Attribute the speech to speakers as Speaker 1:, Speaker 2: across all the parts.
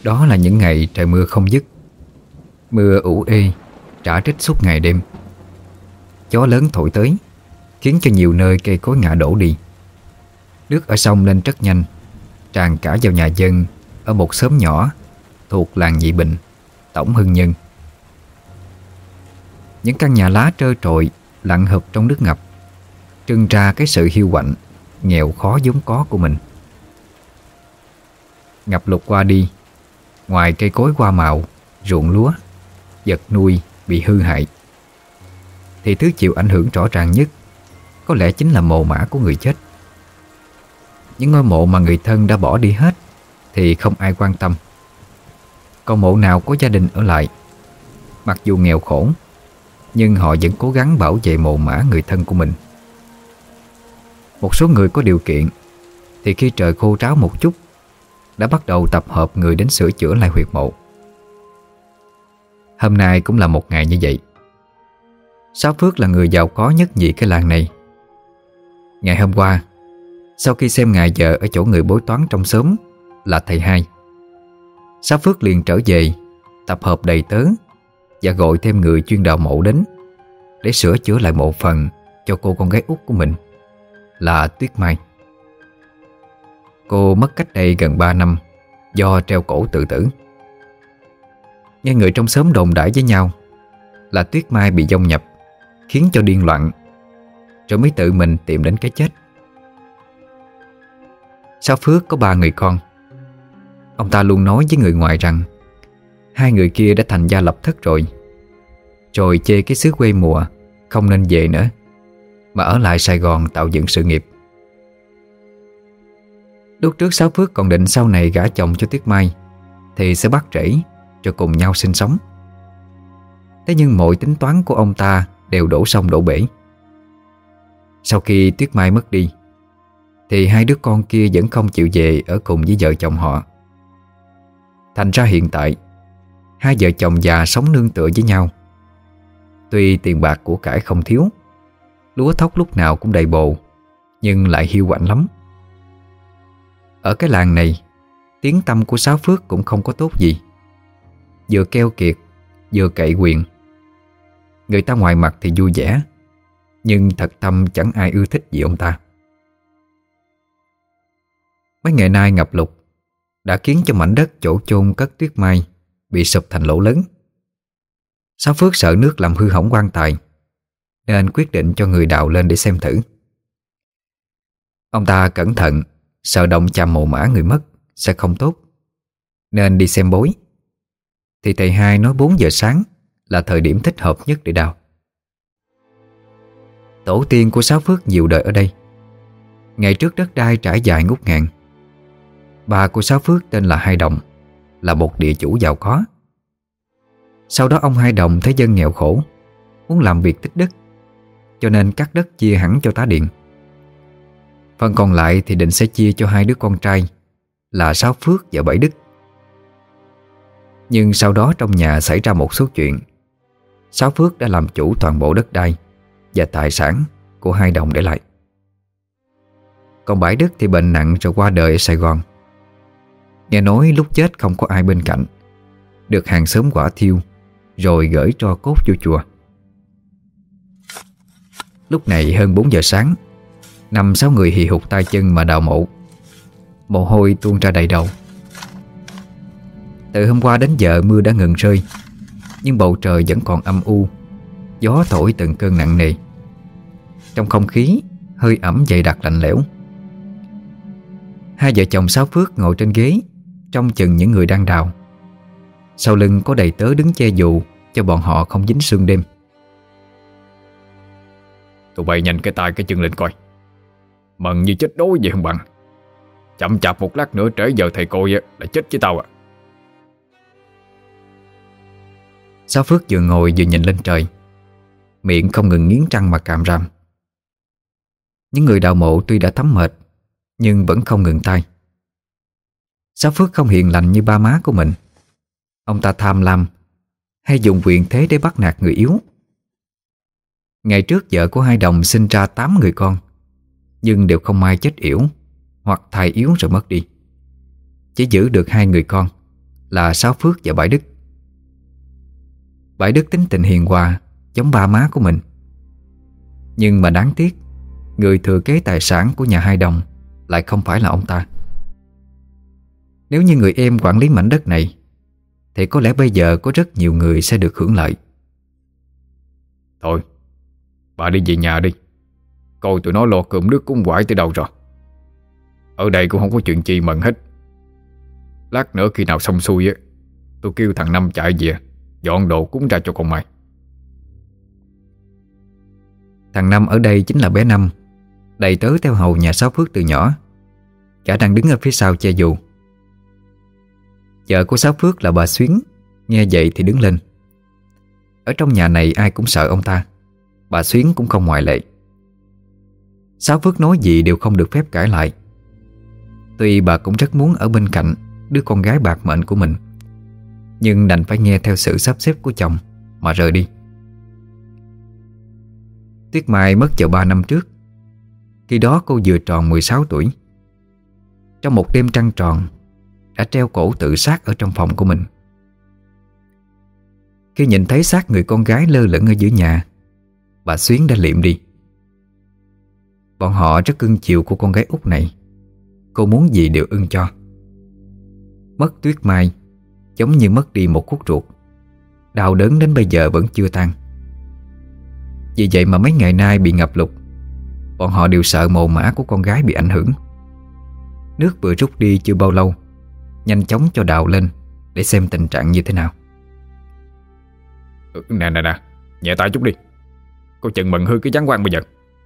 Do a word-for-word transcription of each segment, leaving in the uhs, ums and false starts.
Speaker 1: Đó là những ngày trời mưa không dứt. Mưa ủ ê rả rích suốt ngày đêm. Gió lớn thổi tới, khiến cho nhiều nơi cây cối ngã đổ đi. Nước ở sông lên rất nhanh, tràn cả vào nhà dân ở một xóm nhỏ thuộc làng Nhị Bình, Tổng Hưng Nhân. Những căn nhà lá trơ trọi lặn hụp trong nước ngập, trưng ra cái sự hiu quạnh, nghèo khó vốn có của mình. Ngập lụt qua đi, ngoài cây cối hoa màu, ruộng lúa, vật nuôi bị hư hại, thì thứ chịu ảnh hưởng rõ ràng nhất có lẽ chính là mồ mả của người chết. Những ngôi mộ mà người thân đã bỏ đi hết thì không ai quan tâm. Còn mộ nào có gia đình ở lại, mặc dù nghèo khổ, nhưng họ vẫn cố gắng bảo vệ mồ mả người thân của mình. Một số người có điều kiện thì khi trời khô ráo một chút đã bắt đầu tập hợp người đến sửa chữa lại huyệt mộ. Hôm nay cũng là một ngày như vậy. Sáu Phước là người giàu có nhất nhì cái làng này. Ngày hôm qua, sau khi xem ngày giờ ở chỗ người bói toán trong xóm là thầy hai, Sáu Phước liền trở về, tập hợp đầy tớ và gọi thêm người chuyên đào mộ đến để sửa chữa lại mộ phần cho cô con gái út của mình là Tuyết Mai. Cô mất cách đây gần ba năm do treo cổ tự tử. Nghe người trong xóm đồn đãi với nhau là Tuyết Mai bị vong nhập, khiến cho điên loạn, rồi mới tự mình tìm đến cái chết. Sáu Phước có ba người con. Ông ta luôn nói với người ngoài rằng hai người kia đã thành gia lập thất rồi, rồi chê cái xứ quê mùa không nên về nữa, mà ở lại Sài Gòn tạo dựng sự nghiệp. Lúc trước Sáu Phước còn định sau này gả chồng cho Tuyết Mai thì sẽ bắt rễ rồi cùng nhau sinh sống. Thế nhưng mọi tính toán của ông ta đều đổ sông đổ bể. Sau khi Tuyết Mai mất đi thì hai đứa con kia vẫn không chịu về ở cùng với vợ chồng họ. Thành ra hiện tại hai vợ chồng già sống nương tựa với nhau. Tuy tiền bạc của cải không thiếu, lúa thóc lúc nào cũng đầy bồ, nhưng lại hiu quạnh lắm. Ở cái làng này, tiếng tăm của Sáu Phước cũng không có tốt gì. Vừa keo kiệt, vừa cậy quyền. Người ta ngoài mặt thì vui vẻ, nhưng thật tâm chẳng ai ưa thích gì ông ta. Mấy ngày nay ngập lụt đã khiến cho mảnh đất chỗ chôn cất Tuyết Mai bị sụp thành lỗ lớn. Sáu Phước sợ nước làm hư hỏng quan tài, nên quyết định cho người đào lên để xem thử. Ông ta cẩn thận, sợ động chạm mồ mả người mất sẽ không tốt, nên đi xem bói. Thì thầy hai nói bốn giờ sáng là thời điểm thích hợp nhất để đào. Tổ tiên của Sáu Phước nhiều đời ở đây. Ngày trước đất đai trải dài ngút ngàn. Bà của Sáu Phước tên là Hai Đồng, là một địa chủ giàu có. Sau đó ông Hai Đồng thấy dân nghèo khổ, muốn làm việc tích đức, cho nên cắt đất chia hẳn cho tá điện. Phần còn lại thì định sẽ chia cho hai đứa con trai là Sáu Phước và Bảy Đức. Nhưng sau đó trong nhà xảy ra một số chuyện. Sáu Phước đã làm chủ toàn bộ đất đai và tài sản của Hai Đồng để lại. Còn Bảy Đức thì bệnh nặng rồi qua đời ở Sài Gòn. Nghe nói lúc chết không có ai bên cạnh, được hàng xóm quả thiêu rồi gửi tro cốt vô chùa. Lúc này hơn bốn giờ sáng, năm sáu người hì hục tay chân mà đào mộ. Mồ hôi tuôn ra đầy đầu. Từ hôm qua đến giờ mưa đã ngừng rơi, nhưng bầu trời vẫn còn âm u, gió thổi từng cơn nặng nề. Trong không khí hơi ẩm dày đặc lạnh lẽo. Hai vợ chồng Sáu Phước ngồi trên ghế trông chừng những người đang đào. Sau lưng có đầy tớ đứng che dù cho bọn họ không dính sương đêm.
Speaker 2: Tụi bay nhanh cái tay cái chân lên coi. Mần như chết đói vậy không bằng. Chậm chạp một lát nữa trễ giờ thầy coi là chết với tao à.
Speaker 1: Sáu Phước vừa ngồi vừa nhìn lên trời, miệng không ngừng nghiến răng mà càm ràm. Những người đào mộ tuy đã thấm mệt, nhưng vẫn không ngừng tay. Sáu Phước không hiền lành như ba má của mình. Ông ta tham lam, hay dùng quyền thế để bắt nạt người yếu. Ngày trước vợ của Hai Đồng sinh ra tám người con, nhưng đều không ai chết yểu hoặc thai yếu rồi mất đi. Chỉ giữ được hai người con là Sáu Phước và Bãi Đức. Bãi Đức tính tình hiền hòa, giống ba má của mình. Nhưng mà đáng tiếc, người thừa kế tài sản của nhà hai Đồng lại không phải là ông ta. Nếu như người em quản lý mảnh đất này thì có lẽ bây giờ có rất nhiều người sẽ được hưởng lợi.
Speaker 2: Thôi, bà đi về nhà đi. Coi tụi nó lo cơm nước cúng quải tới đâu rồi. Ở đây cũng không có chuyện chi mận hết. Lát nữa khi nào xong xuôi á, tôi kêu thằng Năm chạy về dọn đồ cúng ra cho con mày.
Speaker 1: Thằng Năm ở đây chính là bé Năm, đầy tớ theo hầu nhà Sáu Phước từ nhỏ. Cả đang đứng ở phía sau che dù. Vợ của Sáu Phước là bà Xuyến, nghe vậy thì đứng lên. Ở trong nhà này ai cũng sợ ông ta, bà Xuyến cũng không ngoại lệ. Sáu Phước nói gì đều không được phép cãi lại. Tuy bà cũng rất muốn ở bên cạnh đứa con gái bạc mệnh của mình, nhưng đành phải nghe theo sự sắp xếp của chồng mà rời đi. Tuyết Mai mất vào ba năm trước. Khi đó cô vừa tròn mười sáu tuổi. Trong một đêm trăng tròn, đã treo cổ tự sát ở trong phòng của mình. Khi nhìn thấy xác người con gái lơ lửng ở giữa nhà, bà Xuyến đã liệm đi. Bọn họ rất cưng chiều của con gái út này. Cô muốn gì đều ưng cho. Mất Tuyết Mai giống như mất đi một khúc ruột, đau đớn đến bây giờ vẫn chưa tan. Vì vậy mà mấy ngày nay bị ngập lụt, bọn họ đều sợ mồ mả của con gái bị ảnh hưởng. Nước vừa rút đi chưa bao lâu, nhanh chóng cho đào lên để xem tình trạng như thế nào.
Speaker 2: ừ, Nè nè nè, nhẹ tay chút đi. Cô chừng mừng hư cái giáng quan bây giờ.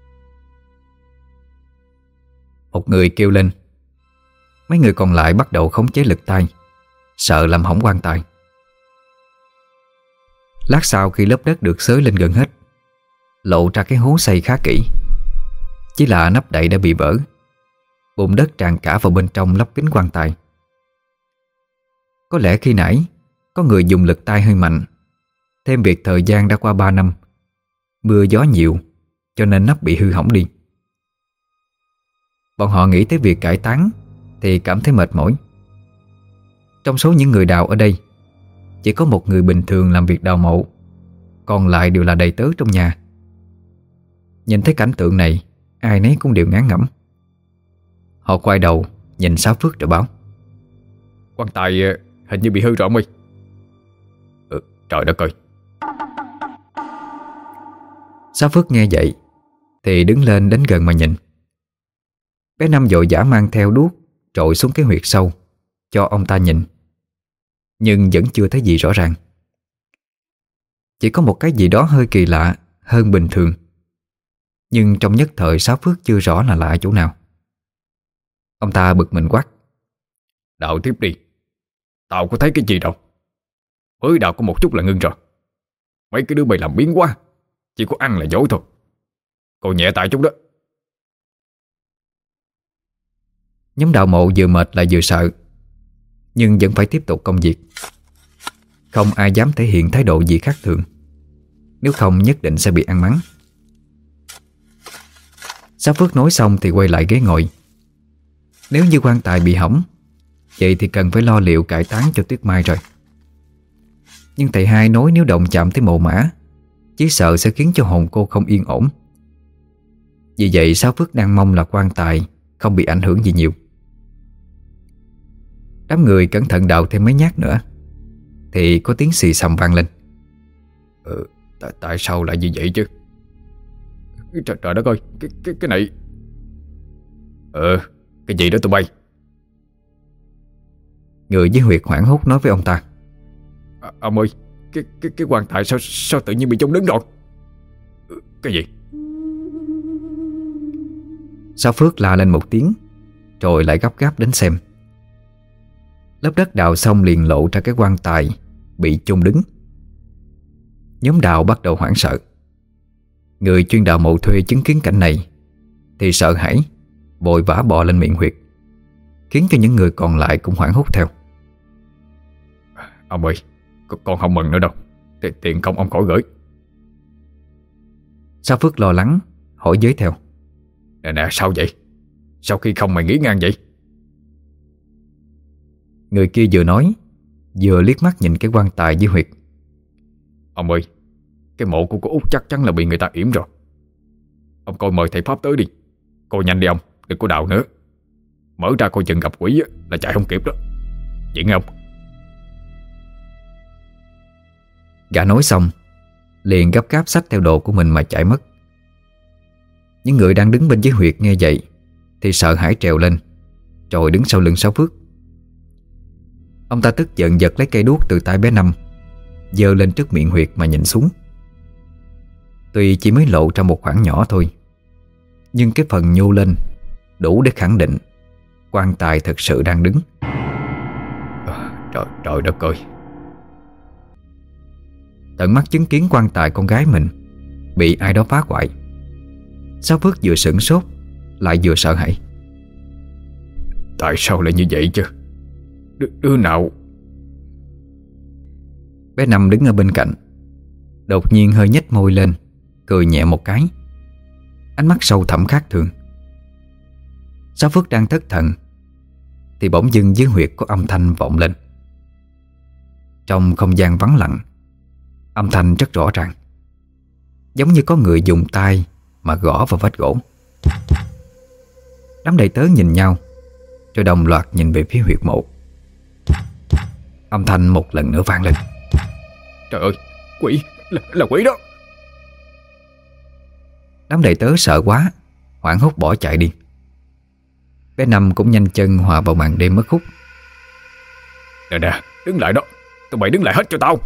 Speaker 1: Một người kêu lên. Mấy người còn lại bắt đầu khống chế lực tay, sợ làm hỏng quan tài. Lát sau khi lớp đất được xới lên gần hết, lộ ra cái hố xây khá kỹ. Chỉ là nắp đậy đã bị vỡ, bùn đất tràn cả vào bên trong lắp kính quan tài. Có lẽ khi nãy có người dùng lực tay hơi mạnh, thêm việc thời gian đã qua ba năm, mưa gió nhiều, cho nên nắp bị hư hỏng đi. Bọn họ nghĩ tới việc cải táng thì cảm thấy mệt mỏi. Trong số những người đào ở đây, chỉ có một người bình thường làm việc đào mộ, còn lại đều là đầy tớ trong nhà. Nhìn thấy cảnh tượng này, ai nấy cũng đều ngán ngẩm. Họ quay đầu nhìn Sáu Phước rồi báo:
Speaker 2: Quan tài hình như bị hư rồi ông ơi. ừ, Trời đất ơi.
Speaker 1: Sáu Phước nghe vậy thì đứng lên đến gần mà nhìn. Bé Năm vội vã mang theo đuốc trội xuống cái huyệt sâu cho ông ta nhìn, nhưng vẫn chưa thấy gì rõ ràng. Chỉ có một cái gì đó hơi kỳ lạ hơn bình thường, nhưng trong nhất thời Sáu Phước chưa rõ là lạ chỗ nào. Ông ta bực mình quát:
Speaker 2: Đào tiếp đi. Tao có thấy cái gì đâu. Mới đào có một chút là ngưng rồi. Mấy cái đứa bay làm biến quá, chỉ có ăn là dối thôi. Cô nhẹ tay chút đó.
Speaker 1: Nhóm đào mộ vừa mệt lại vừa sợ, nhưng vẫn phải tiếp tục công việc. Không ai dám thể hiện thái độ gì khác thường, nếu không nhất định sẽ bị ăn mắng. Sáu Phước nói xong thì quay lại ghế ngồi. Nếu như quan tài bị hỏng, vậy thì cần phải lo liệu cải táng cho Tuyết Mai rồi. Nhưng thầy hai nói nếu động chạm tới mồ mả, chỉ sợ sẽ khiến cho hồn cô không yên ổn. Vì vậy Sáu Phước đang mong là quan tài không bị ảnh hưởng gì nhiều. Đám người cẩn thận đào thêm mấy nhát nữa thì có tiếng xì xầm vang lên.
Speaker 2: ừ, tại, tại sao lại như vậy chứ? Trời, trời đất ơi, cái, cái, cái này. Ừ, cái gì đó tụi bay?
Speaker 1: Người với huyệt hoảng hốt nói với ông ta:
Speaker 2: à, Ông ơi, cái, cái, cái quan tài sao, sao tự nhiên bị chống đứng rồi? ừ, Cái gì?
Speaker 1: Sáu Phước la lên một tiếng, rồi lại gấp gáp đến xem. Lớp đất đào xong liền lộ ra cái quan tài bị chôn đứng. Nhóm đào bắt đầu hoảng sợ. Người chuyên đào mộ thuê chứng kiến cảnh này thì sợ hãi, vội vã bò lên miệng huyệt, khiến cho những người còn lại cũng hoảng hốt theo.
Speaker 2: Ông ơi, con không mừng nữa đâu. T Tiền công ông khỏi gửi.
Speaker 1: Sáu Phước lo lắng hỏi giới theo:
Speaker 2: Nè nè, sao vậy? Sao khi không mày nghĩ ngang vậy?
Speaker 1: Người kia vừa nói vừa liếc mắt nhìn cái quan tài dưới huyệt.
Speaker 2: Ông ơi, cái mộ của cô Út chắc chắn là bị người ta yểm rồi. Ông coi mời thầy Pháp tới đi. Coi nhanh đi ông, đừng có đào nữa. Mở ra coi chừng gặp quỷ là chạy không kịp đó. Vậy nghe ông.
Speaker 1: Gã nói xong liền gấp gáp xách theo đồ của mình mà chạy mất. Những người đang đứng bên dưới huyệt nghe vậy thì sợ hãi trèo lên, rồi đứng sau lưng Sáu Phước. Ông ta tức giận giật lấy cây đuốc từ tay bé Năm, giơ lên trước miệng huyệt mà nhìn xuống. Tuy chỉ mới lộ ra một khoảng nhỏ thôi, nhưng cái phần nhô lên đủ để khẳng định quan tài thực sự đang đứng.
Speaker 2: à, Trời, trời đất ơi.
Speaker 1: Tận mắt chứng kiến quan tài con gái mình bị ai đó phá hoại, Sáu Phước vừa sửng sốt lại vừa sợ hãi.
Speaker 2: Tại sao lại như vậy chứ? Đứa, đứa nào?
Speaker 1: Bé Năm đứng ở bên cạnh, đột nhiên hơi nhếch môi lên, cười nhẹ một cái, ánh mắt sâu thẳm khác thường. Sáu Phước đang thất thần thì bỗng dưng dưới huyệt có âm thanh vọng lên. Trong không gian vắng lặng, âm thanh rất rõ ràng, giống như có người dùng tay mà gõ vào vách gỗ. Đám đầy tớ nhìn nhau, rồi đồng loạt nhìn về phía huyệt mộ. Âm thanh một lần nữa vang lên.
Speaker 2: Trời ơi, quỷ, là, là quỷ đó.
Speaker 1: Đám đầy tớ sợ quá, hoảng hốt bỏ chạy đi. Bé Năm cũng nhanh chân hòa vào màn đêm mất hút.
Speaker 2: Nè nè, đứng lại đó. Tụi mày đứng lại hết cho tao.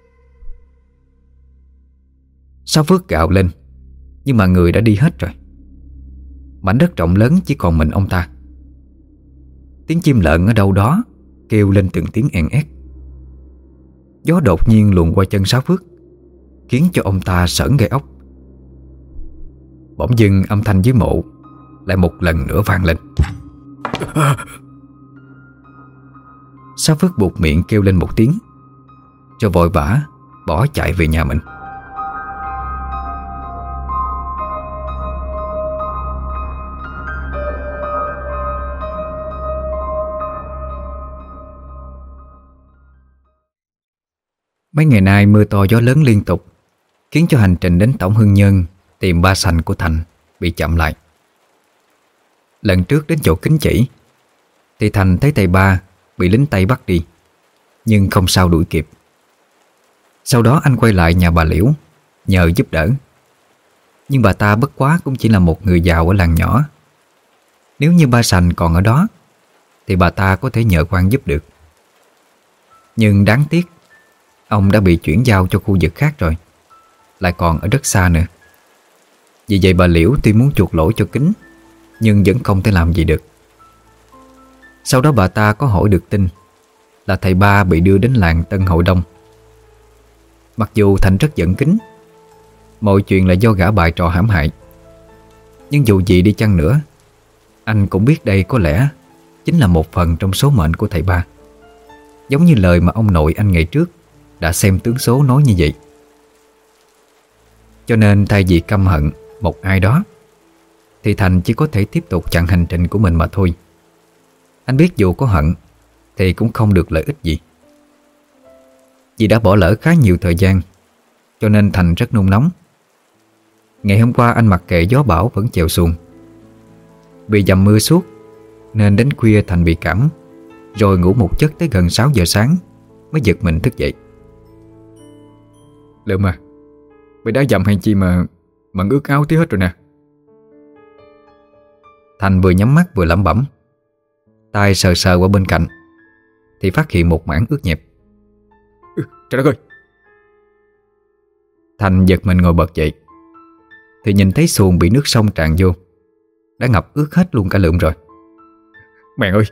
Speaker 1: Sáu Phước gào lên, nhưng mà người đã đi hết rồi. Mảnh đất rộng lớn chỉ còn mình ông ta. Tiếng chim lợn ở đâu đó kêu lên từng tiếng en ét. Gió đột nhiên luồn qua chân Sáu Phước, khiến cho ông ta sởn gai ốc. Bỗng dưng âm thanh dưới mộ lại một lần nữa vang lên. Sáu Phước buột miệng kêu lên một tiếng, rồi vội vã bỏ chạy về nhà mình. Mấy ngày nay mưa to gió lớn liên tục, khiến cho hành trình đến Tổng Hưng Nhân tìm ba sành của Thành bị chậm lại. Lần trước đến chỗ Kính Chỉ thì Thành thấy thầy ba bị lính Tây bắt đi, nhưng không sao đuổi kịp. Sau đó anh quay lại nhà bà Liễu nhờ giúp đỡ, nhưng bà ta bất quá cũng chỉ là một người giàu ở làng nhỏ. Nếu như ba sành còn ở đó thì bà ta có thể nhờ quan giúp được. Nhưng đáng tiếc, ông đã bị chuyển giao cho khu vực khác rồi, lại còn ở rất xa nữa. Vì vậy bà Liễu tuy muốn chuộc lỗi cho Kính, nhưng vẫn không thể làm gì được. Sau đó bà ta có hỏi được tin là thầy ba bị đưa đến làng Tân Hội Đông. Mặc dù Thành rất giận Kính, mọi chuyện là do gã bài trò hãm hại, nhưng dù gì đi chăng nữa, anh cũng biết đây có lẽ chính là một phần trong số mệnh của thầy ba. Giống như lời mà ông nội anh ngày trước đã xem tướng số nói như vậy. Cho nên thay vì căm hận một ai đó, thì Thành chỉ có thể tiếp tục chặn hành trình của mình mà thôi. Anh biết dù có hận thì cũng không được lợi ích gì. Vì đã bỏ lỡ khá nhiều thời gian, cho nên Thành rất nôn nóng. Ngày hôm qua anh mặc kệ gió bão vẫn chèo xuồng. Vì dầm mưa suốt nên đến khuya Thành bị cảm, rồi ngủ một giấc tới gần sáu giờ sáng mới giật mình thức dậy.
Speaker 2: Lượm à, mày đã dầm hay chi mà mà ướt áo tí hết rồi nè.
Speaker 1: Thành vừa nhắm mắt vừa lẩm bẩm, tay sờ sờ qua bên cạnh thì phát hiện một mảng ướt nhẹp.
Speaker 2: Ừ, trời đất ơi!
Speaker 1: Thành giật mình ngồi bật dậy thì nhìn thấy xuồng bị nước sông tràn vô, đã ngập ướt hết luôn cả Lượm rồi.
Speaker 2: Mẹ ơi!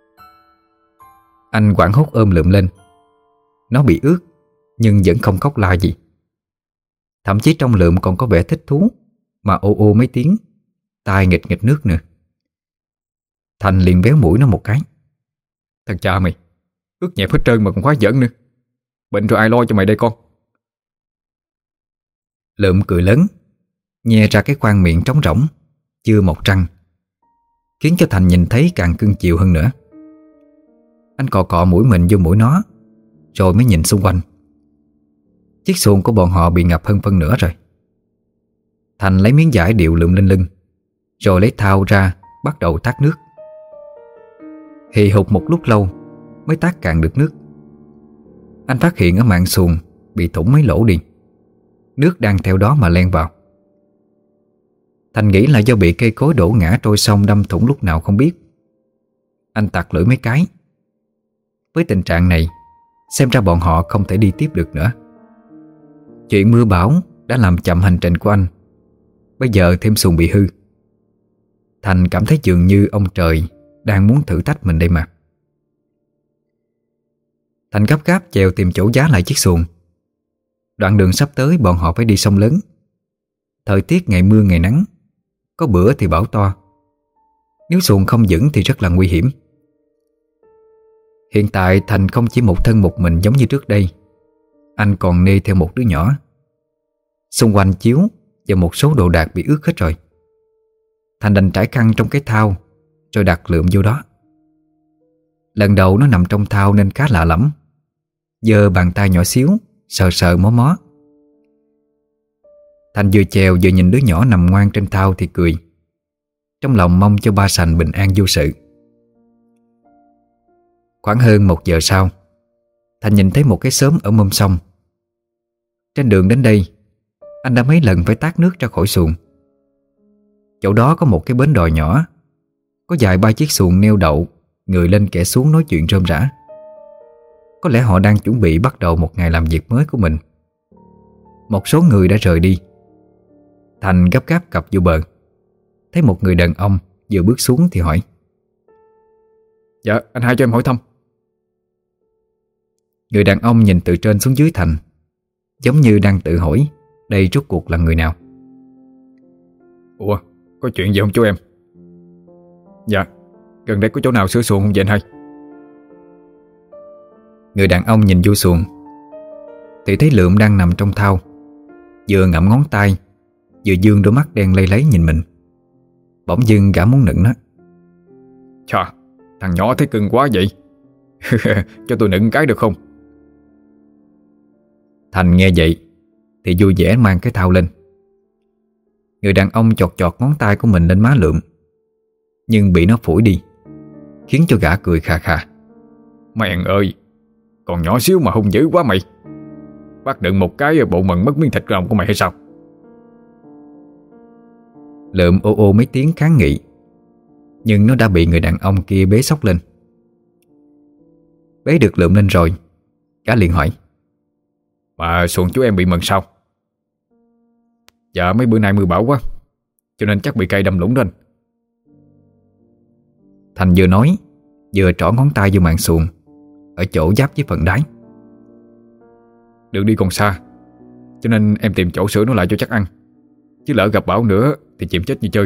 Speaker 1: Anh hoảng hốt ôm Lượm lên. Nó bị ướt nhưng vẫn không khóc la gì. Thậm chí trong Lượm còn có vẻ thích thú mà ô ô mấy tiếng, tai nghịch nghịch nước nữa. Thành liền véo mũi nó một cái.
Speaker 2: Thằng cha mày, ướt nhẹp hết trơn mà còn quá giỡn nữa. Bệnh rồi ai lo cho mày đây con?
Speaker 1: Lượm cười lớn, nhe ra cái khoang miệng trống rỗng, chưa một răng, khiến cho Thành nhìn thấy càng cưng chiều hơn nữa. Anh cọ cọ mũi mình vô mũi nó, rồi mới nhìn xung quanh. Chiếc xuồng của bọn họ bị ngập hơn phân nửa rồi. Thành lấy miếng vải điệu lượm lên lưng, rồi lấy thao ra bắt đầu tát nước. Hì hục một lúc lâu mới tát cạn được nước. Anh phát hiện ở mạn xuồng bị thủng mấy lỗ đi, nước đang theo đó mà len vào. Thành nghĩ là do bị cây cối đổ ngã trôi sông đâm thủng lúc nào không biết. Anh tặc lưỡi mấy cái. Với tình trạng này, xem ra bọn họ không thể đi tiếp được nữa. Chuyện mưa bão đã làm chậm hành trình của anh. Bây giờ thêm xuồng bị hư. Thành cảm thấy dường như ông trời đang muốn thử thách mình đây mà. Thành gấp gáp chèo tìm chỗ giá lại chiếc xuồng. Đoạn đường sắp tới bọn họ phải đi sông lớn. Thời tiết ngày mưa ngày nắng, có bữa thì bão to. Nếu xuồng không vững thì rất là nguy hiểm. Hiện tại Thành không chỉ một thân một mình giống như trước đây. Anh còn nê theo một đứa nhỏ. Xung quanh chiếu và một số đồ đạc bị ướt hết rồi. Thành đành trải khăn trong cái thau rồi đặt lượm vô đó. Lần đầu nó nằm trong thau nên khá lạ lẫm. Giơ bàn tay nhỏ xíu, sờ sờ mó mó. Thành vừa chèo vừa nhìn đứa nhỏ nằm ngoan trên thau thì cười. Trong lòng mong cho ba sành bình an vô sự. Khoảng hơn một giờ sau, Thành nhìn thấy một cái xóm ở mâm sông. Trên đường đến đây, anh đã mấy lần phải tát nước ra khỏi xuồng. Chỗ đó có một cái bến đò nhỏ, có vài ba chiếc xuồng neo đậu, người lên kẻ xuống nói chuyện rôm rả. Có lẽ họ đang chuẩn bị bắt đầu một ngày làm việc mới của mình. Một số người đã rời đi. Thành gấp gáp cập vô bờ. Thấy một người đàn ông vừa bước xuống thì hỏi:
Speaker 2: Dạ, anh hai cho em hỏi thăm.
Speaker 1: Người đàn ông nhìn từ trên xuống dưới Thành, giống như đang tự hỏi đây rốt cuộc là người nào.
Speaker 2: Ủa, có chuyện gì không chú em? Dạ, gần đây có chỗ nào sửa xuồng không vậy anh hai?
Speaker 1: Người đàn ông nhìn vô xuồng thì thấy Lượm đang nằm trong thau, vừa ngậm ngón tay, vừa dương đôi mắt đen lây lấy nhìn mình. Bỗng dưng gã muốn nựng nó.
Speaker 2: Chà, thằng nhỏ thấy cưng quá vậy. Cho tôi nựng cái được không?
Speaker 1: Thành nghe vậy thì vui vẻ mang cái thau lên. Người đàn ông chọt chọt ngón tay của mình lên má Lượm, nhưng bị nó phủi đi, khiến cho gã cười khà khà.
Speaker 2: Mèn ơi, còn nhỏ xíu mà hung dữ quá mày. Bắt đựng một cái bộ mần mất miếng thịt lòng của mày hay sao?
Speaker 1: Lượm ô ô mấy tiếng kháng nghị, nhưng nó đã bị người đàn ông kia bế xốc lên. Bế được Lượm lên rồi, gã liền hỏi:
Speaker 2: Mà xuồng chú em bị mần sao? Dạ mấy bữa nay mưa bão quá, cho nên chắc bị cây đâm lũng lên.
Speaker 1: Thành vừa nói vừa trỏ ngón tay vô màn xuồng ở chỗ giáp với phần đáy.
Speaker 2: Đường đi còn xa, cho nên em tìm chỗ sửa nó lại cho chắc ăn. Chứ lỡ gặp bão nữa thì chịu chết như chơi.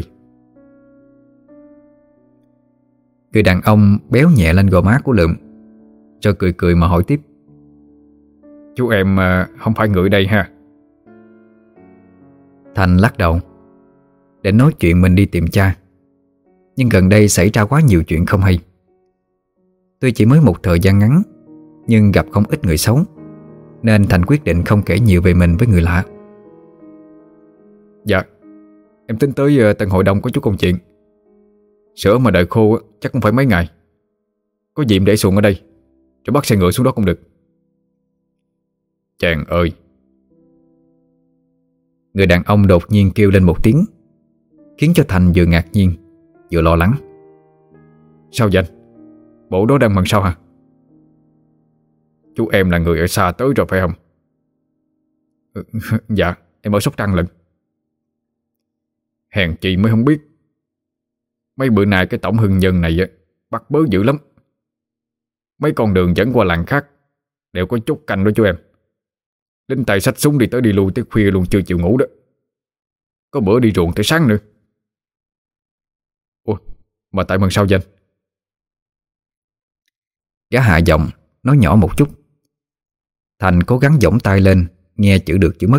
Speaker 1: Người đàn ông béo nhẹ lên gò má của Lượm, rồi cười cười mà hỏi tiếp:
Speaker 2: Chú em không phải người đây ha?
Speaker 1: Thành lắc đầu, để nói chuyện mình đi tìm cha. Nhưng gần đây xảy ra quá nhiều chuyện không hay. Tuy chỉ mới một thời gian ngắn, nhưng gặp không ít người xấu, nên Thành quyết định không kể nhiều về mình với người lạ.
Speaker 2: Dạ, em tính tới tầng hội đồng có chút công chuyện. Sữa mà đợi khô chắc cũng phải mấy ngày. Có gì em để xuồng ở đây, rồi bắt xe ngựa xuống đó cũng được. Chàng ơi!
Speaker 1: Người đàn ông đột nhiên kêu lên một tiếng, khiến cho Thành vừa ngạc nhiên vừa lo lắng.
Speaker 2: Sao vậy anh? Bộ đó đang mần sao hả? Chú em là người ở xa tới rồi phải không? Dạ, em ở Sóc Trăng lận. Hèn chi mới không biết. Mấy bữa nay cái tổng hưng dân này bắt bớ dữ lắm. Mấy con đường dẫn qua làng khác đều có chốt canh đó chú em. Lính tài xách súng đi tới đi lui tới khuya luôn chưa chịu ngủ đó. Có bữa đi ruộng tới sáng nữa. Ủa, mà tại mần sao vậy anh?
Speaker 1: Gã hạ giọng nói nhỏ một chút. Thành cố gắng giỏng tay lên, nghe chữ được chữ mất.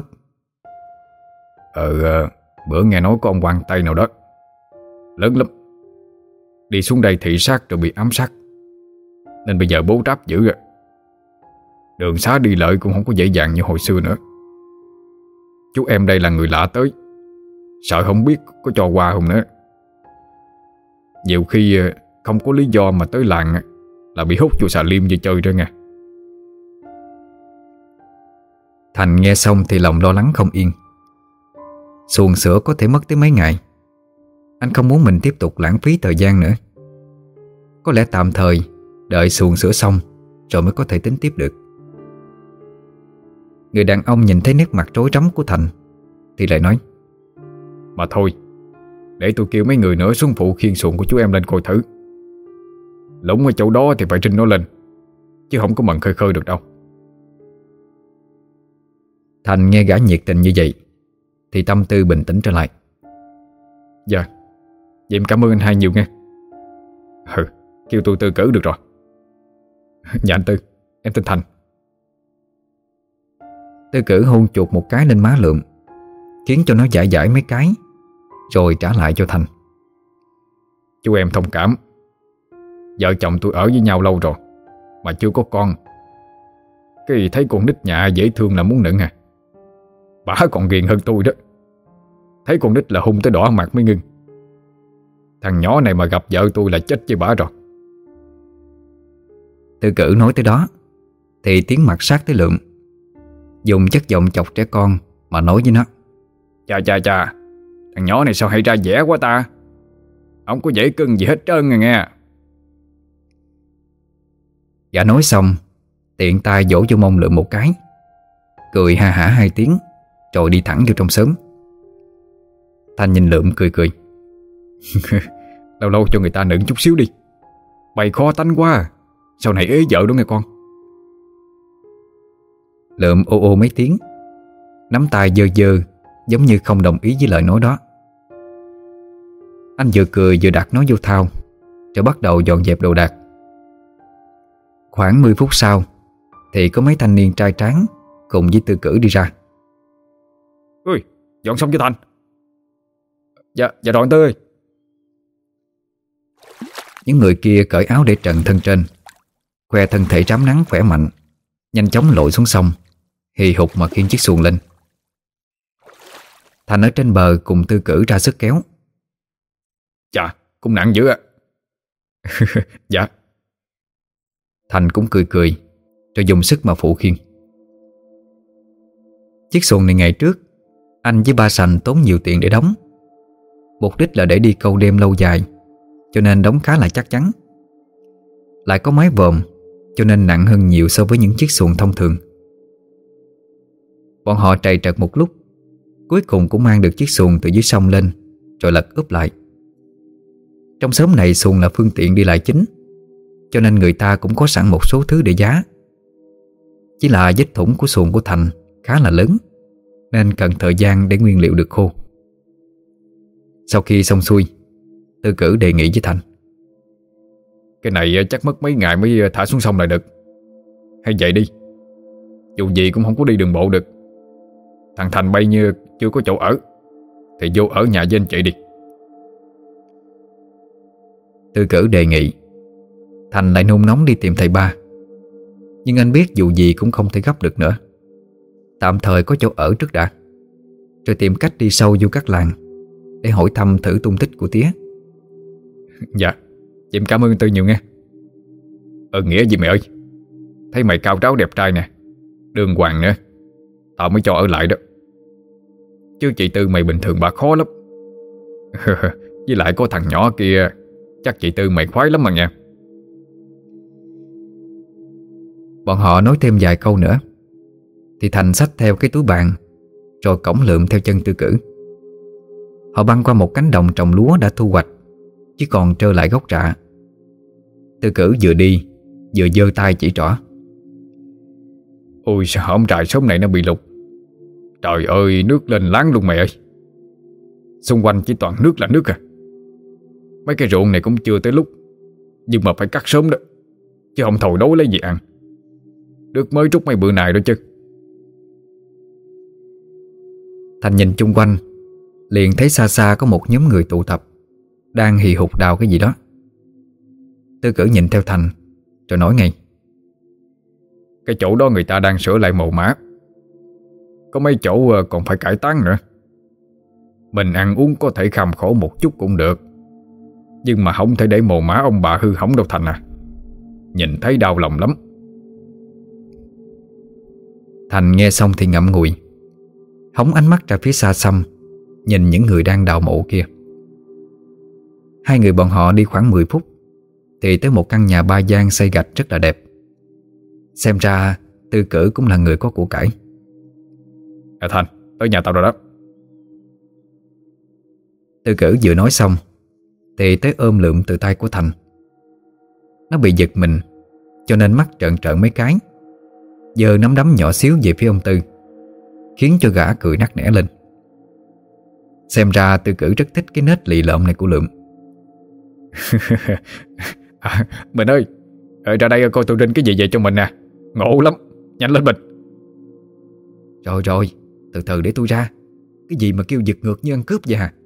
Speaker 2: Ờ, bữa nghe nói có ông quan Tây nào đó lớn lắm, đi xuống đây thị sát rồi bị ám sát, nên bây giờ bố tráp dữ rồi. Đường xá đi lợi cũng không có dễ dàng như hồi xưa nữa. Chú em đây là người lạ tới, sợ không biết có cho qua không nữa. Nhiều khi không có lý do mà tới làng là bị hút vô xà lim về chơi ra nha.
Speaker 1: Thành nghe xong thì lòng lo lắng không yên. Xuồng sữa có thể mất tới mấy ngày. Anh không muốn mình tiếp tục lãng phí thời gian nữa. Có lẽ tạm thời đợi xuồng sữa xong rồi mới có thể tính tiếp được. Người đàn ông nhìn thấy nét mặt rối rắm của Thành thì lại nói:
Speaker 2: Mà thôi, để tôi kêu mấy người nữa xuống phụ khiêng xuồng của chú em lên coi thử. Lũng ở chỗ đó thì phải trinh nó lên, chứ không có mần khơi khơi được đâu.
Speaker 1: Thành nghe gã nhiệt tình như vậy thì tâm tư bình tĩnh trở lại.
Speaker 2: Dạ, vậy em cảm ơn anh hai nhiều nghe. Ừ, kêu tôi Tư Cử được rồi. Dạ anh Tư, em tên Thành.
Speaker 1: Tư Cử hôn chuột một cái lên má Lượm, khiến cho nó giải giải mấy cái, rồi trả lại cho Thành.
Speaker 2: Chú em thông cảm. Vợ chồng tôi ở với nhau lâu rồi mà chưa có con. Cái thấy con nít nhà dễ thương là muốn nựng à. Bà còn ghiền hơn tôi đó. Thấy con nít là hung tới đỏ mặt mới ngưng. Thằng nhỏ này mà gặp vợ tôi là chết với bà rồi.
Speaker 1: Tư Cử nói tới đó thì tiến mặt sát tới Lượm, dùng chất giọng chọc trẻ con mà nói với nó:
Speaker 2: Chà chà chà, thằng nhỏ này sao hay ra vẻ quá ta. Không có dễ cưng gì hết trơn à nghe.
Speaker 1: Gã nói xong tiện tay vỗ vô mông Lượm một cái, cười ha hả hai tiếng rồi đi thẳng vô trong xóm. Thành nhìn Lượm cười cười.
Speaker 2: Lâu lâu cho người ta nựng chút xíu đi. Bày khó tánh quá, sau này ế vợ đó nghe con.
Speaker 1: Lượm ô ô mấy tiếng, nắm tay dơ dơ, giống như không đồng ý với lời nói đó. Anh vừa cười vừa đặt nó vô thau, rồi bắt đầu dọn dẹp đồ đạc. Khoảng mười phút sau thì có mấy thanh niên trai tráng cùng với Tư Cử đi ra.
Speaker 2: Ui, dọn xong chưa Thành? Dạ, dạ rồi anh Tư ơi.
Speaker 1: Những người kia cởi áo để trần thân trên, khoe thân thể rám nắng khỏe mạnh, nhanh chóng lội xuống sông, hì hục mà khiêng chiếc xuồng lên. Thành ở trên bờ cùng Tư Cử ra sức kéo.
Speaker 2: Chà, cũng nặng dữ ạ. Dạ.
Speaker 1: Thành cũng cười cười rồi dùng sức mà phụ khiêng. Chiếc xuồng này ngày trước anh với ba Sành tốn nhiều tiền để đóng. Mục đích là để đi câu đêm lâu dài, cho nên đóng khá là chắc chắn. Lại có mái vòm, cho nên nặng hơn nhiều so với những chiếc xuồng thông thường. Bọn họ trầy trật một lúc, cuối cùng cũng mang được chiếc xuồng từ dưới sông lên, rồi lật úp lại. Trong xóm này xuồng là phương tiện đi lại chính, cho nên người ta cũng có sẵn một số thứ để giá. Chỉ là vết thủng của xuồng của Thành khá là lớn, nên cần thời gian để nguyên liệu được khô. Sau khi xong xuôi, Tư Cử đề nghị với Thành:
Speaker 2: Cái này chắc mất mấy ngày mới thả xuống sông lại được. Hay vậy đi, dù gì cũng không có đi đường bộ được. Thằng Thành bay như chưa có chỗ ở thì vô ở nhà với anh chị đi.
Speaker 1: Tư Cử đề nghị. Thành lại nôn nóng đi tìm thầy ba, nhưng anh biết dù gì cũng không thể gấp được nữa. Tạm thời có chỗ ở trước đã, rồi tìm cách đi sâu vô các làng để hỏi thăm thử tung tích của tía.
Speaker 2: Dạ, chị em cảm ơn Tư nhiều nghe. Ừ, nghĩa gì mày ơi. Thấy mày cao ráo đẹp trai nè, đường hoàng nữa, tao mới cho ở lại đó. Chứ chị Tư mày bình thường bà khó lắm. Với lại có thằng nhỏ kia, chắc chị Tư mày khoái lắm mà nha.
Speaker 1: Bọn họ nói thêm vài câu nữa thì Thành xách theo cái túi bàn, rồi cõng Lượm theo chân Tư Cử. Họ băng qua một cánh đồng trồng lúa đã thu hoạch, chỉ còn trơ lại gốc rạ. Tư Cử vừa đi vừa giơ tay chỉ trỏ.
Speaker 2: Ôi sao hổm trại sớm này nó bị lụt. Trời ơi, nước lên láng luôn mày ơi. Xung quanh chỉ toàn nước là nước à. Mấy cái ruộng này cũng chưa tới lúc, nhưng mà phải cắt sớm đó, chứ không thầu đấu lấy gì ăn. Nước mới trút mấy bữa này đó chứ.
Speaker 1: Thành nhìn chung quanh, liền thấy xa xa có một nhóm người tụ tập, đang hì hục đào cái gì đó. Tư Cử nhìn theo Thành rồi nói ngay:
Speaker 2: Cái chỗ đó người ta đang sửa lại mồ mả, có mấy chỗ còn phải cải táng nữa. Mình ăn uống có thể kham khổ một chút cũng được, nhưng mà không thể để mồ mả ông bà hư hỏng đâu Thành à. Nhìn thấy đau lòng lắm.
Speaker 1: Thành nghe xong thì ngậm ngùi, hóng ánh mắt ra phía xa xăm, nhìn những người đang đào mộ kia. Hai người bọn họ đi khoảng mười phút thì tới một căn nhà ba gian xây gạch rất là đẹp. Xem ra Tư Cử cũng là người có của cải.
Speaker 2: À Thành, tới nhà tao rồi đó.
Speaker 1: Tư Cử vừa nói xong thì tới ôm lượm từ tay của Thành. Nó bị giật mình cho nên mắt trợn trợn mấy cái, giơ nắm đấm nhỏ xíu về phía ông Tư, khiến cho gã cười nắc nẻ lên. Xem ra Tư Cử rất thích cái nết lì lợm này của Lượm.
Speaker 2: À, Bình ơi, ra đây coi tôi rinh cái gì vậy cho mình nè. Ngộ lắm, nhanh lên Bình.
Speaker 1: Rồi rồi, từ từ để tôi ra. Cái gì mà kêu giật ngược như ăn cướp vậy hả?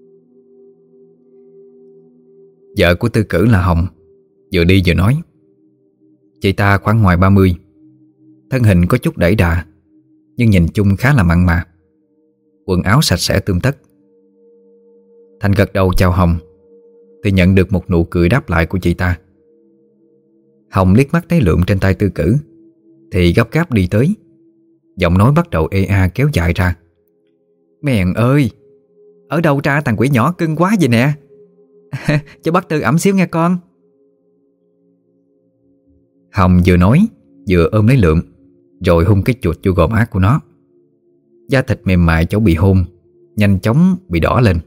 Speaker 1: Vợ của Tư Cử là Hồng vừa đi vừa nói. Chị ta khoảng ngoài ba mươi, thân hình có chút đẩy đà, nhưng nhìn chung khá là mặn mà. Quần áo sạch sẽ tươm tất. Thành gật đầu chào Hồng thì nhận được một nụ cười đáp lại của chị ta. Hồng liếc mắt thấy Lượm trên tay Tư Cử thì gấp gáp đi tới, giọng nói bắt đầu ê a kéo dài ra. Mèn ơi, ở đâu ra thằng quỷ nhỏ cưng quá vậy nè. Cho bác Tư ẩm xíu nghe con. Hồng vừa nói vừa ôm lấy Lượm, rồi hôn cái chuột vô gò má của nó. Da thịt mềm mại chỗ bị hôn nhanh chóng bị đỏ lên.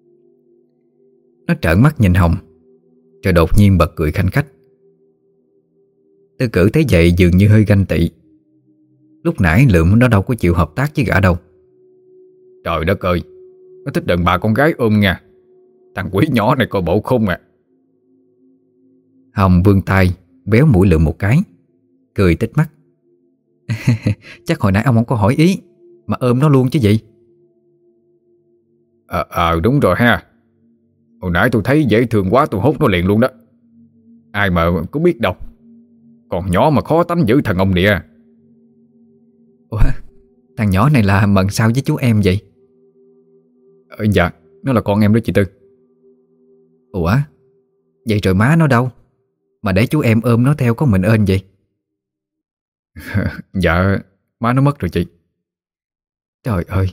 Speaker 1: Nó trợn mắt nhìn Hồng, rồi đột nhiên bật cười khanh khách. Tư Cử thấy vậy dường như hơi ganh tị. Lúc nãy Lượm nó đâu có chịu hợp tác với gã đâu.
Speaker 2: Trời đất ơi, nó thích đàn bà con gái ôm nha. Thằng quỷ nhỏ này coi bộ khôn à.
Speaker 1: Hồng vươn tay béo mũi Lượm một cái, cười tít mắt. Chắc hồi nãy ông không có hỏi ý mà ôm nó luôn chứ gì.
Speaker 2: Ờ à, à, đúng rồi ha. Hồi nãy tôi thấy dễ thương quá, tôi hốt nó liền luôn đó. Ai mà có biết đâu, còn nhỏ mà khó tánh dữ thằng ông địa.
Speaker 1: Ủa, thằng nhỏ này là mận sao với chú em vậy?
Speaker 2: Ờ, dạ, nó là con em đó chị Tư.
Speaker 1: Ủa, vậy rồi má nó đâu mà để chú em ôm nó theo có mình ơn vậy?
Speaker 2: Dạ, má nó mất rồi chị.
Speaker 1: Trời ơi.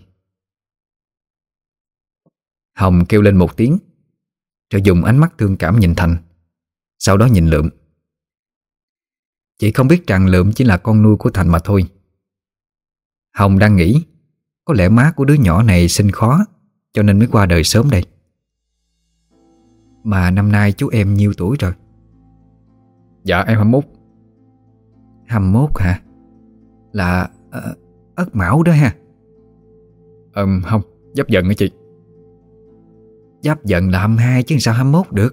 Speaker 1: Hồng kêu lên một tiếng, rồi dùng ánh mắt thương cảm nhìn Thành, sau đó nhìn Lượm. Chị không biết rằng Lượm chỉ là con nuôi của Thành mà thôi. Hồng đang nghĩ có lẽ má của đứa nhỏ này sinh khó cho nên mới qua đời sớm đây. Mà năm nay chú em nhiêu tuổi rồi?
Speaker 2: Dạ em hai mươi mốt.
Speaker 1: hai mươi mốt hả? Là uh, Ất Mão đó ha?
Speaker 2: Ờ um, không, Giáp Dần hả chị?
Speaker 1: Giáp Dần là hai mươi hai chứ sao hai mươi mốt được?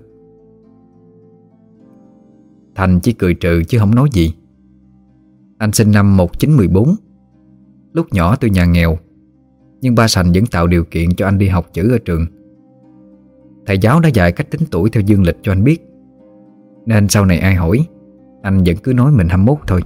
Speaker 1: Thành chỉ cười trừ chứ không nói gì. Anh sinh năm một nghìn chín trăm mười bốn. Lúc nhỏ từ nhà nghèo, nhưng ba Sành vẫn tạo điều kiện cho anh đi học chữ ở trường. Thầy giáo đã dạy cách tính tuổi theo dương lịch cho anh biết, nên sau này ai hỏi anh vẫn cứ nói mình hai mươi mốt thôi.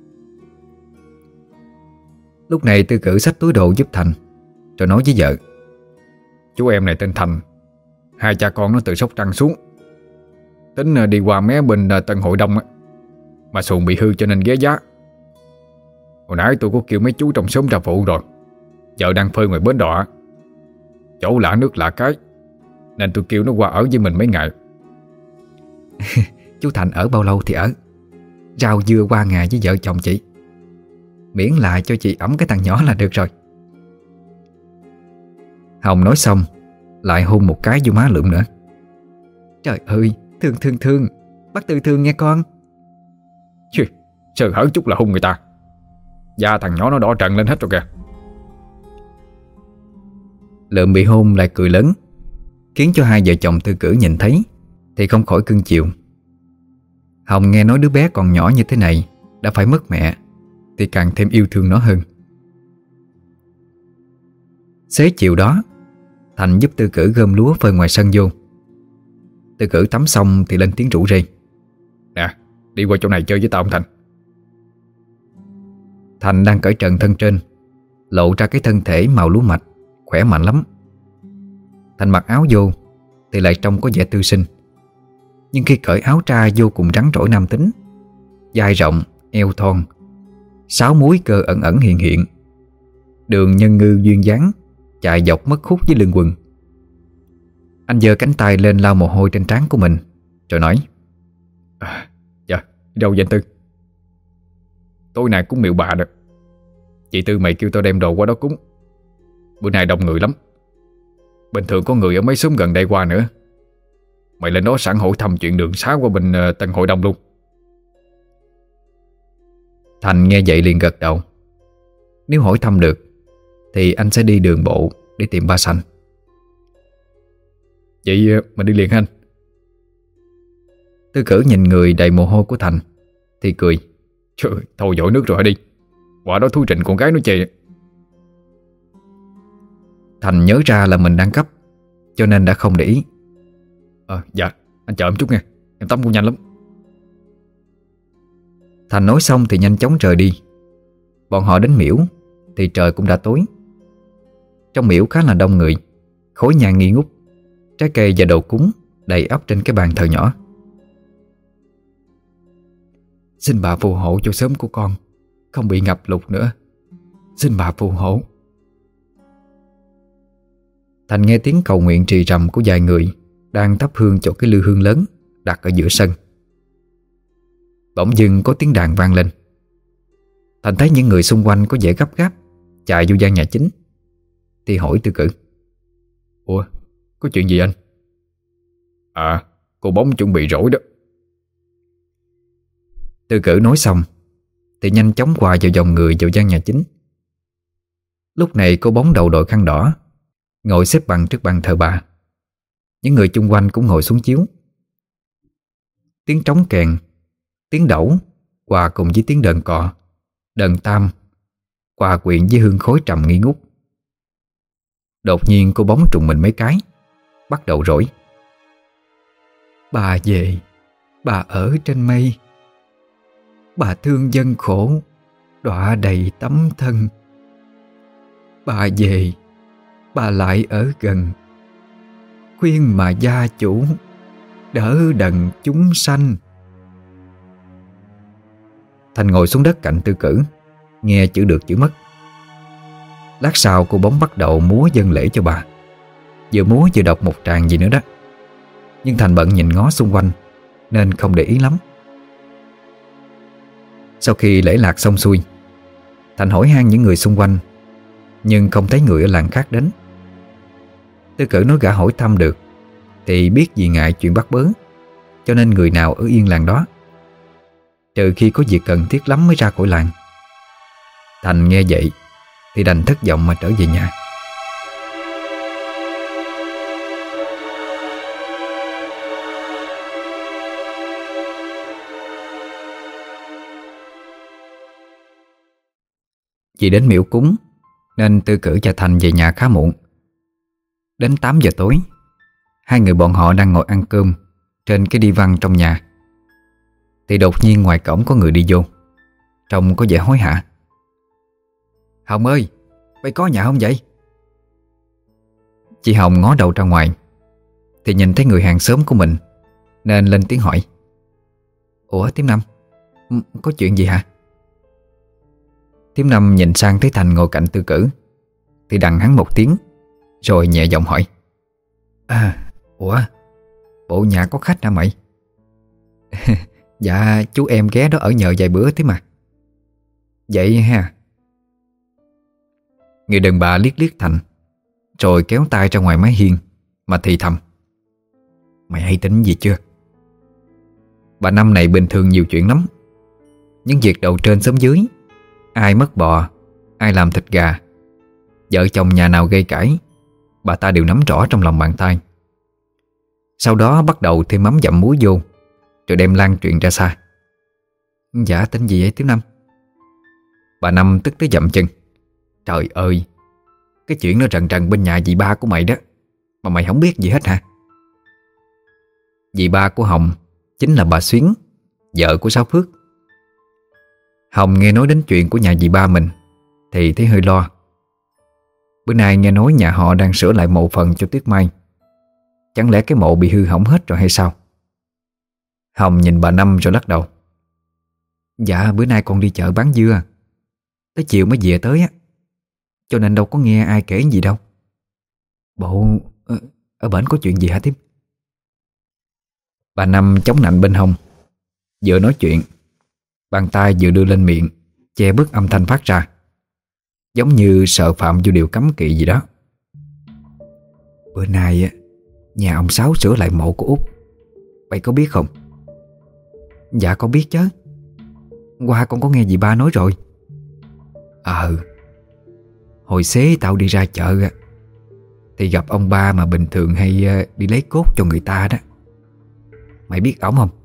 Speaker 1: Lúc này Tư Cử xách túi đồ giúp Thành, rồi nói với vợ.
Speaker 2: Chú em này tên Thành, hai cha con nó từ Sóc Trăng xuống, tính đi qua mé bên Tân Hội Đông á, mà xuồng bị hư cho nên ghé giá. Hồi nãy tôi có kêu mấy chú trong xóm ra phụ rồi, vợ đang phơi ngoài bến đò, chỗ lạ nước lạ cái, nên tôi kêu nó qua ở với mình mấy ngày.
Speaker 1: Chú Thành ở bao lâu thì ở, rau dưa qua ngày với vợ chồng chị, miễn là cho chị ẵm cái thằng nhỏ là được rồi. Hồng nói xong lại hôn một cái vô má Lượm nữa. Trời ơi, thương thương thương, bác Tư thương nghe con.
Speaker 2: Chứ, sơ hở chút là hôn người ta. Da thằng nhỏ nó đỏ trần lên hết rồi kìa.
Speaker 1: Lượm bị hôn lại cười lớn, khiến cho hai vợ chồng Tư Cử nhìn thấy thì không khỏi cưng chiều. Hồng nghe nói đứa bé còn nhỏ như thế này đã phải mất mẹ thì càng thêm yêu thương nó hơn. Xế chiều đó, Thành giúp Tư Cử gom lúa phơi ngoài sân vô. Tư Cử tắm xong thì lên tiếng rủ rê.
Speaker 2: Nè, đi qua chỗ này chơi với tao ông Thành.
Speaker 1: Thành đang cởi trần thân trên, lộ ra cái thân thể màu lúa mạch, khỏe mạnh lắm. Thành mặc áo vô thì lại trông có vẻ tư sinh, nhưng khi cởi áo ra vô cùng rắn rỏi nam tính. Vai rộng, eo thon, sáu múi cơ ẩn ẩn hiện hiện, đường nhân ngư duyên dáng chạy dọc mất hút với lưng quần. Anh giơ cánh tay lên lau mồ hôi trên trán của mình, rồi nói:
Speaker 2: à, Dạ, đâu vậy anh Tư? Tối nay cúng miệu bà được. Chị Tư mày kêu tao đem đồ qua đó cúng. Bữa nay đông người lắm. Bình thường có người ở mấy xóm gần đây qua nữa. Mày lên đó sẵn hỏi thăm chuyện đường xá qua bên uh, Tân Hội Đông luôn.
Speaker 1: Thành nghe vậy liền gật đầu. Nếu hỏi thăm được thì anh sẽ đi đường bộ để tìm ba Sanh.
Speaker 2: Vậy uh, mình đi liền anh.
Speaker 1: Tư Cử nhìn người đầy mồ hôi của Thành thì cười:
Speaker 2: Trời, thôi dội nước rồi đi. Quả đó thú trịnh con gái nó chê.
Speaker 1: Thành nhớ ra là mình đang cấp, cho nên đã không để ý.
Speaker 2: Ờ dạ, anh chờ em chút nha. Em tắm cũng nhanh lắm.
Speaker 1: Thành nói xong thì nhanh chóng rời đi. Bọn họ đến miễu thì trời cũng đã tối. Trong miễu khá là đông người, khối nhang nghi ngút, trái cây và đồ cúng đầy ắp trên cái bàn thờ nhỏ. Xin bà phù hộ cho xóm của con không bị ngập lụt nữa. Xin bà phù hộ. Thành nghe tiếng cầu nguyện trì trầm của vài người đang thắp hương cho cái lư hương lớn đặt ở giữa sân. Bỗng dưng có tiếng đàn vang lên. Thành thấy những người xung quanh có vẻ gấp gáp chạy vô gian nhà chính, thì hỏi Tư Cử:
Speaker 2: Ủa, có chuyện gì anh? À, cô Bóng chuẩn bị rỗi đó.
Speaker 1: Tư Cử nói xong thì nhanh chóng qua vào dòng người vào gian nhà chính. Lúc này cô Bóng đầu đội khăn đỏ ngồi xếp bằng trước bàn thờ bà. Những người chung quanh cũng ngồi xuống chiếu. Tiếng trống kèn, tiếng đẩu hòa cùng với tiếng đờn cò, đờn tam hòa quyện với hương khói trầm nghi ngút. Đột nhiên cô Bóng trùng mình mấy cái, bắt đầu rỗi: Bà về, bà ở trên mây, bà thương dân khổ, đọa đầy tấm thân. Bà về, bà lại ở gần, khuyên mà gia chủ đỡ đần chúng sanh. Thành ngồi xuống đất cạnh Tư Cử, nghe chữ được chữ mất. Lát sau cô Bóng bắt đầu múa dâng lễ cho bà, vừa múa vừa đọc một tràng gì nữa đó. Nhưng Thành bận nhìn ngó xung quanh nên không để ý lắm. Sau khi lễ lạc xong xuôi, Thành hỏi han những người xung quanh, nhưng không thấy người ở làng khác đến. Tư Cử nói gã hỏi thăm được thì biết vì ngại chuyện bắt bớ, cho nên người nào ở yên làng đó, trừ khi có việc cần thiết lắm mới ra khỏi làng. Thành nghe vậy thì đành thất vọng mà trở về nhà. Vì đến miễu cúng nên Tư Cử và Thành về nhà khá muộn. Đến tám giờ tối, hai người bọn họ đang ngồi ăn cơm trên cái đi văn trong nhà, thì đột nhiên ngoài cổng có người đi vô, trông có vẻ hối hả. Hồng ơi, mày có nhà không vậy? Chị Hồng ngó đầu ra ngoài thì nhìn thấy người hàng xóm của mình, nên lên tiếng hỏi: Ủa Tím Năm, có chuyện gì hả? Tím Năm nhìn sang thấy Thành ngồi cạnh Tư Cử thì đằng hắn một tiếng, rồi nhẹ giọng hỏi: À, ủa, bộ nhà có khách hả mày? Dạ, chú em ghé đó ở nhờ vài bữa thế mà. Vậy ha. Người đàn bà liếc liếc Thành, rồi kéo tay ra ngoài mái hiên mà thì thầm: Mày hay tính gì chưa? Bà Năm này bình thường nhiều chuyện lắm. Những việc đầu trên xóm dưới, ai mất bò, ai làm thịt gà, vợ chồng nhà nào gây cãi, bà ta đều nắm rõ trong lòng bàn tay. Sau đó bắt đầu thêm mắm dặm muối vô, rồi đem lan truyền ra xa. Dạ, tính gì vậy Tiểu Năm? Bà Năm tức tới dậm chân: Trời ơi, cái chuyện nó rần rần bên nhà dì ba của mày đó, mà mày không biết gì hết hả? Dì ba của Hồng chính là bà Xuyến, vợ của Sáu Phước. Hồng nghe nói đến chuyện của nhà dì ba mình thì thấy hơi lo. Bữa nay nghe nói nhà họ đang sửa lại mộ phần cho Tuyết Mai. Chẳng lẽ cái mộ bị hư hỏng hết rồi hay sao? Hồng nhìn bà Năm rồi lắc đầu. Dạ bữa nay con đi chợ bán dưa, tới chiều mới về tới á, cho nên đâu có nghe ai kể gì đâu. Bộ ở, ở bển có chuyện gì hả Tím? Bà Năm chống nạnh bên hông, vừa nói chuyện, bàn tay vừa đưa lên miệng che bớt âm thanh phát ra, giống như sợ phạm vô điều cấm kỵ gì đó. Bữa nay á, nhà ông Sáu sửa lại mộ của Út, mày có biết không? Dạ con biết chứ, qua con có nghe dì ba nói rồi. Ờ Hồi xế tao đi ra chợ á, thì gặp ông ba mà bình thường hay đi lấy cốt cho người ta đó. Mày biết ổng không?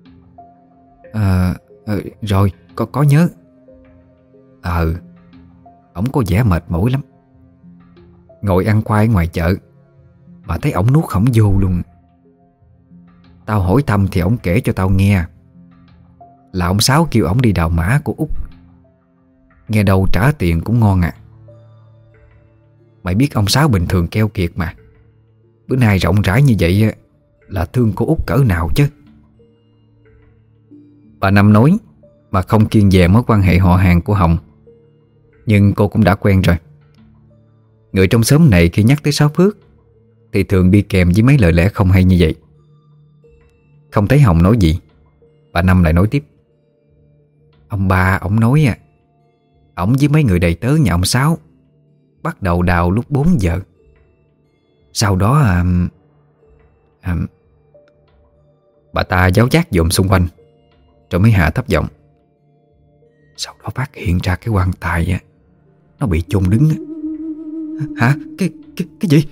Speaker 1: Ờ à, Rồi có, có nhớ. Ờ Ổng có vẻ mệt mỏi lắm, ngồi ăn khoai ngoài chợ mà thấy ổng nuốt không vô luôn. Tao hỏi thăm thì ổng kể cho tao nghe là ông Sáu kêu ổng đi đào mã của Út, nghe đâu trả tiền cũng ngon à. Mày biết ông Sáu bình thường keo kiệt mà, bữa nay rộng rãi như vậy là thương cô Út cỡ nào chứ. Bà Năm nói mà không kiêng dè mối quan hệ họ hàng của Hồng, nhưng cô cũng đã quen rồi. Người trong xóm này khi nhắc tới Sáu Phước thì thường đi kèm với mấy lời lẽ không hay như vậy. Không thấy Hồng nói gì, bà Năm lại nói tiếp. Ông ba ổng nói à, ổng với mấy người đầy tớ nhà ông Sáu bắt đầu đào lúc bốn giờ. Sau đó à, à, bà ta giáo giác dòm xung quanh rồi mới hạ thấp giọng. Sau đó phát hiện ra cái quan tài á, nó bị chôn đứng. Hả? Cái, cái, cái gì?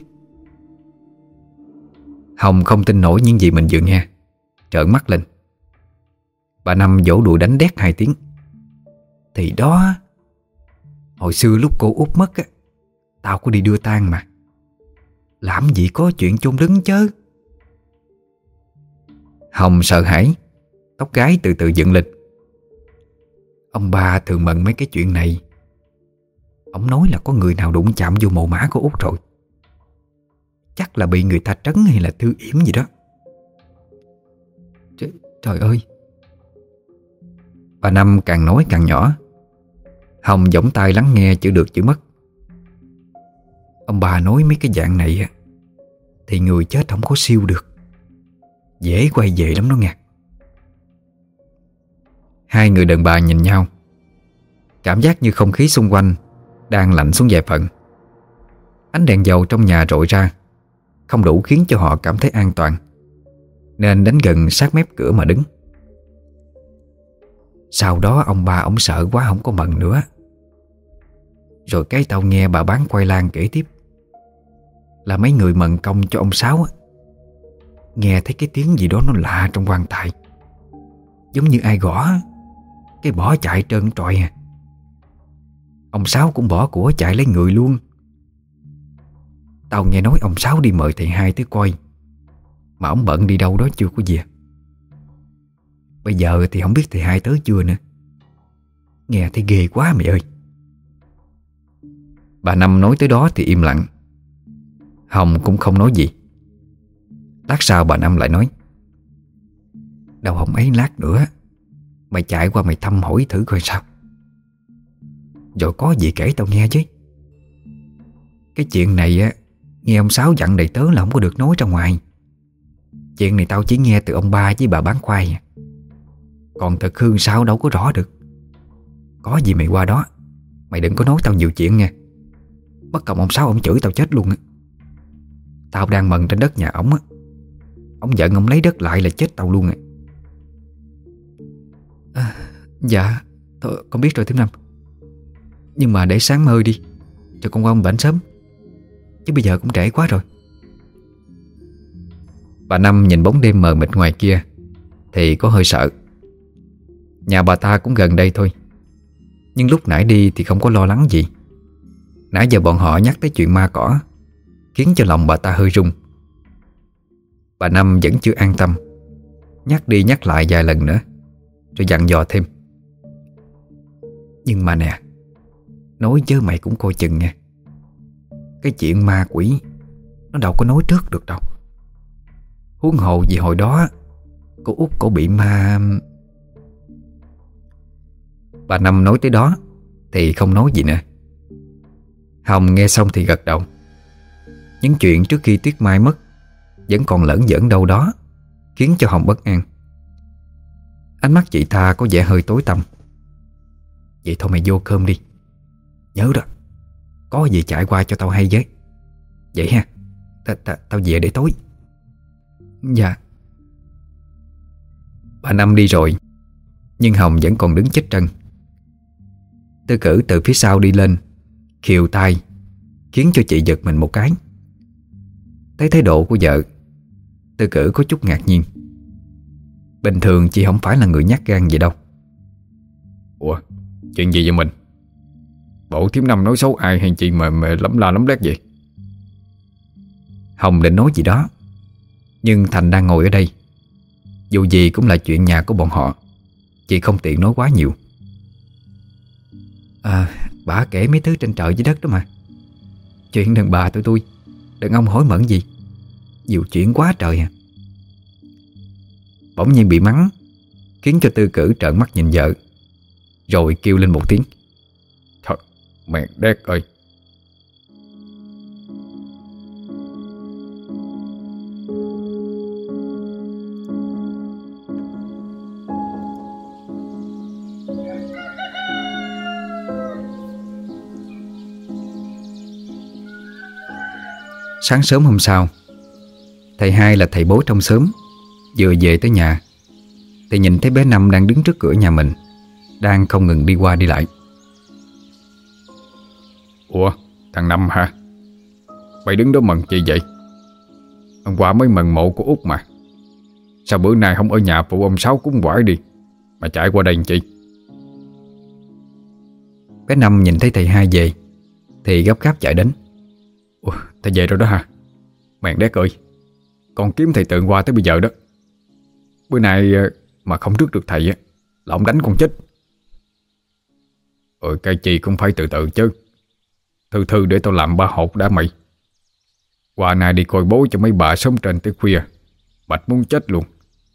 Speaker 1: Hồng không tin nổi những gì mình vừa nghe, trợn mắt lên. Bà Năm vỗ đùi đánh đét hai tiếng. Thì đó, hồi xưa lúc cô Út mất á, tao có đi đưa tang mà, làm gì có chuyện chôn đứng chứ. Hồng sợ hãi, tóc gái từ từ dựng lên. Ông ba thường mận mấy cái chuyện này. Ông nói là có người nào đụng chạm vô mồ mã của Út rồi. Chắc là bị người ta trấn hay là thư yểm gì đó. Trời, trời ơi. Bà Năm càng nói càng nhỏ. Hồng giỏng tai lắng nghe chữ được chữ mất. Ông bà nói mấy cái dạng này á, thì người chết không có siêu được, dễ quay về lắm đó nghe. Hai người đàn bà nhìn nhau, cảm giác như không khí xung quanh đang lạnh xuống vài phần. Ánh đèn dầu trong nhà rọi ra không đủ khiến cho họ cảm thấy an toàn, nên đến gần sát mép cửa mà đứng. Sau đó ông ba ông sợ quá không có mận nữa. Rồi cái tao nghe bà bán khoai lang kể tiếp là mấy người mận công cho ông Sáu á, nghe thấy cái tiếng gì đó nó lạ trong quan tài, giống như ai gõ, cái bỏ chạy trơn trọi à. Ông Sáu cũng bỏ của chạy lấy người luôn. Tao nghe nói ông Sáu đi mời thầy hai tới coi, mà ông bận đi đâu đó chưa có về. Bây giờ thì không biết thầy hai tới chưa nữa. Nghe thấy ghê quá mày ơi. Bà Năm nói tới đó thì im lặng. Hồng cũng không nói gì. Lát sau bà Năm lại nói. Đâu không ấy lát nữa mày chạy qua mày thăm hỏi thử coi sao, rồi có gì kể tao nghe chứ. Cái chuyện này á, nghe ông Sáu dặn đầy tớ là không có được nói ra ngoài. Chuyện này tao chỉ nghe từ ông ba với bà bán khoai, còn thật hư sao đâu có rõ được. Có gì mày qua đó, mày đừng có nói tao nhiều chuyện nha. Bất công ông Sáu ông chửi tao chết luôn á. Tao đang mần trên đất nhà ổng á, ông giận ông lấy đất lại là chết tao luôn á. À, dạ thôi, con biết rồi Thím Năm. Nhưng mà để sáng mơ đi, cho con qua ông bệnh sớm, chứ bây giờ cũng trễ quá rồi. Bà Năm nhìn bóng đêm mờ mịt ngoài kia thì có hơi sợ. Nhà bà ta cũng gần đây thôi, nhưng lúc nãy đi thì không có lo lắng gì. Nãy giờ bọn họ nhắc tới chuyện ma cỏ, khiến cho lòng bà ta hơi rung. Bà Năm vẫn chưa an tâm, nhắc đi nhắc lại vài lần nữa, rồi dặn dò thêm. Nhưng mà nè, nói chứ mày cũng coi chừng nha. Cái chuyện ma quỷ nó đâu có nói trước được đâu. Huống hồ gì hồi đó cô út cổ bị ma. Bà Năm nói tới đó thì không nói gì nữa. Hồng nghe xong thì gật đầu. Những chuyện trước khi Tuyết Mai mất vẫn còn lởn vởn đâu đó, khiến cho Hồng bất an. Ánh mắt chị Tha có vẻ hơi tối tăm. Vậy thôi mày vô cơm đi. Nhớ đó, có gì chạy qua cho tao hay với. Vậy ha, ta, ta, tao về để tối. Dạ. Bà Năm đi rồi, nhưng Hồng vẫn còn đứng chết trân. Tư Cử từ phía sau đi lên, khều tay, khiến cho chị giật mình một cái. Thấy thái độ của vợ, Tư Cử có chút ngạc nhiên. Bình thường chị không phải là người nhát gan vậy đâu.
Speaker 2: Ủa, chuyện gì vậy mình? Bộ thím Năm nói xấu ai hay chị mà, mà lắm la lắm lét vậy?
Speaker 1: Hồng định nói gì đó, nhưng Thành đang ngồi ở đây. Dù gì cũng là chuyện nhà của bọn họ, chị không tiện nói quá nhiều. À, bà kể mấy thứ trên trời dưới đất đó mà. Chuyện đàn bà tụi tôi, đàn ông hỏi mẫn gì. Nhiều chuyện quá trời à. Bỗng nhiên bị mắng, khiến cho Tư Cử trợn mắt nhìn vợ, rồi kêu lên một tiếng.
Speaker 2: Thật, mẹ đét ơi.
Speaker 1: Sáng sớm hôm sau, thầy Hai là thầy bói trong xóm vừa về tới nhà thì nhìn thấy bé Năm đang đứng trước cửa nhà mình, đang không ngừng đi qua đi lại.
Speaker 2: Ủa, thằng Năm hả? Mày đứng đó mừng chi vậy? Hôm qua mới mừng mộ của Út mà. Sao bữa nay không ở nhà phụ ông Sáu cúng quải đi mà chạy qua đây làm chi?
Speaker 1: Bé Năm nhìn thấy thầy Hai về thì gấp gáp chạy đến.
Speaker 2: Ủa, thầy về rồi đó hả? Mẹ đét ơi, con kiếm thầy Tượng qua tới bây giờ đó. Bữa nay mà không rước được thầy á là ông đánh con chết. Ôi cái chi cũng phải từ từ chứ. Thư thư để tao làm ba hột đã mày. Qua nay đi coi bố cho mấy bà sống trên tới khuya, mệt muốn chết luôn.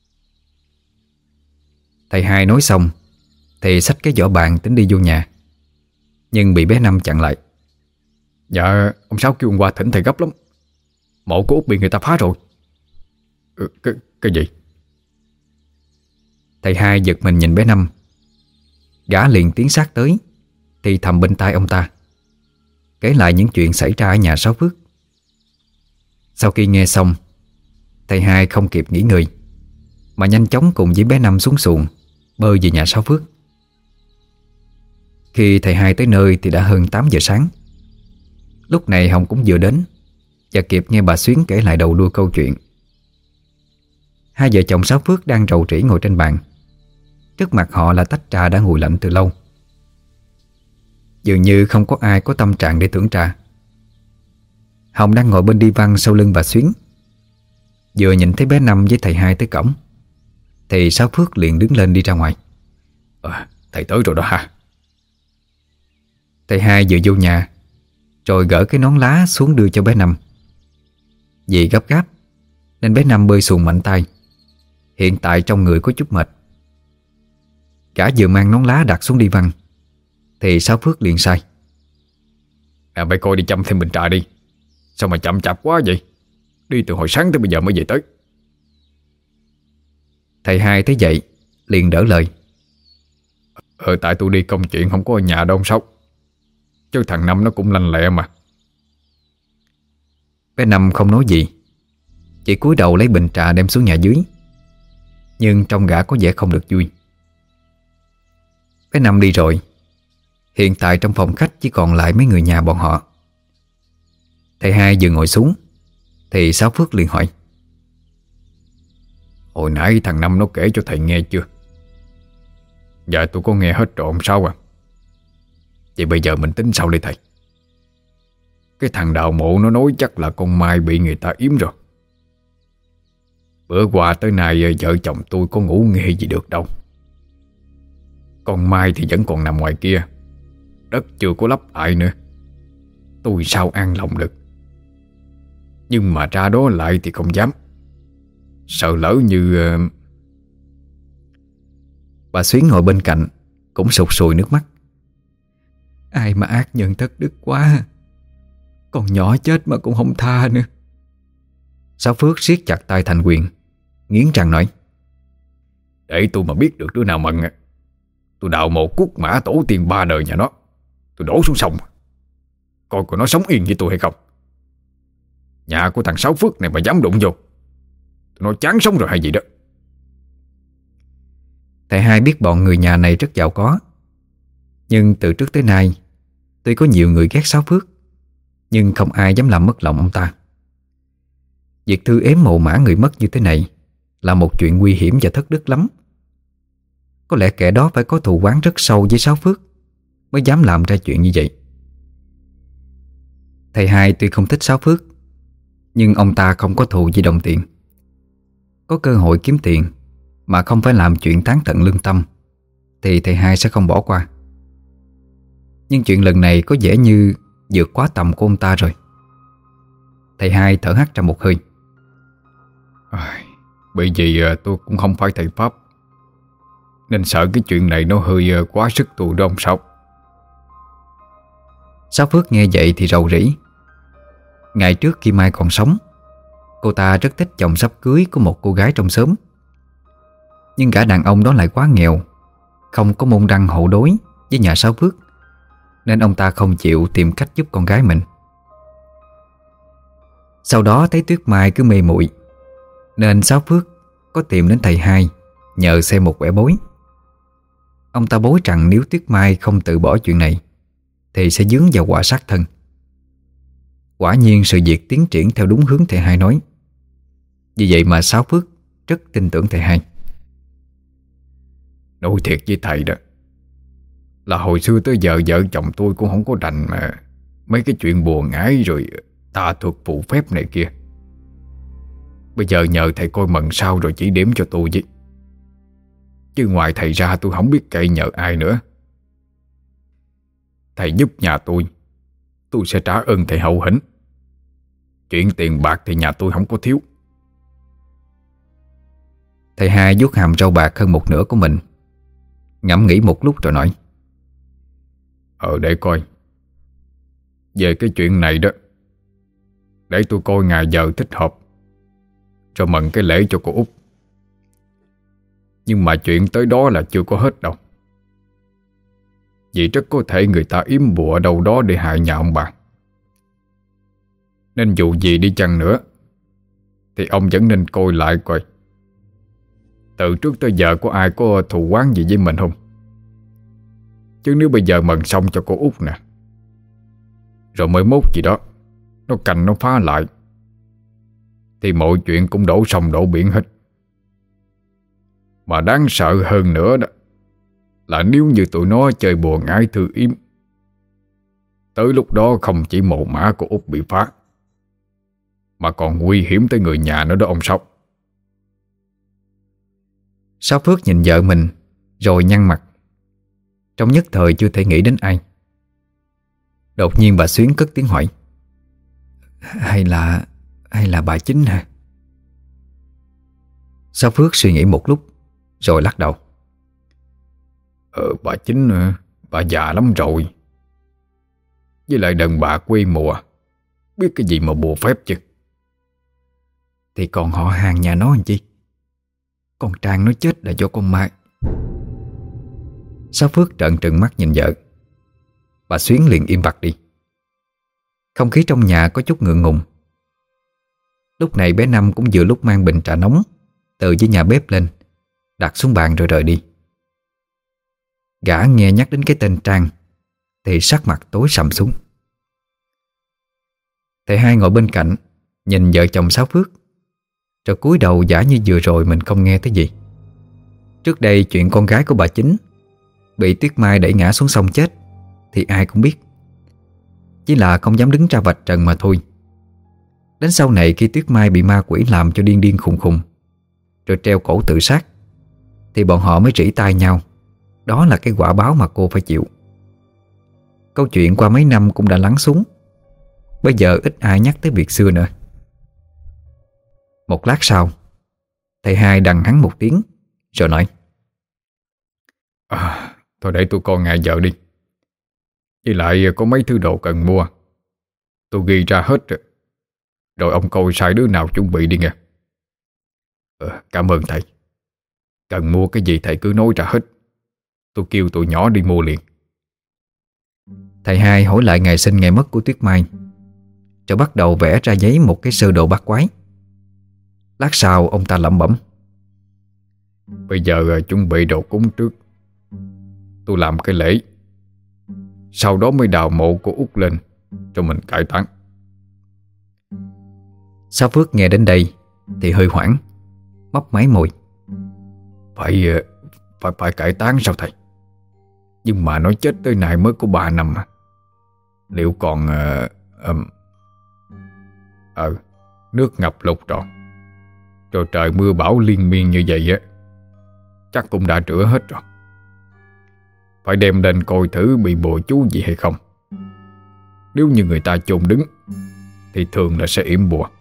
Speaker 1: Thầy Hai nói xong thì xách cái giỏ bàn tính đi vô nhà, nhưng bị bé Năm chặn lại.
Speaker 2: Dạ, ông Sáu kêu hôm qua thỉnh thầy gấp lắm. Mộ của Út bị người ta phá rồi. Ừ, cái, cái gì?
Speaker 1: Thầy Hai giật mình nhìn bé Năm. Gã liền tiến sát tới, thì thầm bên tai ông ta, kể lại những chuyện xảy ra ở nhà Sáu Phước. Sau khi nghe xong, thầy Hai không kịp nghỉ ngơi mà nhanh chóng cùng với bé Năm xuống xuồng bơi về nhà Sáu Phước. Khi thầy Hai tới nơi thì đã hơn tám giờ sáng. Lúc này Hồng cũng vừa đến và kịp nghe bà Xuyến kể lại đầu đuôi câu chuyện. Hai vợ chồng Sáu Phước đang rầu rĩ ngồi trên bàn. Trước mặt họ là tách trà đã nguội lạnh từ lâu. Dường như không có ai có tâm trạng để thưởng trà. Hồng đang ngồi bên đi văn sau lưng bà Xuyến. Vừa nhìn thấy bé Năm với thầy Hai tới cổng thì Sáu Phước liền đứng lên đi ra ngoài.
Speaker 2: À, thầy tới rồi đó hả?
Speaker 1: Thầy Hai vừa vô nhà rồi gỡ cái nón lá xuống đưa cho bé Năm. Vì gấp gáp nên bé Năm bơi xuồng mạnh tay. Hiện tại trong người có chút mệt. Gã vừa mang nón lá đặt xuống đi văn thì Sáu Phước liền sai.
Speaker 2: À, mày coi đi chăm thêm bình trà đi. Sao mà chậm chạp quá vậy? Đi từ hồi sáng tới bây giờ mới về tới.
Speaker 1: Thầy Hai thấy vậy liền đỡ lời.
Speaker 2: Ờ tại tôi đi công chuyện không có ở nhà đâu ông Sáu. Chứ thằng Năm nó cũng lanh lẹ mà.
Speaker 1: Bé Năm không nói gì, chỉ cúi đầu lấy bình trà đem xuống nhà dưới. Nhưng trong gã có vẻ không được vui. Bé Năm đi rồi. Hiện tại trong phòng khách chỉ còn lại mấy người nhà bọn họ. Thầy Hai vừa ngồi xuống thì Sáu Phước liền hỏi.
Speaker 2: Hồi nãy thằng Năm nó kể cho thầy nghe chưa? Dạ tôi có nghe hết rồi ông Sáu à. Vậy bây giờ mình tính sao đây thầy? Cái thằng đào mộ nó nói chắc là con Mai bị người ta yếm rồi. Bữa qua tới nay vợ chồng tôi có ngủ nghe gì được đâu. Con Mai thì vẫn còn nằm ngoài kia, Đất chưa có lấp lại nữa, tôi sao an lòng được. Nhưng mà ra đó lại thì không dám, sợ lỡ như... uh...
Speaker 1: Bà Xuyến ngồi bên cạnh cũng sụt sùi nước mắt. Ai mà ác nhân thất đức quá, con nhỏ chết mà cũng không tha nữa. Sáu Phước siết chặt tay Thành Quyền, nghiến răng nói:
Speaker 2: Để tôi mà biết được đứa nào mận, tôi đào mộ cút mã tổ tiên ba đời nhà nó, tôi đổ xuống sông, coi coi nó sống yên với tôi hay không. Nhà của thằng Sáu Phước này mà dám đụng vô, nó chán sống rồi hay gì đó.
Speaker 1: Thầy hai biết bọn người nhà này rất giàu có, nhưng từ trước tới nay tuy có nhiều người ghét Sáu Phước, nhưng không ai dám làm mất lòng ông ta. Việc thư ếm mồ mả người mất như thế này là một chuyện nguy hiểm và thất đức lắm. Có lẽ kẻ đó phải có thù oán rất sâu với Sáu Phước mới dám làm ra chuyện như vậy. Thầy hai tuy không thích Sáu Phước, nhưng ông ta không có thù với đồng tiền. Có cơ hội kiếm tiền mà không phải làm chuyện tán tận lương tâm thì thầy hai sẽ không bỏ qua. Nhưng chuyện lần này có vẻ như vượt quá tầm của ông ta rồi. Thầy hai thở hắt ra một hơi.
Speaker 2: À, bởi vì tôi cũng không phải thầy Pháp, nên sợ cái chuyện này nó hơi quá sức tôi đó ông Sáu.
Speaker 1: Sáu Phước nghe vậy thì rầu rĩ. Ngày trước khi Mai còn sống, cô ta rất thích chồng sắp cưới của một cô gái trong xóm. Nhưng cả đàn ông đó lại quá nghèo, không có môn đăng hộ đối với nhà Sáu Phước, nên ông ta không chịu tìm cách giúp con gái mình. Sau đó thấy Tuyết Mai cứ mê muội, nên Sáu Phước có tìm đến thầy hai nhờ xem một quẻ bói. Ông ta bối rằng nếu Tuyết Mai không tự bỏ chuyện này thì sẽ dướng vào quả sát thân. Quả nhiên sự việc tiến triển theo đúng hướng thầy hai nói. Vì vậy mà Sáu Phước rất tin tưởng thầy hai.
Speaker 2: Nói thiệt với thầy đó, là hồi xưa tới giờ vợ chồng tôi cũng không có rành mà mấy cái chuyện bùa ngải rồi tà thuật phù phép này kia. Bây giờ nhờ thầy coi mần sao rồi chỉ điểm cho tôi chứ. Chứ ngoài thầy ra tôi không biết cậy nhờ ai nữa. Thầy giúp nhà tôi, tôi sẽ trả ơn thầy hậu hĩnh. Chuyện tiền bạc thì nhà tôi không có thiếu.
Speaker 1: Thầy hai vuốt hàm râu bạc hơn một nửa của mình, ngẫm nghĩ một lúc rồi nói:
Speaker 2: Ờ để coi. Về cái chuyện này đó, để tôi coi ngày giờ thích hợp rồi mần cái lễ cho cô Út. Nhưng mà chuyện tới đó là chưa có hết đâu. Vì rất có thể người ta yếm bùa đâu đó để hại nhà ông bà. Nên dù gì đi chăng nữa thì ông vẫn nên coi lại coi từ trước tới giờ có ai có thù oán gì với mình không. Chứ nếu bây giờ mần xong cho cô Út nè, rồi mới mốt gì đó nó cành nó phá lại, thì mọi chuyện cũng đổ sông đổ biển hết. Mà đáng sợ hơn nữa đó là nếu như tụi nó chơi bùa ngải thư yếm, tới lúc đó không chỉ mồ mả của Út bị phá, mà còn nguy hiểm tới người nhà nữa đó ông Sáu.
Speaker 1: Sáu Phước nhìn vợ mình rồi nhăn mặt, trong nhất thời chưa thể nghĩ đến ai. Đột nhiên bà Xuyến cất tiếng hỏi: Hay là Hay là bà Chính hả? Sáu Phước suy nghĩ một lúc rồi lắc đầu:
Speaker 2: Ờ bà Chính, bà già lắm rồi. Với lại đàn bà quê mùa, biết cái gì mà bùa phép chứ.
Speaker 1: Thì còn họ hàng nhà nó làm chi? Con Trang nó chết là do con Mai. Sáu Phước trợn trừng mắt nhìn vợ. Bà Xuyến liền im bặt đi. Không khí trong nhà có chút ngượng ngùng. Lúc này bé Năm cũng vừa lúc mang bình trà nóng từ dưới nhà bếp lên, đặt xuống bàn rồi rời đi. Gã nghe nhắc đến cái tên Trang thì sắc mặt tối sầm xuống. Thầy hai ngồi bên cạnh nhìn vợ chồng Sáu Phước, rồi cúi đầu giả như vừa rồi mình không nghe thấy gì. Trước đây chuyện con gái của bà Chính bị Tuyết Mai đẩy ngã xuống sông chết thì ai cũng biết, chỉ là không dám đứng ra vạch trần mà thôi. Đến sau này khi Tuyết Mai bị ma quỷ làm cho điên điên khùng khùng rồi treo cổ tự sát, thì bọn họ mới rỉ tai nhau đó là cái quả báo mà cô phải chịu. Câu chuyện qua mấy năm cũng đã lắng xuống. Bây giờ ít ai nhắc tới việc xưa nữa. Một lát sau, thầy hai đằng hắn một tiếng rồi nói:
Speaker 2: à, Thôi để tụi con ngày giờ đi. Với lại có mấy thứ đồ cần mua, tôi ghi ra hết rồi. Rồi ông coi sai đứa nào chuẩn bị đi nghe. ờ, Cảm ơn thầy. Cần mua cái gì thầy cứ nói ra hết, tôi kêu tụi nhỏ đi mua liền.
Speaker 1: Thầy hai hỏi lại ngày sinh ngày mất của Tuyết Mai, rồi bắt đầu vẽ ra giấy một cái sơ đồ bát quái. Lát sau ông ta lẩm bẩm:
Speaker 2: Bây giờ chuẩn bị đồ cúng trước. Tôi làm cái lễ, sau đó mới đào mộ của Út lên cho mình cải táng.
Speaker 1: Sáu Phước nghe đến đây thì hơi hoảng, mấp máy môi:
Speaker 2: Phải Phải phải cải táng sao thầy? Nhưng mà nó chết tới nay mới có ba năm mà. Liệu còn Ờ uh, uh, uh, nước ngập lụt rồi, rồi trời mưa bão liên miên như vậy á, chắc cũng đã rửa hết rồi. Phải đem lên coi thử bị bùa chú gì hay không. Nếu như người ta chôn đứng thì thường là sẽ yểm bùa.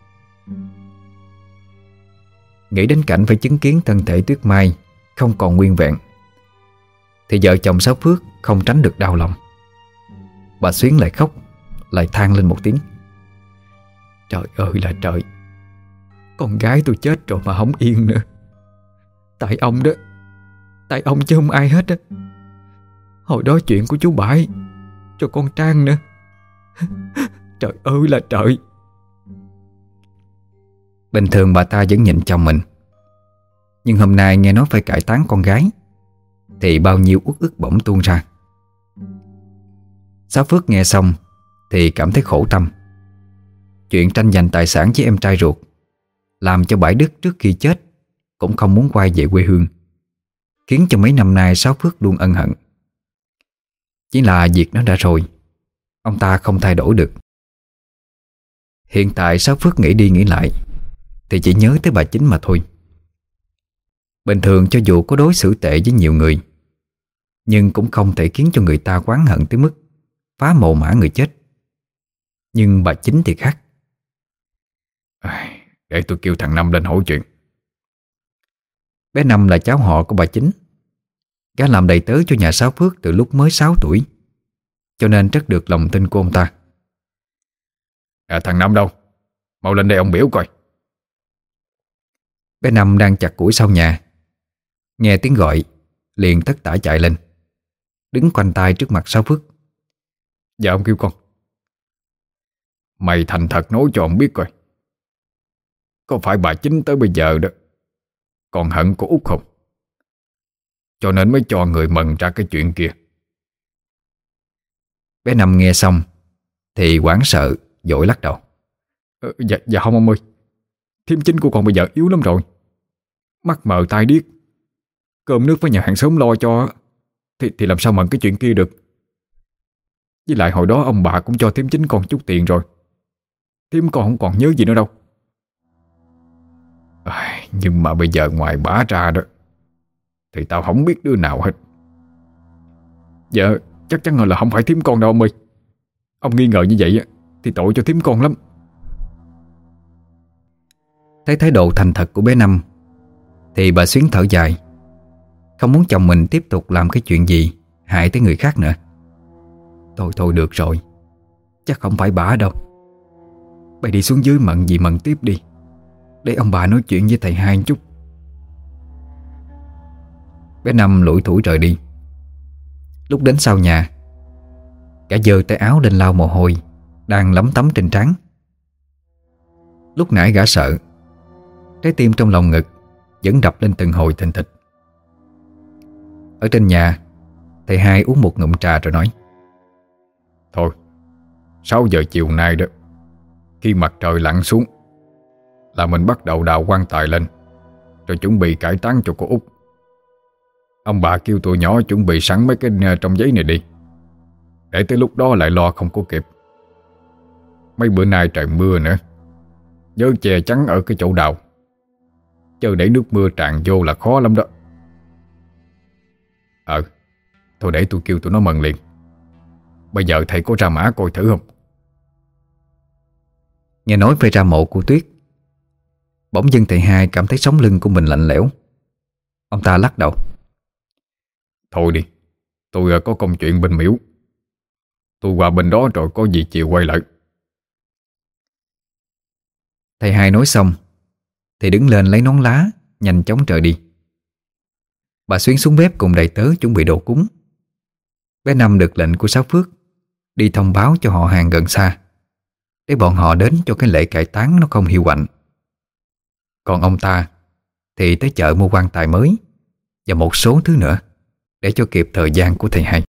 Speaker 1: Nghĩ đến cảnh phải chứng kiến thân thể Tuyết Mai không còn nguyên vẹn thì vợ chồng Sáu Phước không tránh được đau lòng. Bà Xuyến lại khóc, lại than lên một tiếng: Trời ơi là trời, con gái tôi chết rồi mà không yên nữa. Tại ông đó, tại ông chứ không ai hết á. Hồi đó chuyện của chú Bãi cho con Trang nữa. Trời ơi là trời. Bình thường bà ta vẫn nhịn chồng mình, nhưng hôm nay nghe nói phải cải táng con gái thì bao nhiêu uất ức bỗng tuôn ra. Sáu Phước nghe xong thì cảm thấy khổ tâm. Chuyện tranh giành tài sản với em trai ruột làm cho Bãi Đức trước khi chết cũng không muốn quay về quê hương, khiến cho mấy năm nay Sáu Phước luôn ân hận. Chỉ là việc nó đã rồi, ông ta không thay đổi được. Hiện tại Sáu Phước nghĩ đi nghĩ lại thì chỉ nhớ tới bà Chính mà thôi. Bình thường cho dù có đối xử tệ với nhiều người, nhưng cũng không thể khiến cho người ta oán hận tới mức phá mồ mả người chết. Nhưng bà Chính thì khác.
Speaker 2: à, Để tôi kêu thằng Năm lên hỏi chuyện.
Speaker 1: Bé Năm là cháu họ của bà Chính. Gã làm đầy tớ cho nhà Sáu Phước từ lúc mới sáu tuổi, cho nên rất được lòng tin của ông ta.
Speaker 2: à, Thằng Năm đâu? Mau lên đây ông biểu coi.
Speaker 1: Bé Năm đang chặt củi sau nhà, nghe tiếng gọi liền tất tả chạy lên, đứng khoanh tay trước mặt Sáu Phước.
Speaker 2: Dạ ông kêu con. Mày thành thật nói cho ông biết coi, có phải bà Chính tới bây giờ đó còn hận của Út không, cho nên mới cho người mần ra cái chuyện kia?
Speaker 1: Bé Năm nghe xong thì hoảng sợ vội lắc đầu.
Speaker 2: ờ, Dạ dạ không ông ơi. Thím Chính của con bây giờ yếu lắm rồi, mắt mờ tai điếc, cơm nước với nhà hàng xóm lo cho Thì, thì làm sao mần cái chuyện kia được. Với lại hồi đó ông bà cũng cho thím Chính con chút tiền rồi, thím con không còn nhớ gì nữa đâu. à, Nhưng mà bây giờ ngoài bả ra đó thì tao không biết đứa nào hết. Dạ chắc chắn là không phải thím con đâu ông ơi. Ông nghi ngờ như vậy thì tội cho thím con lắm.
Speaker 1: Thấy thái độ thành thật của bé Năm thì bà Xuyến thở dài, không muốn chồng mình tiếp tục làm cái chuyện gì hại tới người khác nữa. Thôi thôi được rồi, chắc không phải bả đâu. Bà đi xuống dưới mận gì mận tiếp đi, để ông bà nói chuyện với thầy hai một chút. Bé Năm lủi thủi rời đi. Lúc đến sau nhà, cả giơ tay áo lên lau mồ hôi đang lấm tấm trên trán. Lúc nãy gã sợ, trái tim trong lòng ngực vẫn đập lên từng hồi thình thịch. Ở trên nhà, thầy hai uống một ngụm trà rồi nói:
Speaker 2: Thôi, sáu giờ chiều nay đó, khi mặt trời lặn xuống là mình bắt đầu đào quan tài lên, rồi chuẩn bị cải táng cho cô Út. Ông bà kêu tụi nhỏ chuẩn bị sẵn mấy cái trong giấy này đi, để tới lúc đó lại lo không có kịp. Mấy bữa nay trời mưa nữa, nhớ che chắn ở cái chỗ đào, chứ để nước mưa tràn vô là khó lắm đó. Ờ, thôi để tôi kêu tụi nó mần liền. Bây giờ thầy có ra mã coi thử không?
Speaker 1: Nghe nói phải ra mộ của Tuyết, bỗng dưng thầy hai cảm thấy sống lưng của mình lạnh lẽo. Ông ta lắc đầu.
Speaker 2: Thôi đi, tôi có công chuyện bên miễu. Tôi qua bên đó rồi có gì chiều quay lại.
Speaker 1: Thầy hai nói xong thì đứng lên lấy nón lá, nhanh chóng trời đi. Bà Xuyến xuống bếp cùng đầy tớ chuẩn bị đồ cúng. Bé Năm được lệnh của Sáu Phước đi thông báo cho họ hàng gần xa, để bọn họ đến cho cái lễ cải táng nó không hiệu quạnh. Còn ông ta thì tới chợ mua quan tài mới và một số thứ nữa, để cho kịp thời gian của thầy hai.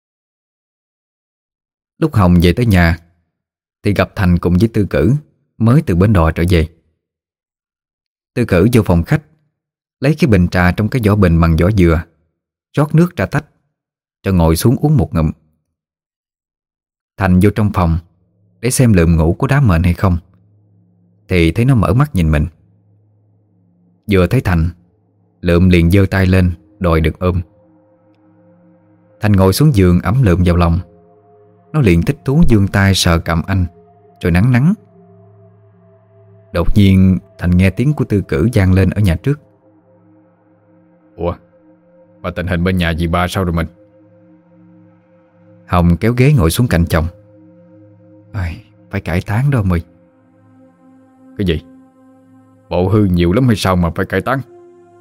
Speaker 1: Lúc Hồng về tới nhà thì gặp Thành cùng với Tư Cử mới từ bến đò trở về. Tư Cử vô phòng khách, lấy cái bình trà trong cái vỏ bình bằng vỏ dừa, rót nước ra tách, cho ngồi xuống uống một ngụm. Thành vô trong phòng để xem lượm ngủ có đá mệnh hay không, thì thấy nó mở mắt nhìn mình. Vừa thấy Thành, lượm liền giơ tay lên đòi được ôm. Thành ngồi xuống giường ẵm lượm vào lòng. Nó liền thích thú giương tay sờ cằm anh, rồi nắng nắng. Đột nhiên Thành nghe tiếng của Tư Cử vang lên ở nhà trước.
Speaker 2: Ủa, mà tình hình bên nhà dì ba sao rồi mình?
Speaker 1: Hồng kéo ghế ngồi xuống cạnh chồng. Ai, phải cải táng đó ông ơi.
Speaker 2: Cái gì? Bộ hư nhiều lắm hay sao mà phải cải táng?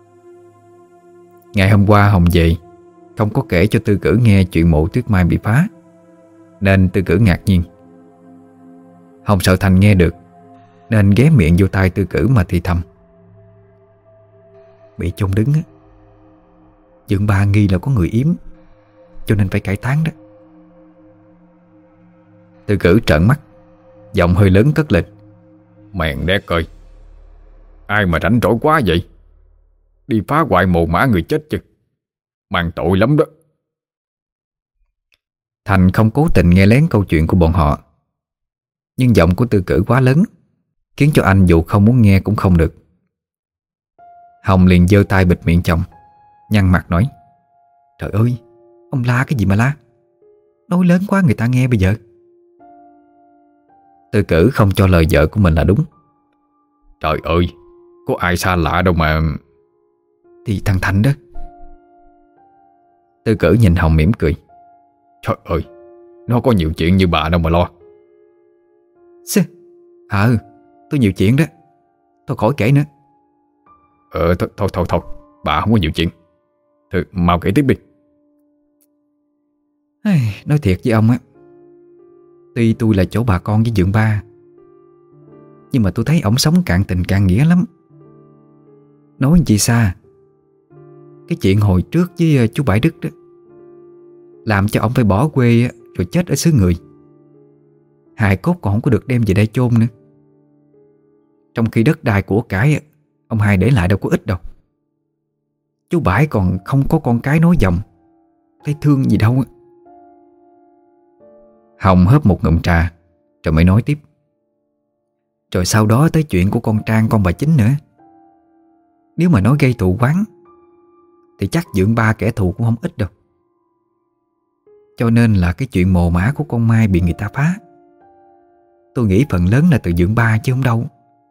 Speaker 1: Ngày hôm qua Hồng về không có kể cho Tư Cử nghe chuyện mộ Tuyết Mai bị phá, nên Tư Cử ngạc nhiên. Hồng sợ Thành nghe được, nên ghé miệng vô tai Tư Cử mà thì thầm. Bị chôn đứng á, Dượng ba nghi là có người yếm, cho nên phải cải táng đó. Tư Cử trợn mắt, giọng hơi lớn cất lên.
Speaker 2: Mèn đét ơi, ai mà rảnh rỗi quá vậy? Đi phá hoại mồ mã người chết chứ, mang tội lắm đó.
Speaker 1: Thành không cố tình nghe lén câu chuyện của bọn họ, nhưng giọng của Tư Cử quá lớn, khiến cho anh dù không muốn nghe cũng không được. Hồng liền giơ tay bịt miệng chồng, nhăn mặt nói. Trời ơi, ông la cái gì mà la? Nói lớn quá người ta nghe bây giờ. Tư Cử không cho lời vợ của mình là đúng.
Speaker 2: Trời ơi, có ai xa lạ đâu mà.
Speaker 1: Thì thằng Thành đó. Tư Cử nhìn Hồng mỉm cười.
Speaker 2: Trời ơi, nó có nhiều chuyện như bà đâu mà lo.
Speaker 1: Xê, ờ, tôi nhiều chuyện đó. Thôi khỏi kể nữa.
Speaker 2: Ờ, thôi, thôi, thôi, thôi, bà không có nhiều chuyện. Thôi, mau kể tiếp đi.
Speaker 1: Nói thiệt với ông á, tuy tôi là chỗ bà con với Dượng ba, nhưng mà tôi thấy ổng sống cạn tình cạn nghĩa lắm. Nói chị xa, cái chuyện hồi trước với chú Bảy Đức đó làm cho ổng phải bỏ quê rồi chết ở xứ người. Hài cốt còn không có được đem về đây chôn nữa. Trong khi đất đai của cải ông hai để lại đâu có ít đâu. Chú Bảy còn không có con cái nối dòng, thấy thương gì đâu. Hồng hớp một ngụm trà rồi mới nói tiếp. Rồi sau đó tới chuyện của con Trang con bà Chính nữa. Nếu mà nói gây thù oán thì chắc Dượng ba kẻ thù cũng không ít đâu. Cho nên là cái chuyện mồ mã của con Mai bị người ta phá, tôi nghĩ phần lớn là từ Dượng ba chứ không đâu.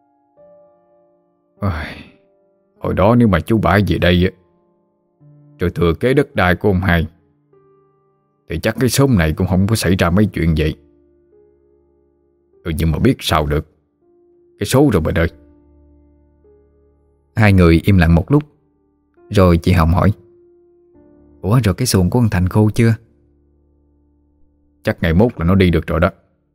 Speaker 2: Ôi, hồi đó nếu mà chú Bảy về đây rồi thừa kế đất đai của ông hai, thì chắc cái xóm này cũng không có xảy ra mấy chuyện vậy. Ừ, nhưng mà biết sao được, cái số rồi bà ơi.
Speaker 1: Hai người im lặng một lúc, rồi chị Hồng hỏi. Ủa rồi cái xuồng của con Thành khô chưa?
Speaker 2: Chắc ngày mốt là nó đi được rồi đó.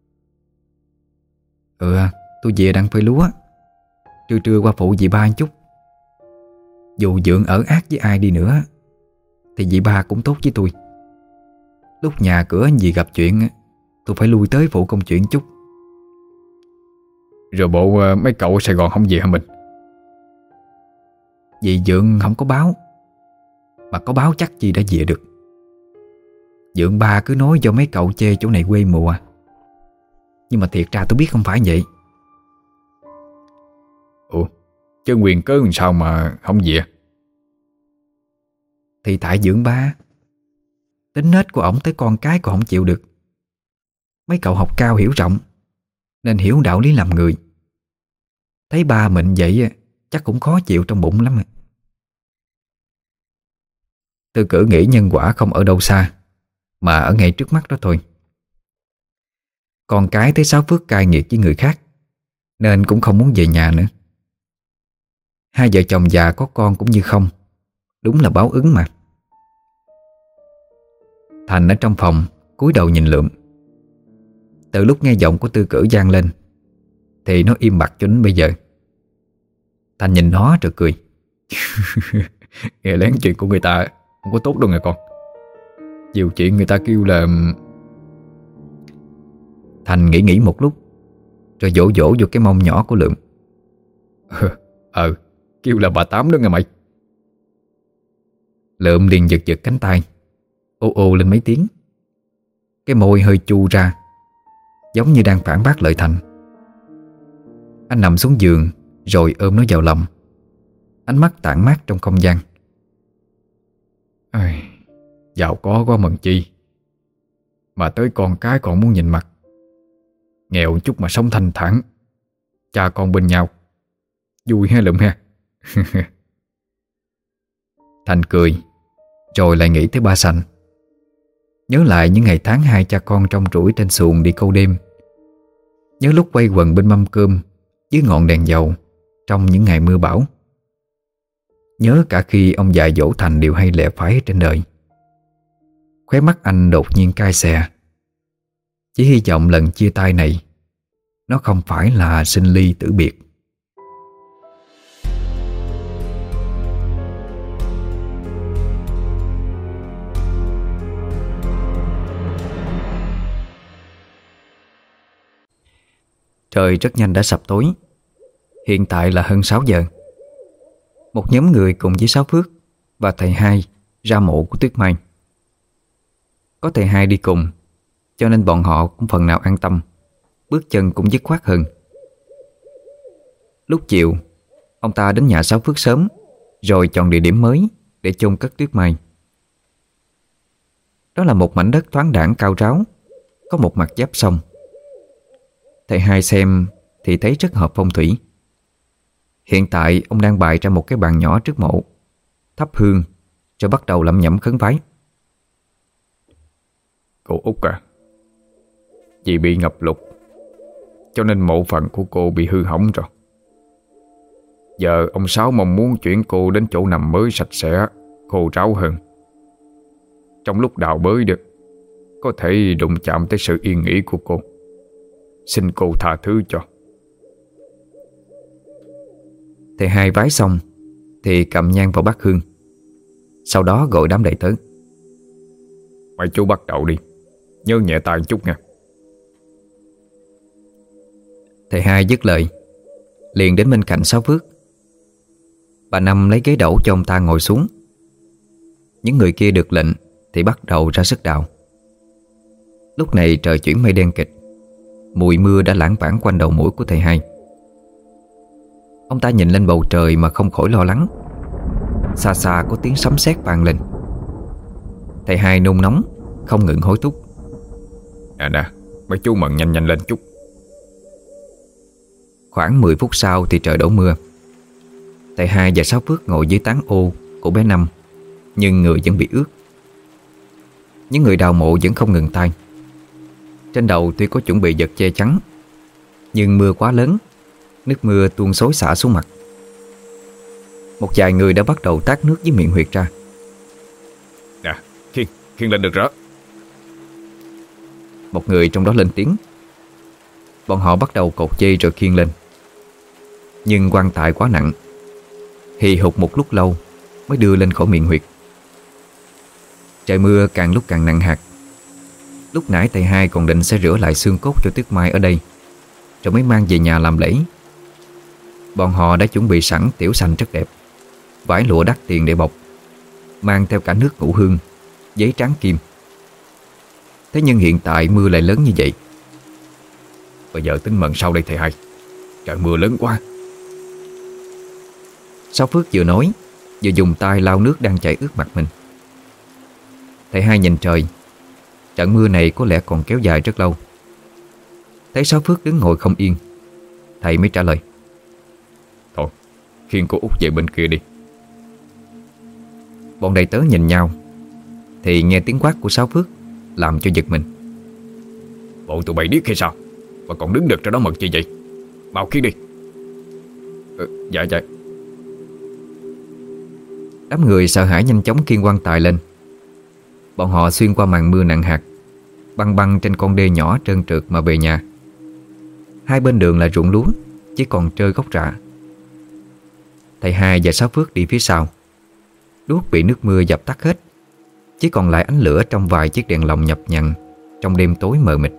Speaker 1: Ừ, tôi về đang phơi lúa, trưa trưa qua phụ dì ba một chút. Dù Dượng ở ác với ai đi nữa thì dì ba cũng tốt với tôi. Lúc nhà cửa gì gặp chuyện, tôi phải lui tới phụ công chuyện chút.
Speaker 2: Rồi bộ mấy cậu ở Sài Gòn không về hả mình?
Speaker 1: Dì Dượng không có báo, mà có báo chắc gì đã về được. Dượng ba cứ nói cho mấy cậu chê chỗ này quê mùa, nhưng mà thiệt ra tôi biết không phải vậy.
Speaker 2: Ủa, chứ quyền cớ làm sao mà không về?
Speaker 1: Thì tại Dượng ba tính nết của ổng tới con cái còn không chịu được, Mấy cậu học cao hiểu rộng nên hiểu đạo lý làm người. Thấy ba mình vậy chắc cũng khó chịu trong bụng lắm. Tư Cử nghĩ nhân quả không ở đâu xa, mà ở ngay trước mắt đó thôi. Con cái thấy Sáu Phước cai nghiệt với người khác nên cũng không muốn về nhà nữa. Hai vợ chồng già có con cũng như không. Đúng là báo ứng mà. Thành ở trong phòng cúi đầu nhìn Lượm. Từ lúc nghe giọng của Tư Cử vang lên thì nó im bặt cho đến bây giờ. Thành nhìn nó rồi cười.
Speaker 2: Nghe lén chuyện của người ta không có tốt đâu nghe con. Nhiều chuyện người ta kêu là...
Speaker 1: Thành nghĩ nghĩ một lúc rồi vỗ vỗ vô cái mông nhỏ của Lượm.
Speaker 2: Ờ, kêu là bà Tám đó nghe mày.
Speaker 1: Lượm liền giật giật cánh tay, ô ô lên mấy tiếng. Cái môi hơi chu ra, giống như đang phản bác lời Thành. Anh nằm xuống giường rồi ôm nó vào lòng, ánh mắt tản mát trong không gian.
Speaker 2: Ai, giàu có có mừng chi, mà tới con cái còn muốn nhìn mặt. Nghèo chút mà sống thanh thản, cha con bên nhau, vui ha Lượm ha.
Speaker 1: Thành cười rồi lại nghĩ tới ba Sành. Nhớ lại những ngày tháng hai cha con trong trũi trên xuồng đi câu đêm. Nhớ lúc quay quần bên mâm cơm dưới ngọn đèn dầu trong những ngày mưa bão. Nhớ cả khi ông già dỗ Thành điều hay lẽ phải trên đời. Khóe mắt anh đột nhiên cay xè. Chỉ hy vọng lần chia tay này nó không phải là sinh ly tử biệt. Trời rất nhanh đã sập tối. Hiện tại là hơn sáu giờ. Một nhóm người cùng với Sáu Phước và thầy Hai ra mộ của Tuyết Mai. Có thầy Hai đi cùng cho nên bọn họ cũng phần nào an tâm, bước chân cũng dứt khoát hơn. Lúc chiều, ông ta đến nhà Sáu Phước sớm rồi chọn địa điểm mới để chôn cất Tuyết Mai. Đó là một mảnh đất thoáng đãng cao ráo, có một mặt giáp sông. Thầy Hai xem thì thấy rất hợp phong thủy. Hiện tại ông đang bày ra một cái bàn nhỏ trước mộ, thắp hương rồi bắt đầu lẩm nhẩm khấn vái.
Speaker 2: Cô Út à, vì bị ngập lụt cho nên mộ phần của cô bị hư hỏng rồi. Giờ ông Sáu mong muốn chuyển cô đến chỗ nằm mới sạch sẽ, khô ráo hơn. Trong lúc đào bới được, có thể đụng chạm tới sự yên nghỉ của cô. Xin cô tha thứ cho.
Speaker 1: Thầy Hai vái xong thì cầm nhang vào bát hương, sau đó gọi đám đệ tử.
Speaker 2: Mấy chú bắt đầu đi, nhớ nhẹ tay chút nha.
Speaker 1: Thầy Hai dứt lời liền đến bên cạnh Sáu Phước. Bà Năm lấy ghế đẩu cho ông ta ngồi xuống. Những người kia được lệnh thì bắt đầu ra sức đào. Lúc này trời chuyển mây đen kịt, mùi mưa đã lãng vảng quanh đầu mũi của thầy Hai. Ông ta nhìn lên bầu trời mà không khỏi lo lắng. Xa xa có tiếng sấm sét vang lên. Thầy Hai nôn nóng không ngừng hối thúc.
Speaker 2: Nè nè, mấy chú mần nhanh nhanh lên chút.
Speaker 1: Khoảng mười phút sau thì trời đổ mưa. Thầy Hai và Sáu Phước ngồi dưới tán ô của bé Năm, nhưng người vẫn bị ướt. Những người đào mộ vẫn không ngừng tay. Trên đầu tuy có chuẩn bị vật che chắn, nhưng mưa quá lớn, nước mưa tuôn xối xả xuống mặt. Một vài người đã bắt đầu tát nước với miệng huyệt ra.
Speaker 2: Nè, khiêng, khiêng lên được rồi.
Speaker 1: Một người trong đó lên tiếng. Bọn họ bắt đầu cột dây rồi khiêng lên. Nhưng quan tài quá nặng, hì hục một lúc lâu mới đưa lên khỏi miệng huyệt. Trời mưa càng lúc càng nặng hạt. Lúc nãy thầy Hai còn định sẽ rửa lại xương cốt cho Tuyết Mai ở đây, rồi mới mang về nhà làm lễ. Bọn họ đã chuẩn bị sẵn tiểu xanh rất đẹp, vải lụa đắt tiền để bọc, mang theo cả nước ngũ hương, giấy trắng kim. Thế nhưng hiện tại mưa lại lớn như vậy.
Speaker 2: Bây giờ tính mần sau đây thầy Hai, trời mưa lớn quá.
Speaker 1: Sáu Phước vừa nói vừa dùng tay lau nước đang chảy ướt mặt mình. Thầy Hai nhìn trời. Trận mưa này có lẽ còn kéo dài rất lâu. Thấy Sáu Phước đứng ngồi không yên, thầy mới trả lời:
Speaker 2: Thôi, khiêng cô Út về bên kia đi.
Speaker 1: Bọn đầy tớ nhìn nhau thì nghe tiếng quát của Sáu Phước làm cho giật mình.
Speaker 2: Bộ tụi bay điếc hay sao mà còn đứng được ra đó mật chi vậy? Mau khiêng đi. Ừ, dạ dạ.
Speaker 1: Đám người sợ hãi nhanh chóng khiêng quan tài lên. Bọn họ xuyên qua màn mưa nặng hạt, băng băng trên con đê nhỏ trơn trượt mà về nhà. Hai bên đường là ruộng lúa, chỉ còn trơ gốc rạ. Thầy Hai và Sáu Phước đi phía sau. Đuốc bị nước mưa dập tắt hết, chỉ còn lại ánh lửa trong vài chiếc đèn lồng nhập nhằn trong đêm tối mờ mịt.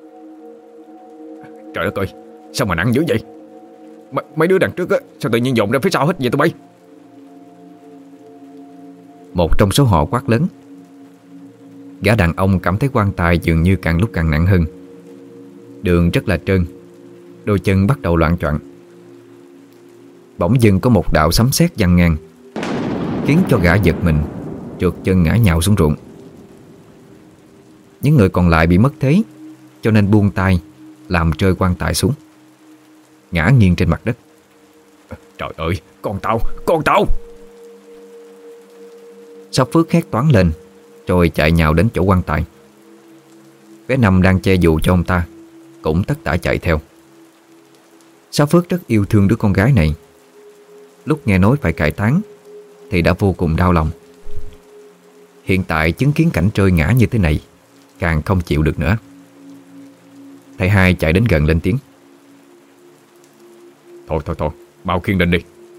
Speaker 2: Trời đất ơi, sao mà nặng dữ vậy? M mấy đứa đằng trước á, sao tự nhiên dồn ra phía sau hết vậy tụi bay?
Speaker 1: Một trong số họ quát lớn. Gã đàn ông cảm thấy quan tài dường như càng lúc càng nặng hơn. Đường rất là trơn, đôi chân bắt đầu loạng choạng. Bỗng dưng có một đạo sấm sét giăng ngang, khiến cho gã giật mình, trượt chân ngã nhào xuống ruộng. Những người còn lại bị mất thế, cho nên buông tay làm rơi quan tài xuống, ngã nghiêng trên mặt đất.
Speaker 2: Trời ơi, con tao, con tao!
Speaker 1: Sáu Phước hét toáng lên, rồi chạy nhào đến chỗ quan tài. Bé Năm đang che dù cho ông ta cũng tất tả chạy theo. Sáu Phước rất yêu thương đứa con gái này. Lúc nghe nói phải cải táng thì đã vô cùng đau lòng. Hiện tại chứng kiến cảnh rơi ngã như thế này, càng không chịu được nữa. Thầy Hai chạy đến gần lên tiếng:
Speaker 2: Thôi thôi thôi, mau khiêng lên đi.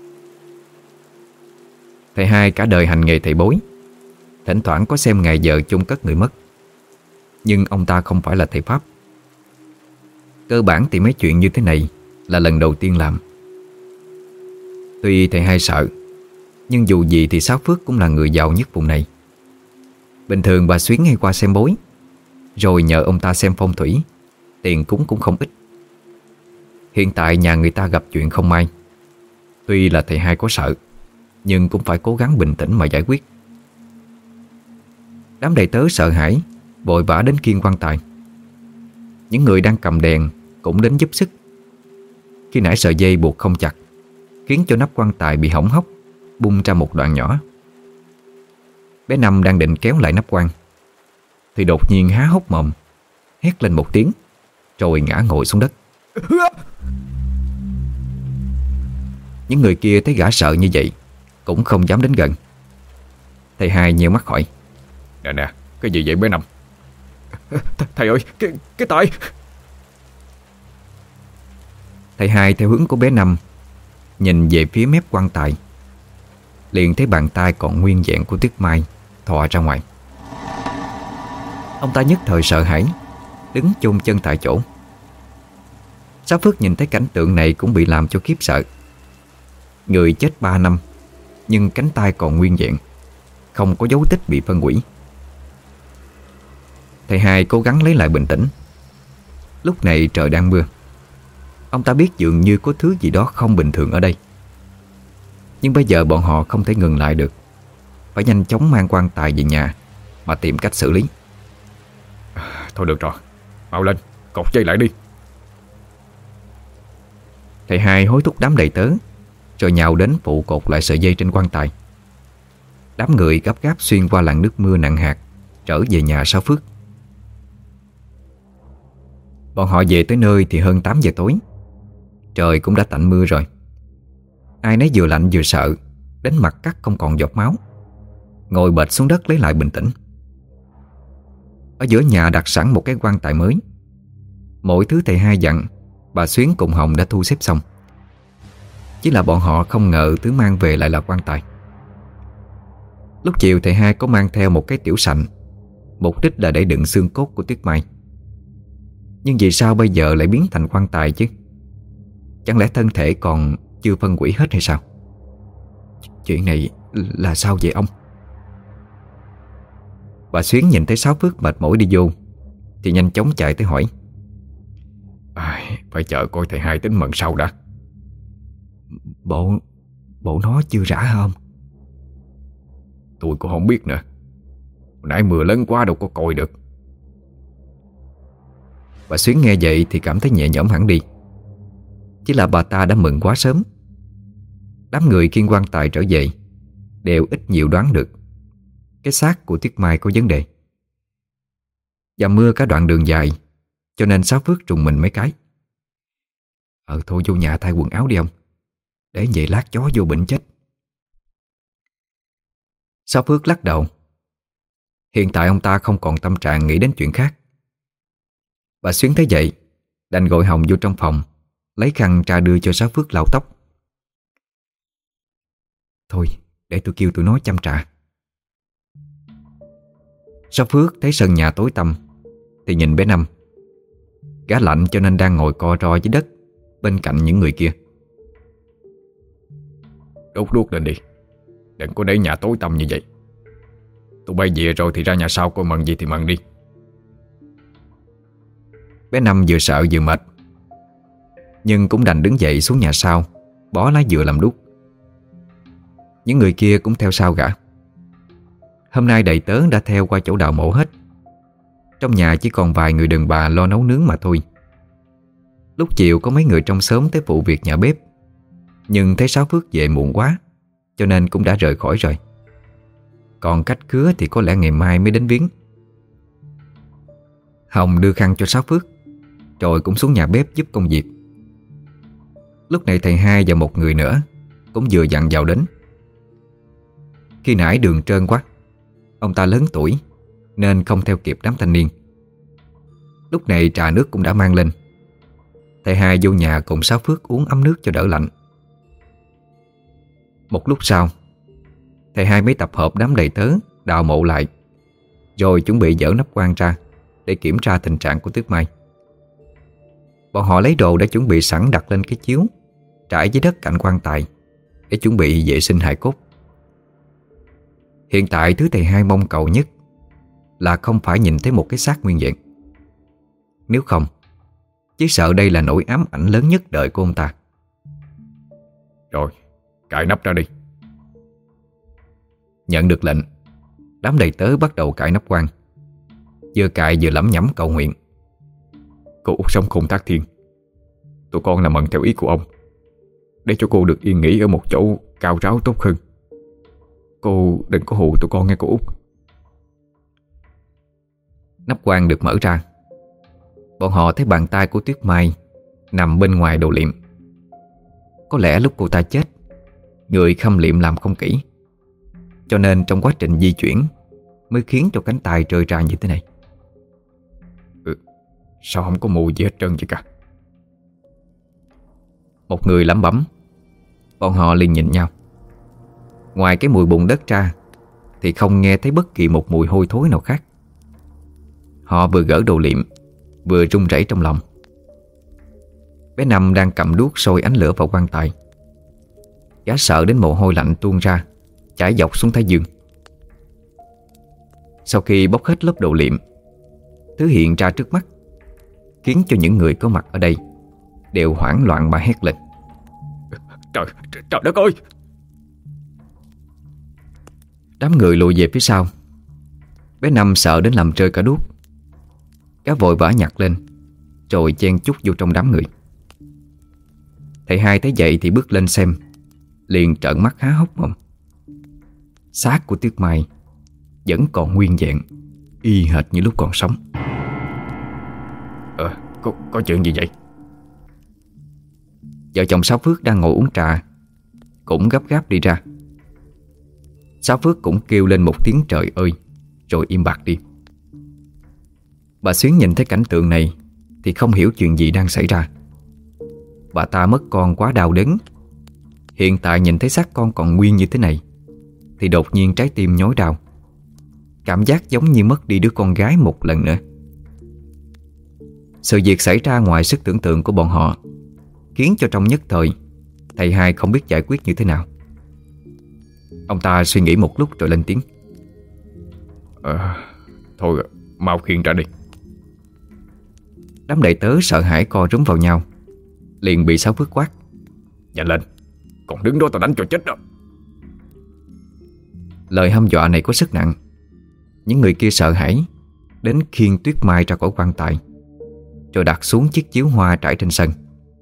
Speaker 1: Thầy Hai cả đời hành nghề thầy bói, thỉnh thoảng có xem ngày giờ chôn cất người mất. Nhưng ông ta không phải là thầy Pháp. Cơ bản thì mấy chuyện như thế này là lần đầu tiên làm. Tuy thầy Hai sợ, nhưng dù gì thì Sáu Phước cũng là người giàu nhất vùng này. Bình thường bà Xuyến hay qua xem bói, rồi nhờ ông ta xem phong thủy, tiền cúng cũng không ít. Hiện tại nhà người ta gặp chuyện không may. Tuy là thầy Hai có sợ, nhưng cũng phải cố gắng bình tĩnh mà giải quyết. Đám đầy tớ sợ hãi, vội vã đến khiêng quan tài. Những người đang cầm đèn cũng đến giúp sức. Khi nãy sợi dây buộc không chặt, khiến cho nắp quan tài bị hỏng hóc, bung ra một đoạn nhỏ. Bé Năm đang định kéo lại nắp quan thì đột nhiên há hốc mồm, hét lên một tiếng, rồi ngã ngồi xuống đất. Những người kia thấy gã sợ như vậy cũng không dám đến gần. Thầy Hai nheo mắt hỏi:
Speaker 2: Nè nè, cái gì vậy bé Năm? Thầy ơi, cái, cái tay.
Speaker 1: Thầy Hai theo hướng của bé Năm nhìn về phía mép quan tài, liền thấy bàn tay còn nguyên vẹn của Tuyết Mai thò ra ngoài. Ông ta nhất thời sợ hãi, đứng chôn chân tại chỗ. Sáu Phước nhìn thấy cảnh tượng này cũng bị làm cho khiếp sợ. Người chết ba năm, nhưng cánh tay còn nguyên vẹn, không có dấu tích bị phân hủy. Thầy Hai cố gắng lấy lại bình tĩnh. Lúc này trời đang mưa. Ông ta biết dường như có thứ gì đó không bình thường ở đây. Nhưng bây giờ bọn họ không thể ngừng lại được, phải nhanh chóng mang quan tài về nhà mà tìm cách xử lý.
Speaker 2: Thôi được rồi, mau lên, cột dây lại đi.
Speaker 1: Thầy Hai hối thúc đám đầy tớ, rồi nhào đến phụ cột lại sợi dây trên quan tài. Đám người gấp gáp xuyên qua làn nước mưa nặng hạt, trở về nhà Sáu Phước. Bọn họ về tới nơi thì hơn tám giờ tối. Trời cũng đã tạnh mưa rồi. Ai nấy vừa lạnh vừa sợ, đến mặt cắt không còn giọt máu, ngồi bệt xuống đất lấy lại bình tĩnh. Ở giữa nhà đặt sẵn một cái quan tài mới. Mỗi thứ thầy Hai dặn, bà Xuyến cùng Hồng đã thu xếp xong. Chỉ là bọn họ không ngờ thứ mang về lại là quan tài. Lúc chiều thầy Hai có mang theo một cái tiểu sành, mục đích là để đựng xương cốt của Tuyết Mai. Nhưng vì sao bây giờ lại biến thành quan tài chứ? Chẳng lẽ thân thể còn chưa phân hủy hết hay sao? Chuyện này là sao vậy ông? Bà Xuyến nhìn thấy Sáu Phước mệt mỏi đi vô thì nhanh chóng chạy tới hỏi:
Speaker 2: à, Phải chờ coi thầy Hai tính mận sau đã.
Speaker 1: Bộ Bộ nó chưa rã hả ông?
Speaker 2: Tôi cũng không biết nữa. Hồi nãy mưa lớn quá đâu có coi được.
Speaker 1: Bà Xuyến nghe vậy thì cảm thấy nhẹ nhõm hẳn đi. Chỉ là bà ta đã mừng quá sớm. Đám người khiêng quan tài trở về đều ít nhiều đoán được cái xác của Tuyết Mai có vấn đề. Và mưa cả đoạn đường dài, cho nên Sáu Phước trùng mình mấy cái. Ờ thôi vô nhà thay quần áo đi ông, để vậy lát chó vô bệnh chết. Sáu Phước lắc đầu. Hiện tại ông ta không còn tâm trạng nghĩ đến chuyện khác. Bà Xuyến thấy vậy đành gọi Hồng vô trong phòng, lấy khăn ra đưa cho Sáu Phước lau tóc. Thôi để tôi kêu tụi nó chăm trà. Sáu Phước thấy sân nhà tối tăm thì nhìn bé Năm. Gã lạnh cho nên đang ngồi co ro dưới đất bên cạnh những người kia.
Speaker 2: Đốt đuốc lên đi, đừng có để nhà tối tăm như vậy. Tụi bay về rồi thì ra nhà sau coi mần gì thì mần đi.
Speaker 1: Bé Năm vừa sợ vừa mệt, nhưng cũng đành đứng dậy xuống nhà sau, bó lá dừa làm đuốc. Những người kia cũng theo sau gã. Hôm nay đầy tớ đã theo qua chỗ đào mộ hết. Trong nhà chỉ còn vài người đàn bà lo nấu nướng mà thôi. Lúc chiều có mấy người trong xóm tới phụ việc nhà bếp, nhưng thấy Sáu Phước về muộn quá, cho nên cũng đã rời khỏi rồi. Còn cách cứa thì có lẽ ngày mai mới đến viếng. Hồng đưa khăn cho Sáu Phước, rồi cũng xuống nhà bếp giúp công việc. Lúc này thầy hai và một người nữa cũng vừa dặn vào đến. Khi nãy đường trơn quá, ông ta lớn tuổi nên không theo kịp đám thanh niên. Lúc này trà nước cũng đã mang lên. Thầy hai vô nhà cùng Sáu Phước uống ấm nước cho đỡ lạnh. Một lúc sau, thầy hai mới tập hợp đám đầy tớ đào mộ lại, rồi chuẩn bị dỡ nắp quan ra để kiểm tra tình trạng của Tuyết Mai. Bọn họ lấy đồ đã chuẩn bị sẵn đặt lên cái chiếu trải dưới đất cạnh quan tài để chuẩn bị vệ sinh hài cốt. Hiện tại thứ thầy hai mong cầu nhất là không phải nhìn thấy một cái xác nguyên vẹn. Nếu không, chỉ sợ đây là nỗi ám ảnh lớn nhất đời của ông ta.
Speaker 2: Rồi, cài nắp ra đi.
Speaker 1: Nhận được lệnh, đám đầy tớ bắt đầu cài nắp quan. Vừa cài vừa lẩm nhẩm cầu nguyện.
Speaker 2: Cô Út sống khôn tác thiên, tụi con làm mần theo ý của ông, để cho cô được yên nghỉ ở một chỗ cao ráo tốt hơn. Cô đừng có hù tụi con nghe cô Út.
Speaker 1: Nắp quan được mở ra. Bọn họ thấy bàn tay của Tuyết Mai nằm bên ngoài đồ liệm. Có lẽ lúc cô ta chết, người khâm liệm làm không kỹ, cho nên trong quá trình di chuyển mới khiến cho cánh tay rơi ra như thế này.
Speaker 2: Ừ, sao không có mùi gì hết trơn vậy cả?
Speaker 1: Một người lẩm bẩm. Bọn họ liền nhìn nhau. Ngoài cái mùi bùn đất ra thì không nghe thấy bất kỳ một mùi hôi thối nào khác. Họ vừa gỡ đồ liệm vừa run rẩy trong lòng. Bé Năm đang cầm đuốc sôi ánh lửa vào quan tài. Gã sợ đến mồ hôi lạnh tuôn ra, chảy dọc xuống thái dương. Sau khi bốc hết lớp đồ liệm, thứ hiện ra trước mắt khiến cho những người có mặt ở đây đều hoảng loạn mà hét lên.
Speaker 2: Trời, trời, trời đất ơi!
Speaker 1: Đám người lùi về phía sau. Bé Năm sợ đến làm rơi cả đuốc. Gã vội vã nhặt lên, rồi chen chúc vô trong đám người. Thầy hai thấy vậy thì bước lên xem, liền trợn mắt há hốc mồm. Xác của Tuyết Mai vẫn còn nguyên vẹn, y hệt như lúc còn sống.
Speaker 2: Ờ, có, có chuyện gì vậy?
Speaker 1: Vợ chồng Sáu Phước đang ngồi uống trà cũng gấp gáp đi ra. Sáu Phước cũng kêu lên một tiếng trời ơi, rồi im bặt đi. Bà Xuyến nhìn thấy cảnh tượng này thì không hiểu chuyện gì đang xảy ra. Bà ta mất con quá đau đớn. Hiện tại nhìn thấy xác con còn nguyên như thế này thì đột nhiên trái tim nhói đau. Cảm giác giống như mất đi đứa con gái một lần nữa. Sự việc xảy ra ngoài sức tưởng tượng của bọn họ, khiến cho trong nhất thời thầy hai không biết giải quyết như thế nào. Ông ta suy nghĩ một lúc rồi lên tiếng.
Speaker 2: Ờ, thôi mau khiêng ra đi.
Speaker 1: Đám đệ tớ sợ hãi co rúm vào nhau, liền bị Sáu Phước quát.
Speaker 2: Nhanh lên, còn đứng đó tao đánh cho chết đó.
Speaker 1: Lời hăm dọa này có sức nặng. Những người kia sợ hãi đến khiêng Tuyết Mai ra khỏi quan tài. rồi đặt xuống chiếc chiếu hoa trải trên sân.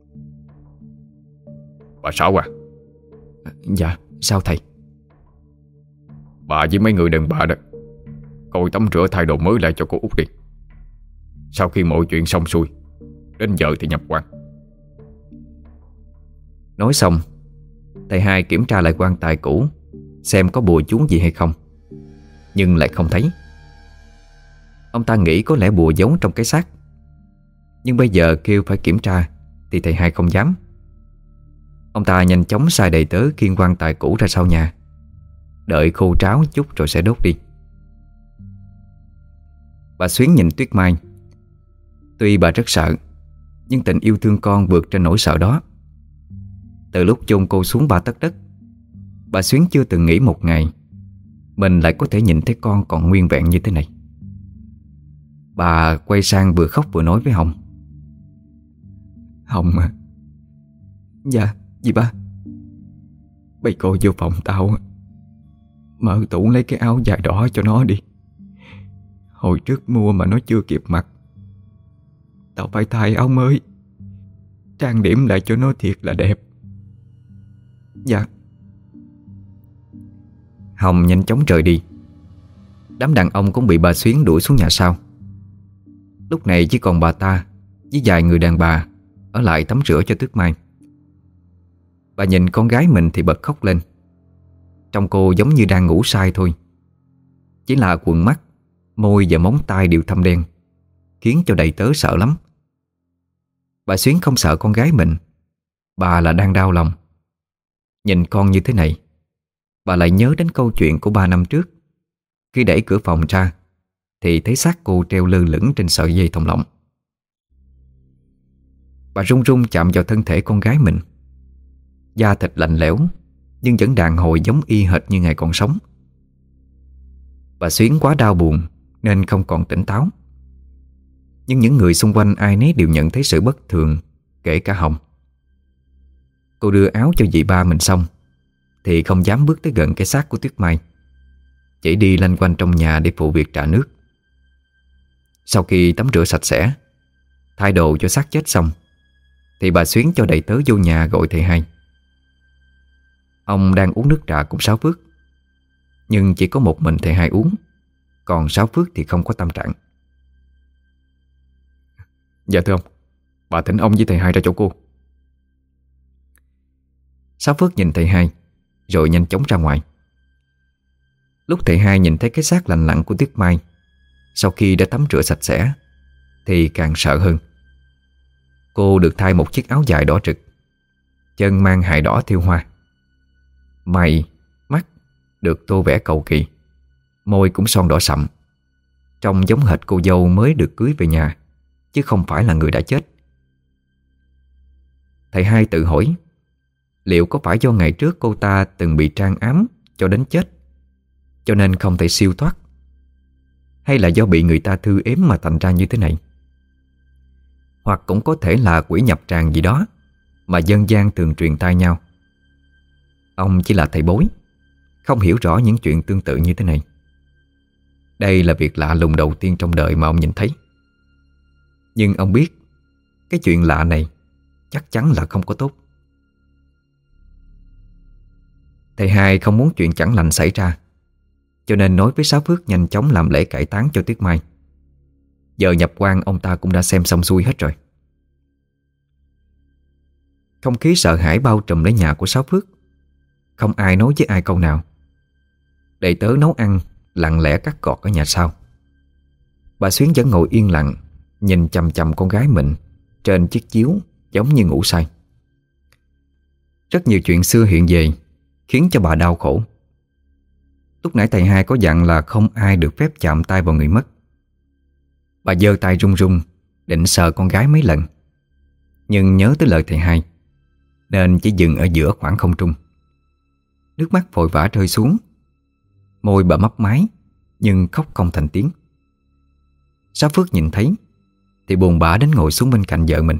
Speaker 2: Bà Sáu à?
Speaker 1: Dạ, sao thầy?
Speaker 2: Bà với mấy người đàn bà đó coi tắm rửa thay đồ mới lại cho cô Út đi. Sau khi mọi chuyện xong xuôi, đến giờ thì nhập quan.
Speaker 1: Nói xong, thầy hai kiểm tra lại quan tài cũ, xem có bùa chú gì hay không, nhưng lại không thấy. Ông ta nghĩ có lẽ bùa giấu trong cái xác, nhưng bây giờ kêu phải kiểm tra thì thầy hai không dám. Ông ta nhanh chóng sai đầy tớ khiêng quan tài cũ ra sau nhà, đợi khô ráo chút rồi sẽ đốt đi. Bà Xuyến nhìn Tuyết Mai. Tuy bà rất sợ, nhưng tình yêu thương con vượt trên nỗi sợ đó. Từ lúc chôn cô xuống ba tấc đất, bà Xuyến chưa từng nghĩ một ngày mình lại có thể nhìn thấy con còn nguyên vẹn như thế này. Bà quay sang vừa khóc vừa nói với Hồng. Hồng à. Dạ, gì ba? Bây cô vô phòng tao, mở tủ lấy cái áo dài đỏ cho nó đi. Hồi trước mua mà nó chưa kịp mặc, tao phải thay áo mới, trang điểm lại cho nó thiệt là đẹp. Dạ. Hồng nhanh chóng rời đi. Đám đàn ông cũng bị bà Xuyến đuổi xuống nhà sau. Lúc này chỉ còn bà ta với vài người đàn bà ở lại tắm rửa cho Tuyết Mai. Bà nhìn con gái mình thì bật khóc lên. Trông cô giống như đang ngủ say thôi. Chỉ là quần mắt, môi và móng tay đều thâm đen, khiến cho đầy tớ sợ lắm. Bà Xuyến không sợ con gái mình, bà là đang đau lòng. Nhìn con như thế này, bà lại nhớ đến câu chuyện của ba năm trước. Khi đẩy cửa phòng ra thì thấy xác cô treo lơ lửng trên sợi dây thòng lọng. Bà run run chạm vào thân thể con gái mình. Da thịt lạnh lẽo nhưng vẫn đàn hồi giống y hệt như ngày còn sống. Bà Xuyến quá đau buồn nên không còn tỉnh táo. Nhưng những người xung quanh ai nấy đều nhận thấy sự bất thường, kể cả Hồng. Cô đưa áo cho dì ba mình xong thì không dám bước tới gần cái xác của Tuyết Mai, chỉ đi lanh quanh trong nhà để phụ việc trà nước. Sau khi tắm rửa sạch sẽ, thay đồ cho xác chết xong, thì bà Xuyến cho đầy tớ vô nhà gọi thầy hai. Ông đang uống nước trà cùng Sáu Phước, nhưng chỉ có một mình thầy hai uống, còn Sáu Phước thì không có tâm trạng.
Speaker 2: Dạ thưa ông, bà thỉnh ông với thầy hai ra chỗ cô.
Speaker 1: Sáu Phước nhìn thầy hai rồi nhanh chóng ra ngoài. Lúc thầy hai nhìn thấy cái xác lành lặn của Tuyết Mai sau khi đã tắm rửa sạch sẽ thì càng sợ hơn. Cô được thay một chiếc áo dài đỏ rực, chân mang hài đỏ thêu hoa. Mày, mắt được tô vẽ cầu kỳ, môi cũng son đỏ sậm, trông giống hệt cô dâu mới được cưới về nhà, chứ không phải là người đã chết. Thầy hai tự hỏi, liệu có phải do ngày trước cô ta từng bị trang ám cho đến chết, cho nên không thể siêu thoát, hay là do bị người ta thư ếm mà thành ra như thế này? Hoặc cũng có thể là quỷ nhập tràng gì đó mà dân gian thường truyền tai nhau. Ông chỉ là thầy bói, không hiểu rõ những chuyện tương tự như thế này. Đây là việc lạ lùng đầu tiên trong đời mà ông nhìn thấy. Nhưng ông biết cái chuyện lạ này chắc chắn là không có tốt. Thầy hai không muốn chuyện chẳng lành xảy ra, cho nên nói với Sáu Phước nhanh chóng làm lễ cải táng cho Tuyết Mai. Giờ nhập quan ông ta cũng đã xem xong xuôi hết rồi. Không khí sợ hãi bao trùm lấy nhà của Sáu Phước. Không ai nói với ai câu nào. Đầy tớ nấu ăn lặng lẽ cắt gọt ở nhà sau. Bà Xuyến vẫn ngồi yên lặng, nhìn chằm chằm con gái mình trên chiếc chiếu giống như ngủ say. Rất nhiều chuyện xưa hiện về khiến cho bà đau khổ. Lúc nãy thầy hai có dặn là không ai được phép chạm tay vào người mất. Bà giơ tay run run định sờ con gái mấy lần, nhưng nhớ tới lời thầy hai nên chỉ dừng ở giữa khoảng không trung. Nước mắt vội vã rơi xuống. Môi bà mấp máy nhưng khóc không thành tiếng. Sáu Phước nhìn thấy thì buồn bã đến ngồi xuống bên cạnh vợ mình.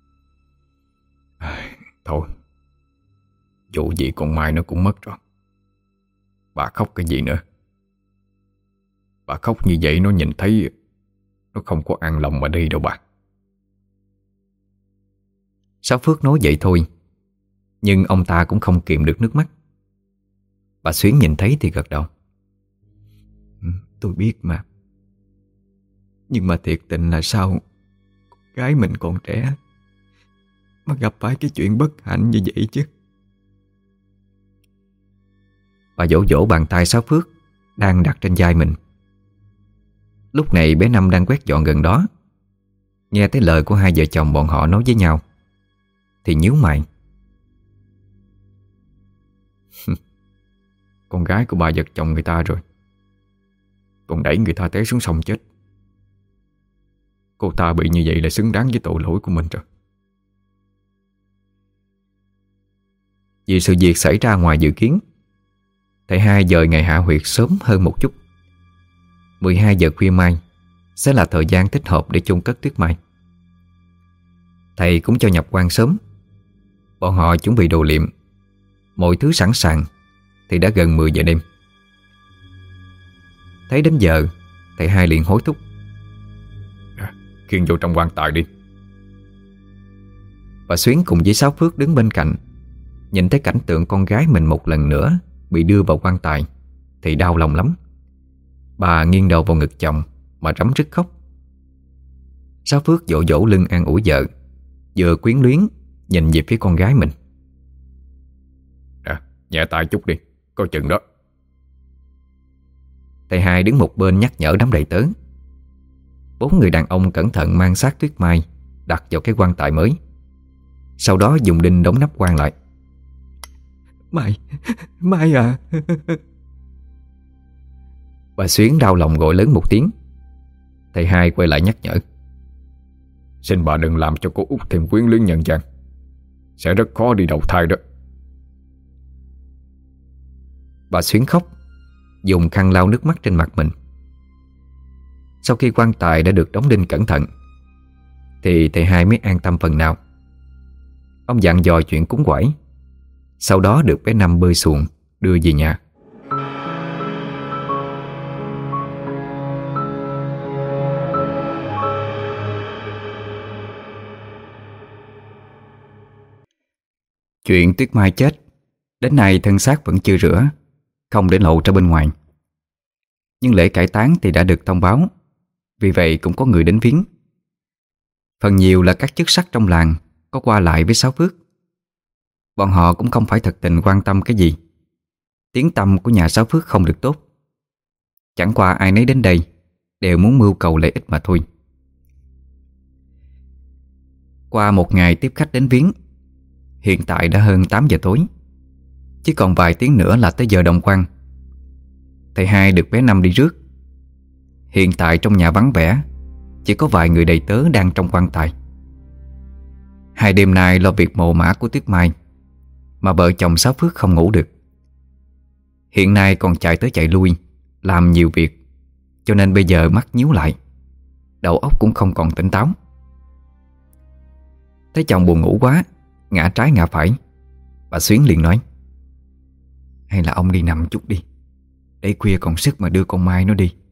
Speaker 2: Thôi, dù gì con Mai nó cũng mất rồi. Bà khóc cái gì nữa? Bà khóc như vậy nó nhìn thấy nó không có an lòng mà đi đâu bà.
Speaker 1: Sáu Phước nói vậy thôi, nhưng ông ta cũng không kiềm được nước mắt. Bà Xuyến nhìn thấy thì gật đầu.
Speaker 3: Ừ, tôi biết mà. Nhưng mà thiệt tình là sao gái mình còn trẻ mà gặp phải cái chuyện bất hạnh như vậy chứ.
Speaker 1: Bà vỗ vỗ bàn tay Sáu Phước đang đặt trên vai mình. Lúc này bé Năm đang quét dọn gần đó, nghe thấy lời của hai vợ chồng bọn họ nói với nhau thì nhíu mày.
Speaker 2: Con gái của bà giật chồng người ta rồi, còn đẩy người ta té xuống sông chết. Cô ta bị như vậy là xứng đáng với tội lỗi của mình rồi.
Speaker 1: Vì sự việc xảy ra ngoài dự kiến, thầy hai dời ngày hạ huyệt sớm hơn một chút. mười hai giờ khuya mai sẽ là thời gian thích hợp để chôn cất Tuyết Mai. Thầy cũng cho nhập quan sớm. Bọn họ chuẩn bị đồ liệm, mọi thứ sẵn sàng thì đã gần mười giờ đêm. Thấy đến giờ, thầy hai liền hối thúc.
Speaker 2: À, khiêng vô trong quan tài đi.
Speaker 1: Bà Xuyến cùng với Sáu Phước đứng bên cạnh, nhìn thấy cảnh tượng con gái mình một lần nữa bị đưa vào quan tài thì đau lòng lắm. Bà nghiêng đầu vào ngực chồng mà rắm rứt khóc. Sáu Phước vỗ vỗ lưng an ủi vợ, vừa quyến luyến nhìn về phía con gái mình.
Speaker 2: À, nhẹ tay chút đi, coi chừng đó.
Speaker 1: Thầy hai đứng một bên nhắc nhở đám đầy tớ. Bốn người đàn ông cẩn thận mang xác Tuyết Mai đặt vào cái quan tài mới, sau đó dùng đinh đóng nắp quan lại.
Speaker 3: Mai, Mai à.
Speaker 1: Bà Xuyến đau lòng gọi lớn một tiếng. Thầy hai quay lại nhắc nhở.
Speaker 2: Xin bà đừng làm cho cô út thêm quyến luyến nhân gian, sẽ rất khó đi đầu thai đó.
Speaker 1: Bà Xuyến khóc, dùng khăn lau nước mắt trên mặt mình. Sau khi quan tài đã được đóng đinh cẩn thận thì thầy hai mới an tâm phần nào. Ông dặn dò chuyện cúng quải, sau đó được bé Năm bơi xuồng đưa về nhà. Chuyện Tuyết Mai chết đến nay thân xác vẫn chưa rửa, không để lộ ra bên ngoài. Nhưng lễ cải táng thì đã được thông báo, vì vậy cũng có người đến viếng. Phần nhiều là các chức sắc trong làng có qua lại với Sáu Phước. Bọn họ cũng không phải thật tình quan tâm cái gì. Tiếng tăm của nhà Sáu Phước không được tốt. Chẳng qua ai nấy đến đây đều muốn mưu cầu lợi ích mà thôi. Qua một ngày tiếp khách đến viếng, hiện tại đã hơn tám giờ tối, chỉ còn vài tiếng nữa là tới giờ đồng quan. Thầy hai được bé Năm đi rước. Hiện tại trong nhà vắng vẻ, chỉ có vài người đầy tớ đang trong quan tài. Hai đêm nay lo việc mồ mả của Tuyết Mai mà vợ chồng Sáu Phước không ngủ được. Hiện nay còn chạy tới chạy lui, làm nhiều việc, cho nên bây giờ mắt nhíu lại, đầu óc cũng không còn tỉnh táo. Thấy chồng buồn ngủ quá, ngã trái ngã phải, bà Xuyến liền nói: hay là ông đi nằm chút đi, để khuya còn sức mà đưa con Mai nó đi.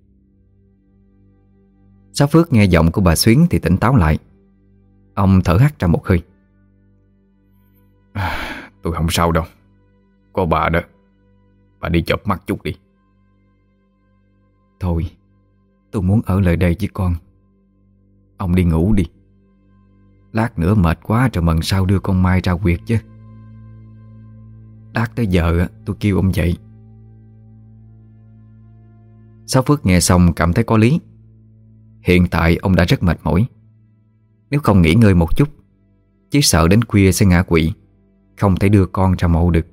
Speaker 1: Sáu Phước nghe giọng của bà Xuyến thì tỉnh táo lại. Ông thở hắt ra một hơi.
Speaker 2: À, tôi không sao đâu, có bà đó, bà đi chợp mắt chút đi.
Speaker 3: Thôi, tôi muốn ở lại đây với con. Ông đi ngủ đi, lát nữa mệt quá rồi mần sau đưa con Mai ra huyệt chứ. Lát tới giờ tôi kêu ông dậy.
Speaker 1: Sáu Phước nghe xong cảm thấy có lý. Hiện tại ông đã rất mệt mỏi. Nếu không nghỉ ngơi một chút, chỉ sợ đến khuya sẽ ngã quỵ, không thể đưa con ra mộ được.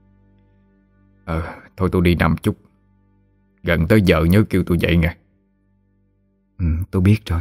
Speaker 2: Ờ, thôi tôi đi nằm chút, gần tới giờ nhớ kêu tôi dậy nghe.
Speaker 3: Ừ, tôi biết rồi.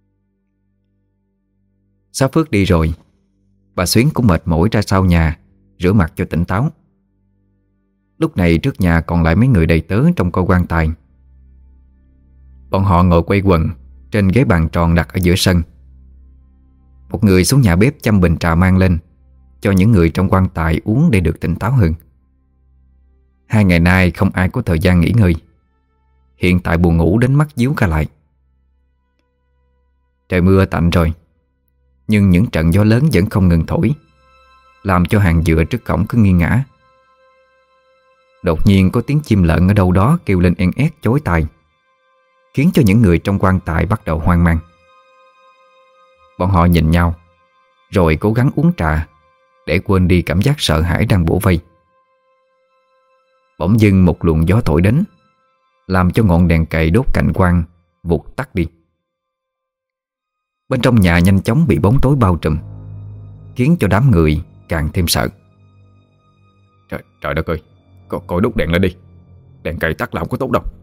Speaker 1: Sáu Phước đi rồi, bà Xuyến cũng mệt mỏi ra sau nhà rửa mặt cho tỉnh táo. Lúc này trước nhà còn lại mấy người đầy tớ trong coi quan tài. Bọn họ ngồi quay quần trên ghế bàn tròn đặt ở giữa sân. Một người xuống nhà bếp chăm bình trà mang lên cho những người trong quan tài uống để được tỉnh táo hơn. Hai ngày nay không ai có thời gian nghỉ ngơi. Hiện tại buồn ngủ đến mắt díu cả lại. Trời mưa tạnh rồi, Nhưng những trận gió lớn vẫn không ngừng thổi, làm cho hàng dừa trước cổng cứ nghiêng ngã. Đột nhiên có tiếng chim lợn ở đâu đó kêu lên en ét chói tai, khiến cho những người trong quan tài bắt đầu hoang mang. Bọn họ nhìn nhau, rồi cố gắng uống trà để quên đi cảm giác sợ hãi đang bủa vây. Bỗng dưng một luồng gió thổi đến, làm cho ngọn đèn cầy đốt cạnh quan vụt tắt đi. Bên trong nhà nhanh chóng bị bóng tối bao trùm, khiến cho đám người càng thêm sợ.
Speaker 2: Trời, trời đất ơi, co, coi đốt đèn lên đi. Đèn cầy tắt là không có tốt đâu.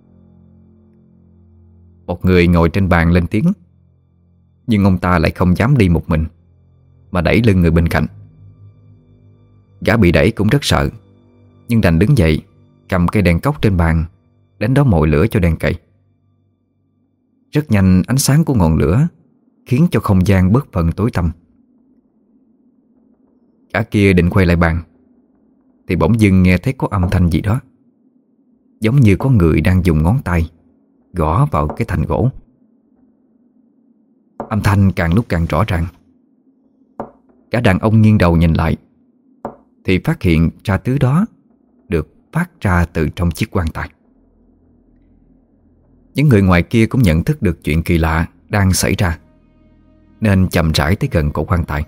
Speaker 1: Một người ngồi trên bàn lên tiếng, nhưng ông ta lại không dám đi một mình, mà đẩy lưng người bên cạnh. Gã bị đẩy cũng rất sợ, nhưng đành đứng dậy, cầm cây đèn cốc trên bàn, đến đó mồi lửa cho đèn cầy. Rất nhanh ánh sáng của ngọn lửa khiến cho không gian bớt phần tối tăm. Gã kia định quay lại bàn, thì bỗng dưng nghe thấy có âm thanh gì đó, giống như có người đang dùng ngón tay gõ vào cái thành gỗ. Âm thanh càng lúc càng rõ ràng. Cả đàn ông nghiêng đầu nhìn lại, thì phát hiện ra thứ đó được phát ra từ trong chiếc quan tài. Những người ngoài kia cũng nhận thức được chuyện kỳ lạ đang xảy ra, nên chậm rãi tới gần cổ quan tài.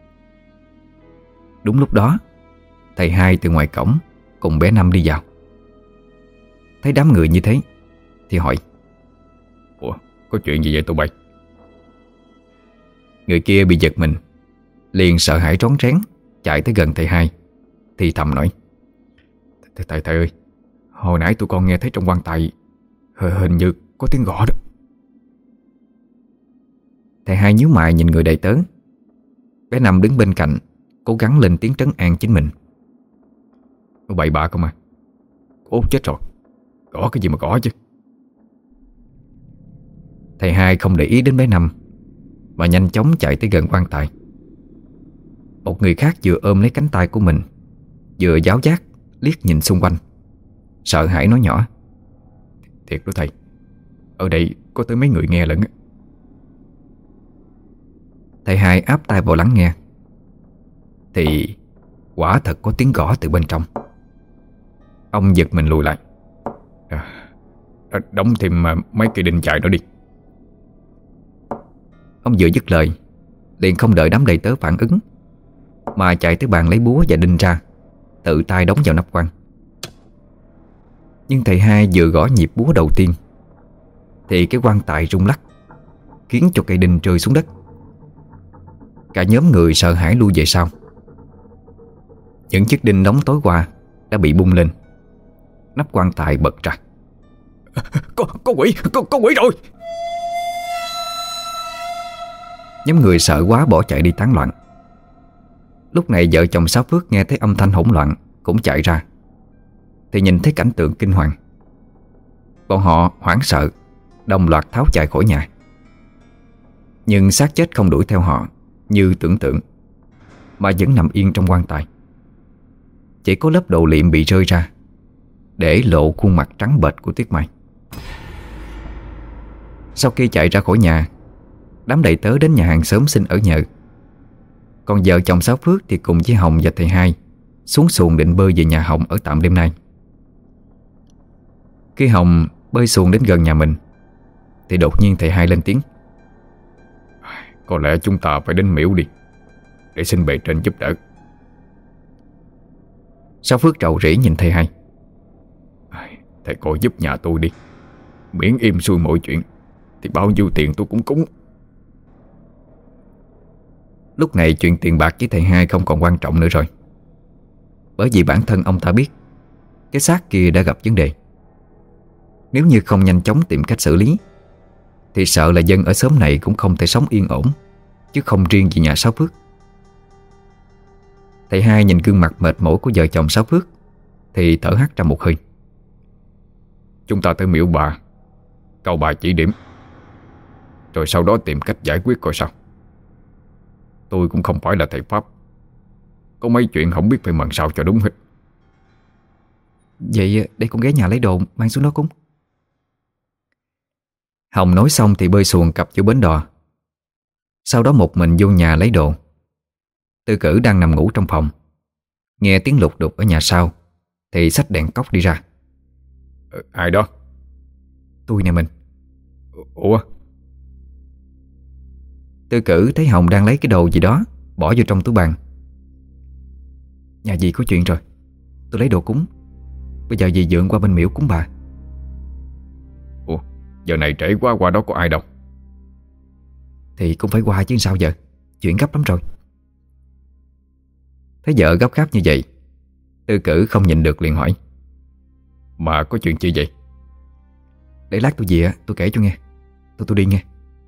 Speaker 1: Đúng lúc đó, thầy hai từ ngoài cổng cùng bé Năm đi vào. Thấy đám người như thế thì hỏi:
Speaker 2: Ủa, có chuyện gì vậy tụi bay?
Speaker 1: Người kia bị giật mình, liền sợ hãi rón rén chạy tới gần thầy hai, thì thầm nói:
Speaker 2: Thầy, thầy, thầy ơi, hồi nãy tụi con nghe thấy trong quan tài Hình, hình như có tiếng gõ đó.
Speaker 1: Thầy hai nhíu mày nhìn người đầy tớ. Bé Năm đứng bên cạnh, cố gắng lên tiếng trấn an chính mình:
Speaker 2: Nó bậy bạ không à? Út chết rồi, gõ cái gì mà gõ chứ.
Speaker 1: Thầy hai không để ý đến bé Năm, mà nhanh chóng chạy tới gần quan tài. Một người khác vừa ôm lấy cánh tay của mình, vừa giáo giác liếc nhìn xung quanh, sợ hãi nói nhỏ:
Speaker 2: Thiệt đó thầy, ở đây có tới mấy người nghe lẫn á.
Speaker 1: Thầy hai áp tai vào lắng nghe, thì quả thật có tiếng gõ từ bên trong. Ông giật mình lùi lại:
Speaker 2: à, Đóng thêm mấy cây đinh chạy đó đi.
Speaker 1: Ông vừa dứt lời, liền không đợi đám đầy tớ phản ứng, mà chạy tới bàn lấy búa và đinh ra, tự tay đóng vào nắp quan. Nhưng thầy hai vừa gõ nhịp búa đầu tiên, thì cái quan tài rung lắc, khiến cho cây đinh rơi xuống đất. Cả nhóm người sợ hãi lui về sau. Những chiếc đinh đóng tối qua đã bị bung lên, nắp quan tài bật ra.
Speaker 2: Có, có quỷ, có, có quỷ rồi.
Speaker 1: Nhóm người sợ quá bỏ chạy đi tán loạn. Lúc này vợ chồng Sáu Phước nghe thấy âm thanh hỗn loạn cũng chạy ra, thì nhìn thấy cảnh tượng kinh hoàng. Bọn họ hoảng sợ, đồng loạt tháo chạy khỏi nhà. Nhưng xác chết không đuổi theo họ như tưởng tượng, mà vẫn nằm yên trong quan tài. Chỉ có lớp đồ liệm bị rơi ra, để lộ khuôn mặt trắng bệch của Tuyết Mai. Sau khi chạy ra khỏi nhà, đám đầy tớ đến nhà hàng xóm xin ở nhờ. Còn vợ chồng Sáu Phước thì cùng với Hồng và thầy hai xuống xuồng định bơi về nhà Hồng ở tạm đêm nay. Khi Hồng bơi xuồng đến gần nhà mình, thì đột nhiên thầy hai lên tiếng:
Speaker 2: Có lẽ chúng ta phải đến miễu đi, để xin bề trên giúp đỡ.
Speaker 1: Sáu Phước rầu rĩ nhìn thầy hai:
Speaker 2: Thầy coi giúp nhà tôi đi, miễn im xuôi mọi chuyện thì bao nhiêu tiền tôi cũng cúng.
Speaker 1: Lúc này chuyện tiền bạc với thầy hai không còn quan trọng nữa rồi, bởi vì bản thân ông ta biết cái xác kia đã gặp vấn đề. Nếu như không nhanh chóng tìm cách xử lý, thì sợ là dân ở xóm này cũng không thể sống yên ổn, chứ không riêng gì nhà Sáu Phước. Thầy hai nhìn gương mặt mệt mỏi của vợ chồng Sáu Phước, thì thở hắt ra một hơi:
Speaker 2: Chúng ta tới miễu bà, cầu bà chỉ điểm, rồi sau đó tìm cách giải quyết coi sao. Tôi cũng không phải là thầy Pháp, có mấy chuyện không biết phải mần sao cho đúng hết.
Speaker 1: Vậy để con ghé nhà lấy đồ mang xuống đó cúng. Hồng nói xong thì bơi xuồng cập vô bến đò. Sau đó một mình vô nhà lấy đồ. Tư Cử đang nằm ngủ trong phòng, nghe tiếng lục đục ở nhà sau thì xách đèn cốc đi ra.
Speaker 2: Ờ, ai đó?
Speaker 1: Tôi nè mình.
Speaker 2: Ủa?
Speaker 1: Tư Cử thấy Hồng đang lấy cái đồ gì đó bỏ vô trong túi bàn. Nhà dì có chuyện rồi, tôi lấy đồ cúng. Bây giờ dì dượng qua bên miễu cúng bà.
Speaker 2: Ủa, giờ này trễ quá, qua đó có ai đâu.
Speaker 1: Thì cũng phải qua chứ sao giờ, chuyện gấp lắm rồi. Thấy vợ gấp gáp như vậy, Tư Cử không nhịn được liền hỏi.
Speaker 2: Mà có chuyện chi vậy?
Speaker 1: Để lát tôi về tôi kể cho nghe. Tôi tôi đi nghe.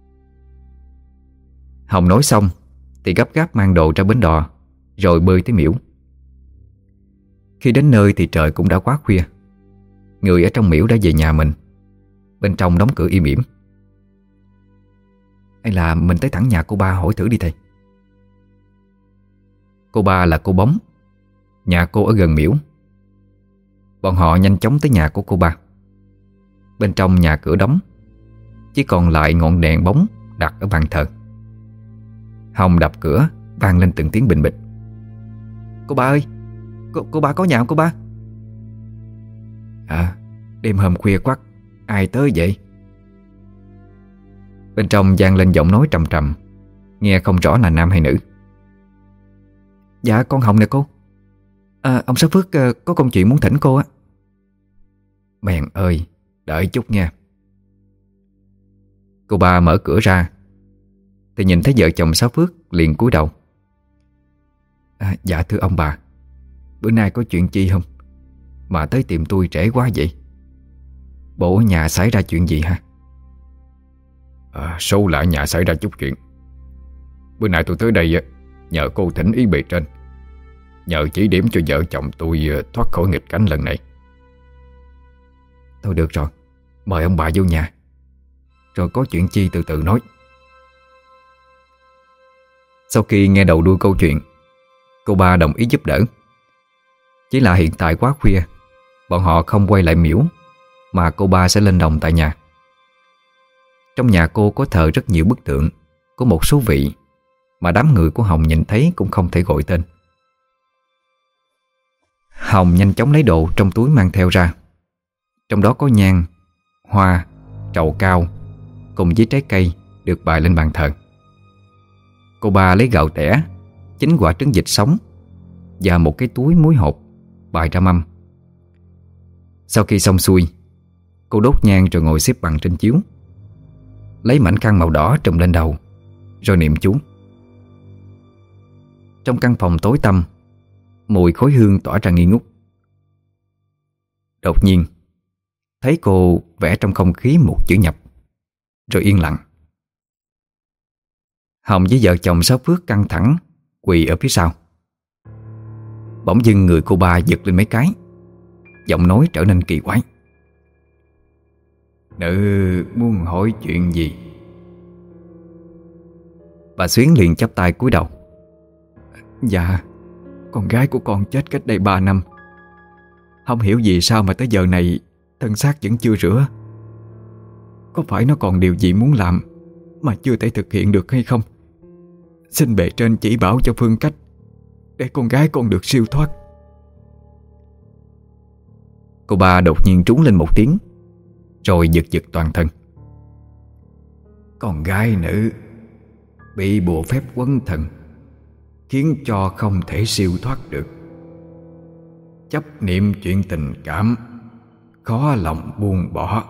Speaker 1: Hồng nói xong thì gấp gáp mang đồ ra bến đò, rồi bơi tới miễu. Khi đến nơi thì trời cũng đã quá khuya. Người ở trong miễu đã về nhà mình. Bên trong đóng cửa im ỉm. Hay là mình tới thẳng nhà cô ba hỏi thử đi thầy. Cô ba là cô Bóng, nhà cô ở gần miễu. Bọn họ nhanh chóng tới nhà của cô ba. Bên trong nhà cửa đóng, chỉ còn lại ngọn đèn bóng đặt ở bàn thờ. Hồng đập cửa, vang lên từng tiếng bình bịch. Cô ba ơi, cô, cô ba có nhà không cô ba? À, đêm hôm khuya quắc, ai tới vậy? Bên trong vang lên giọng nói trầm trầm, nghe không rõ là nam hay nữ. Dạ con Hồng nè cô. À, ông Sáu Phước uh, có công chuyện muốn thỉnh cô á. Mèn ơi, đợi chút nha. Cô ba mở cửa ra thì nhìn thấy vợ chồng Sáu Phước liền cúi đầu. À, dạ thưa ông bà, bữa nay có chuyện chi không mà tới tìm tôi trễ quá vậy? Bộ ở nhà xảy ra chuyện gì hả?
Speaker 2: À, số lại nhà xảy ra chút chuyện. Bữa nay tôi tới đây nhờ cô thỉnh ý bề trên, nhờ chỉ điểm cho vợ chồng tôi thoát khỏi nghịch cảnh lần này.
Speaker 1: Thôi được rồi, mời ông bà vô nhà, rồi có chuyện chi từ từ nói. Sau khi nghe đầu đuôi câu chuyện, cô ba đồng ý giúp đỡ. Chỉ là hiện tại quá khuya, bọn họ không quay lại miễu, mà cô ba sẽ lên đồng tại nhà. Trong nhà cô có thờ rất nhiều bức tượng của một số vị mà đám người của Hồng nhìn thấy cũng không thể gọi tên. Hồng nhanh chóng lấy đồ trong túi mang theo ra. Trong đó có nhang, hoa, trầu cao cùng với trái cây được bày lên bàn thờ. Cô ba lấy gạo tẻ, chín quả trứng vịt sống và một cái túi muối hột bày ra mâm. Sau khi xong xuôi, cô đốt nhang rồi ngồi xếp bằng trên chiếu, lấy mảnh khăn màu đỏ trùm lên đầu, rồi niệm chú. Trong căn phòng tối tăm, mùi khói hương tỏa ra nghi ngút. Đột nhiên thấy cô vẽ trong không khí một chữ nhập, rồi yên lặng. Hồng với vợ chồng Sáu Phước căng thẳng quỳ ở phía sau. Bỗng dưng người cô ba giật lên mấy cái, giọng nói trở nên kỳ quái.
Speaker 3: Nữ muốn hỏi chuyện gì?
Speaker 1: Bà Xuyến liền chắp tay cúi đầu.
Speaker 3: Dạ, con gái của con chết cách đây ba năm. Không hiểu vì sao mà tới giờ này thân xác vẫn chưa rửa. Có phải nó còn điều gì muốn làm mà chưa thể thực hiện được hay không? Xin bề trên chỉ bảo cho phương cách để con gái con được siêu thoát.
Speaker 1: Cô ba đột nhiên trúng lên một tiếng, rồi giật giật toàn thân.
Speaker 3: Con gái nữ bị bùa phép quấn thần, khiến cho không thể siêu thoát được. Chấp niệm chuyện tình cảm, khó lòng buông bỏ.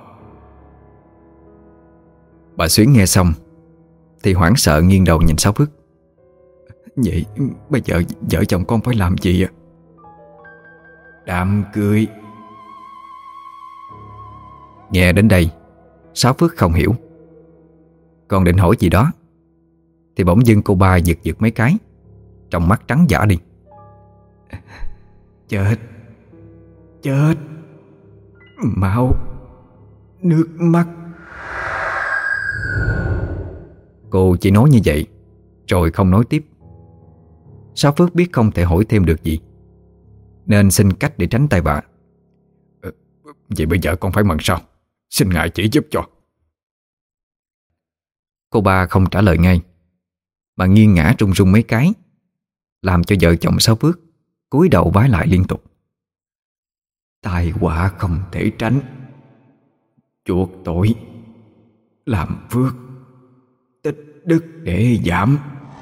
Speaker 1: Bà Xuyến nghe xong thì hoảng sợ nghiêng đầu nhìn Sáu Phước.
Speaker 3: Vậy bây giờ vợ chồng con phải làm gì ạ? Đám cưới.
Speaker 1: Nghe đến đây, Sáu Phước không hiểu, còn định hỏi gì đó thì bỗng dưng cô ba giật giật mấy cái, trong mắt trắng dã đi.
Speaker 3: Chết, chết, máu, nước mắt.
Speaker 1: Cô chỉ nói như vậy rồi không nói tiếp. Sáu Phước biết không thể hỏi thêm được gì, nên xin cách để tránh tay bà.
Speaker 2: ờ, Vậy bây giờ con phải mần sao? Xin ngài chỉ giúp cho.
Speaker 1: Cô ba không trả lời ngay, mà nghiêng ngã rung rung mấy cái, làm cho vợ chồng Sáu Phước cúi đầu vái lại liên tục.
Speaker 3: Tai họa không thể tránh, chuộc tội làm phước, tích đức để giảm.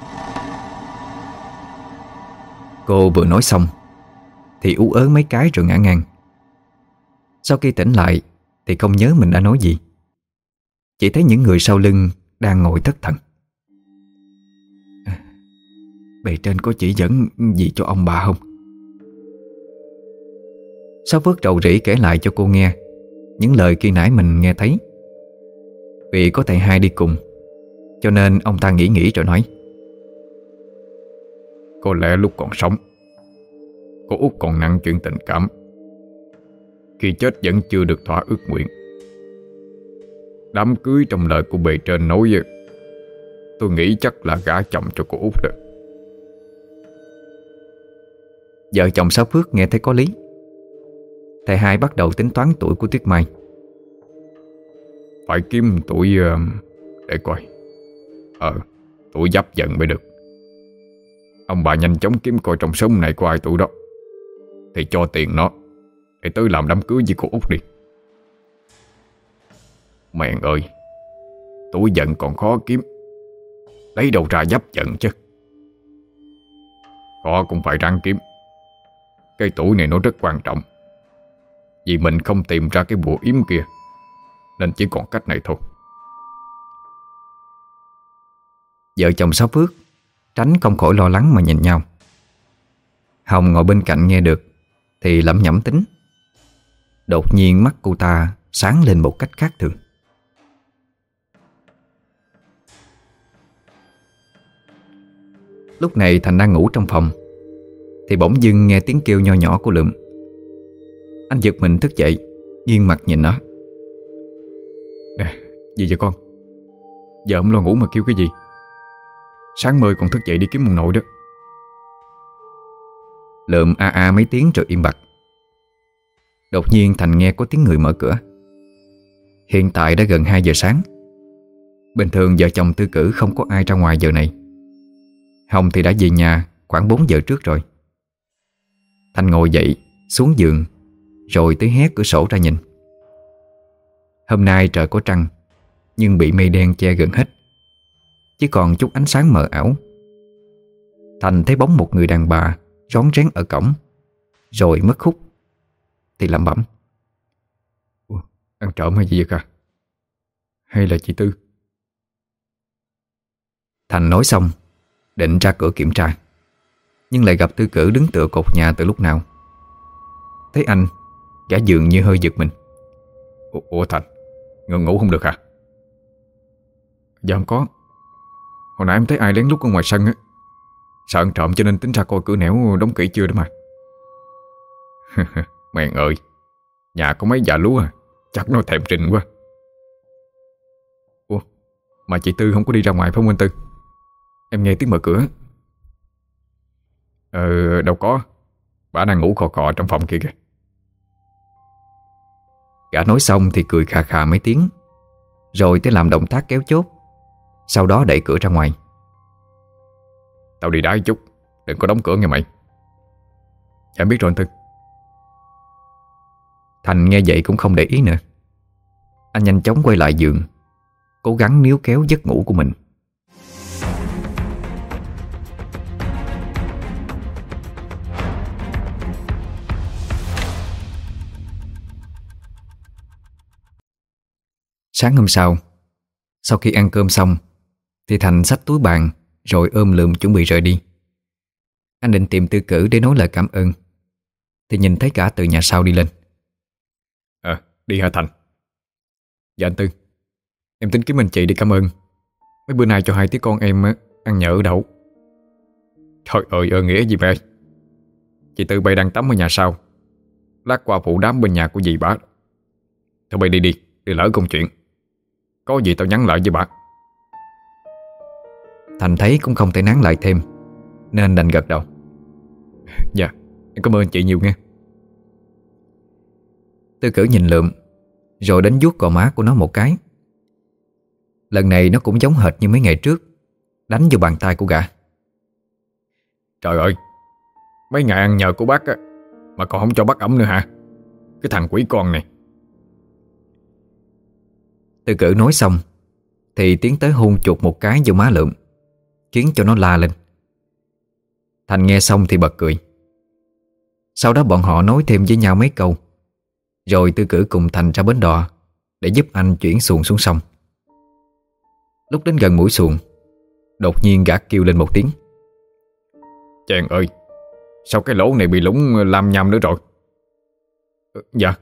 Speaker 1: Cô vừa nói xong thì ú ớ mấy cái rồi ngã ngang. Sau khi tỉnh lại thì không nhớ mình đã nói gì, chỉ thấy những người sau lưng đang ngồi thất thần.
Speaker 3: Bề trên có chỉ dẫn gì cho ông bà không?
Speaker 1: Sáu Phước rầu rĩ kể lại cho cô nghe những lời khi nãy mình nghe thấy. Vì có thầy hai đi cùng, cho nên ông ta nghĩ nghĩ rồi nói:
Speaker 2: Có lẽ lúc còn sống, cô Út còn nặng chuyện tình cảm. Khi chết vẫn chưa được thỏa ước nguyện. Đám cưới trong lời của bề trên nói, tôi nghĩ chắc là gả chồng cho cô Út rồi.
Speaker 1: Vợ chồng Sáu Phước nghe thấy có lý. Thầy hai bắt đầu tính toán tuổi của Tuyết Mai.
Speaker 2: Phải kiếm tuổi uh, để coi. Ờ, tuổi Giáp Dần mới được. Ông bà nhanh chóng kiếm coi trong xóm này có ai tuổi đó, thì cho tiền nó để tới làm đám cưới với cô Út đi. Mẹ ơi, tuổi Dần còn khó kiếm, lấy đâu ra Giáp Dần chứ. Họ cũng phải ráng kiếm. Cái tuổi này nó rất quan trọng, vì mình không tìm ra cái bùa yếm kia, nên chỉ còn cách này thôi.
Speaker 1: Vợ chồng Sáu Phước tránh không khỏi lo lắng mà nhìn nhau. Hồng ngồi bên cạnh nghe được thì lẩm nhẩm tính. Đột nhiên mắt cô ta sáng lên một cách khác thường. Lúc này Thành đang ngủ trong phòng thì bỗng dưng nghe tiếng kêu nho nhỏ của Lượm. Anh giật mình thức dậy, nghiêng mặt nhìn nó.
Speaker 2: Nè, gì vậy con? Giờ ông lo ngủ mà kêu cái gì? Sáng mơ còn thức dậy đi kiếm ông nội đó.
Speaker 1: Lượm a a mấy tiếng rồi im bặt. Đột nhiên Thành nghe có tiếng người mở cửa. Hiện tại đã gần hai giờ sáng. Bình thường vợ chồng Tư Cử không có ai ra ngoài giờ này. Hồng thì đã về nhà khoảng bốn giờ trước rồi. Thành ngồi dậy, xuống giường, rồi tới hé cửa sổ ra nhìn. Hôm nay trời có trăng, nhưng bị mây đen che gần hết, chỉ còn chút ánh sáng mờ ảo. Thành thấy bóng một người đàn bà rón rén ở cổng, rồi mất hút, thì lẩm bẩm:
Speaker 2: Ủa, ăn trộm hay gì vậy cả? Hay là chị Tư?
Speaker 1: Thành nói xong định ra cửa kiểm tra, nhưng lại gặp Tư Cử đứng tựa cột nhà từ lúc nào. Thấy anh, gã dường như hơi giật mình.
Speaker 2: Ủa, Ủa Thành, ngủ ngủ không được hả?
Speaker 3: Dạ không có. Hồi nãy em thấy ai lén lút ở ngoài sân á, sợ ăn trộm cho nên tính ra coi cửa nẻo đóng kỹ chưa đó mà.
Speaker 2: Mẹ ơi, nhà có mấy già lúa à, chắc nó thèm rình quá.
Speaker 3: Ủa, mà chị Tư không có đi ra ngoài phải không anh Tư? Em nghe tiếng mở cửa.
Speaker 2: Ờ, đâu có. Bà đang ngủ khò khò trong phòng kia kìa.
Speaker 1: Gã nói xong thì cười khà khà mấy tiếng, rồi tới làm động tác kéo chốt, sau đó đẩy cửa ra ngoài.
Speaker 2: Tao đi đá chút, đừng có đóng cửa nghe mày.
Speaker 3: Dạ em biết rồi anh Tư.
Speaker 1: Thành nghe vậy cũng không để ý nữa. Anh nhanh chóng quay lại giường, cố gắng níu kéo giấc ngủ của mình. Sáng hôm sau, sau khi ăn cơm xong thì Thành xách túi bàn rồi ôm Lượm chuẩn bị rời đi. Anh định tìm Tư Cử để nói lời cảm ơn thì nhìn thấy cả từ nhà sau đi lên.
Speaker 2: À, đi hả Thành?
Speaker 3: Dạ anh Tư, em tính kiếm anh chị đi cảm ơn. Mấy bữa nay cho hai đứa con em ăn nhờ ở đậu.
Speaker 2: Trời ơi, ơn nghĩa gì mẹ?
Speaker 3: Chị Tư bay đang tắm ở nhà sau, lát qua phụ đám bên nhà của dì bà.
Speaker 2: Thôi bay đi đi, đi lỡ công chuyện. Có gì tao nhắn lại với bà.
Speaker 1: Thành thấy cũng không thể nán lại thêm, nên đành gật đầu.
Speaker 3: Dạ, em cảm ơn chị nhiều nghe.
Speaker 1: Tư Cử nhìn Lượm, rồi đánh vuốt gò má của nó một cái. Lần này nó cũng giống hệt như mấy ngày trước, đánh vô bàn tay của gã.
Speaker 2: Trời ơi, mấy ngày ăn nhờ của bác á, mà còn không cho bác ẩm nữa hả? Cái thằng quỷ con này.
Speaker 1: Tư Cử nói xong thì tiến tới hôn chuột một cái vô má Lượm, khiến cho nó la lên. Thành nghe xong thì bật cười. Sau đó bọn họ nói thêm với nhau mấy câu, rồi Tư Cử cùng Thành ra bến đò để giúp anh chuyển xuồng xuống sông. Lúc đến gần mũi xuồng, đột nhiên gã kêu lên một tiếng.
Speaker 2: Chàng ơi, sao cái lỗ này bị lũng lam nhăm nữa rồi? Ừ, dạ.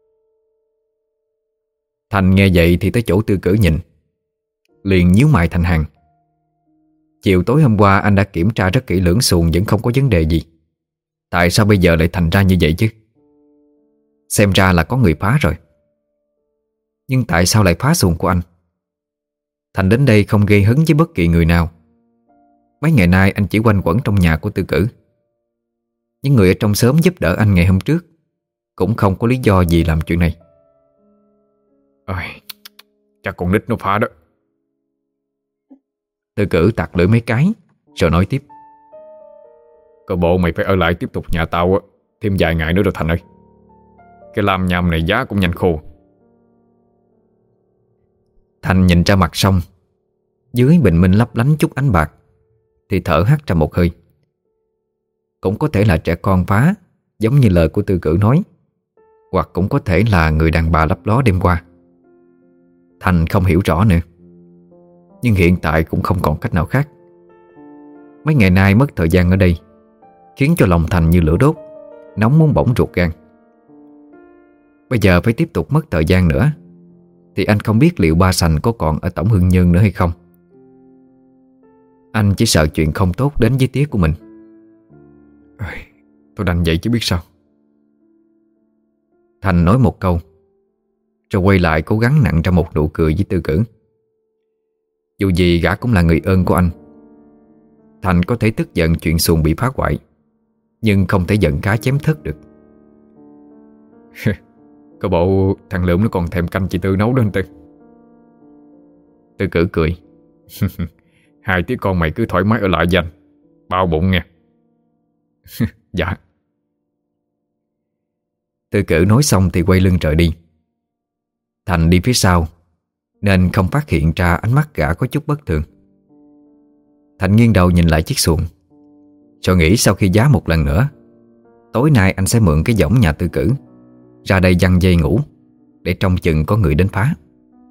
Speaker 1: Thành nghe vậy thì tới chỗ Tư Cử nhìn, liền nhíu mày thành hàng. Chiều tối hôm qua anh đã kiểm tra rất kỹ lưỡng, xuồng vẫn không có vấn đề gì. Tại sao bây giờ lại thành ra như vậy chứ? Xem ra là có người phá rồi. Nhưng tại sao lại phá xuồng của anh? Thành đến đây không gây hấn với bất kỳ người nào. Mấy ngày nay anh chỉ quanh quẩn trong nhà của Tư Cử. Những người ở trong xóm giúp đỡ anh ngày hôm trước cũng không có lý do gì làm chuyện này.
Speaker 2: Ôi, chắc con nít nó phá đó.
Speaker 1: Tư Cử tặc lưỡi mấy cái rồi nói tiếp.
Speaker 2: Có bộ mày phải ở lại tiếp tục nhà tao á, thêm vài ngày nữa rồi Thành ơi. Cái lam nham này giá cũng nhanh khô.
Speaker 1: Thành nhìn ra mặt sông, dưới bình minh lấp lánh chút ánh bạc, thì thở hắt ra một hơi. Cũng có thể là trẻ con phá, giống như lời của Tư Cử nói, hoặc cũng có thể là người đàn bà lấp ló đêm qua. Thành không hiểu rõ nữa, nhưng hiện tại cũng không còn cách nào khác. Mấy ngày nay mất thời gian ở đây khiến cho lòng Thành như lửa đốt, nóng muốn bỏng ruột gan. Bây giờ phải tiếp tục mất thời gian nữa thì anh không biết liệu ba Sành có còn ở Tổng Hưng Nhân nữa hay không. Anh chỉ sợ chuyện không tốt đến với tía của mình.
Speaker 2: Tôi đành vậy chứ biết sao.
Speaker 1: Thành nói một câu rồi quay lại cố gắng nặn ra một nụ cười với Tư Cử. Dù gì gã cũng là người ơn của anh. Thành có thể tức giận chuyện xuồng bị phá hoại, nhưng không thể giận cá chém thớt được.
Speaker 2: Có bộ thằng Lượm nó còn thèm canh chị Tư nấu đó anh Tư.
Speaker 1: Tư Cử cười.
Speaker 2: Hai đứa con mày cứ thoải mái ở lại với anh, bao bụng nghe.
Speaker 1: Dạ. Tư Cử nói xong thì quay lưng rời đi. Thành đi phía sau nên không phát hiện ra ánh mắt gã có chút bất thường. Thành nghiêng đầu nhìn lại chiếc xuồng, rồi nghĩ sau khi giá một lần nữa, tối nay anh sẽ mượn cái võng nhà Tư Cử ra đây giăng dây ngủ, để trông chừng có người đến phá.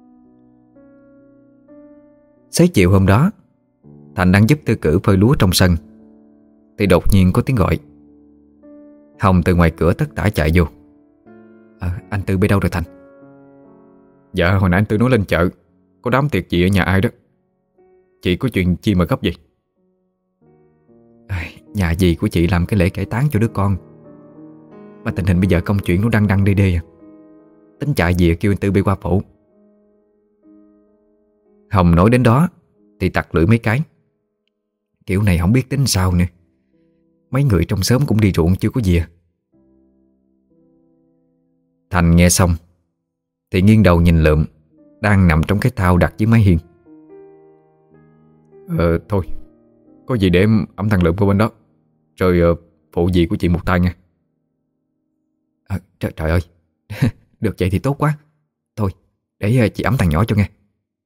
Speaker 1: Xế chiều hôm đó, Thành đang giúp Tư Cử phơi lúa trong sân thì đột nhiên có tiếng gọi. Hồng từ ngoài cửa tất tả chạy vô. À, anh Tư bên đâu rồi Thành?
Speaker 2: Dạ hồi nãy anh Tư nói lên chợ có đám tiệc gì ở nhà ai đó. Chị có chuyện chi mà gấp vậy?
Speaker 1: À, nhà dì của chị làm cái lễ cải táng cho đứa con, mà tình hình bây giờ công chuyện nó đăng đăng đê đê à. Tính chạy về kêu anh Tư bay qua phụ. Hồng nói đến đó thì tặc lưỡi mấy cái. Kiểu này không biết tính sao nữa. Mấy người trong xóm cũng đi ruộng chưa có về. Thành nghe xong thì nghiêng đầu nhìn Lượm đang nằm trong cái thau đặt dưới mái hiên.
Speaker 2: Ờ thôi, có gì để em ẵm thằng Lượm qua bên đó, rồi uh, phụ dì của chị một tay nha.
Speaker 1: À, trời, trời ơi. Được vậy thì tốt quá. Thôi để uh, chị ẵm thằng nhỏ cho nghe.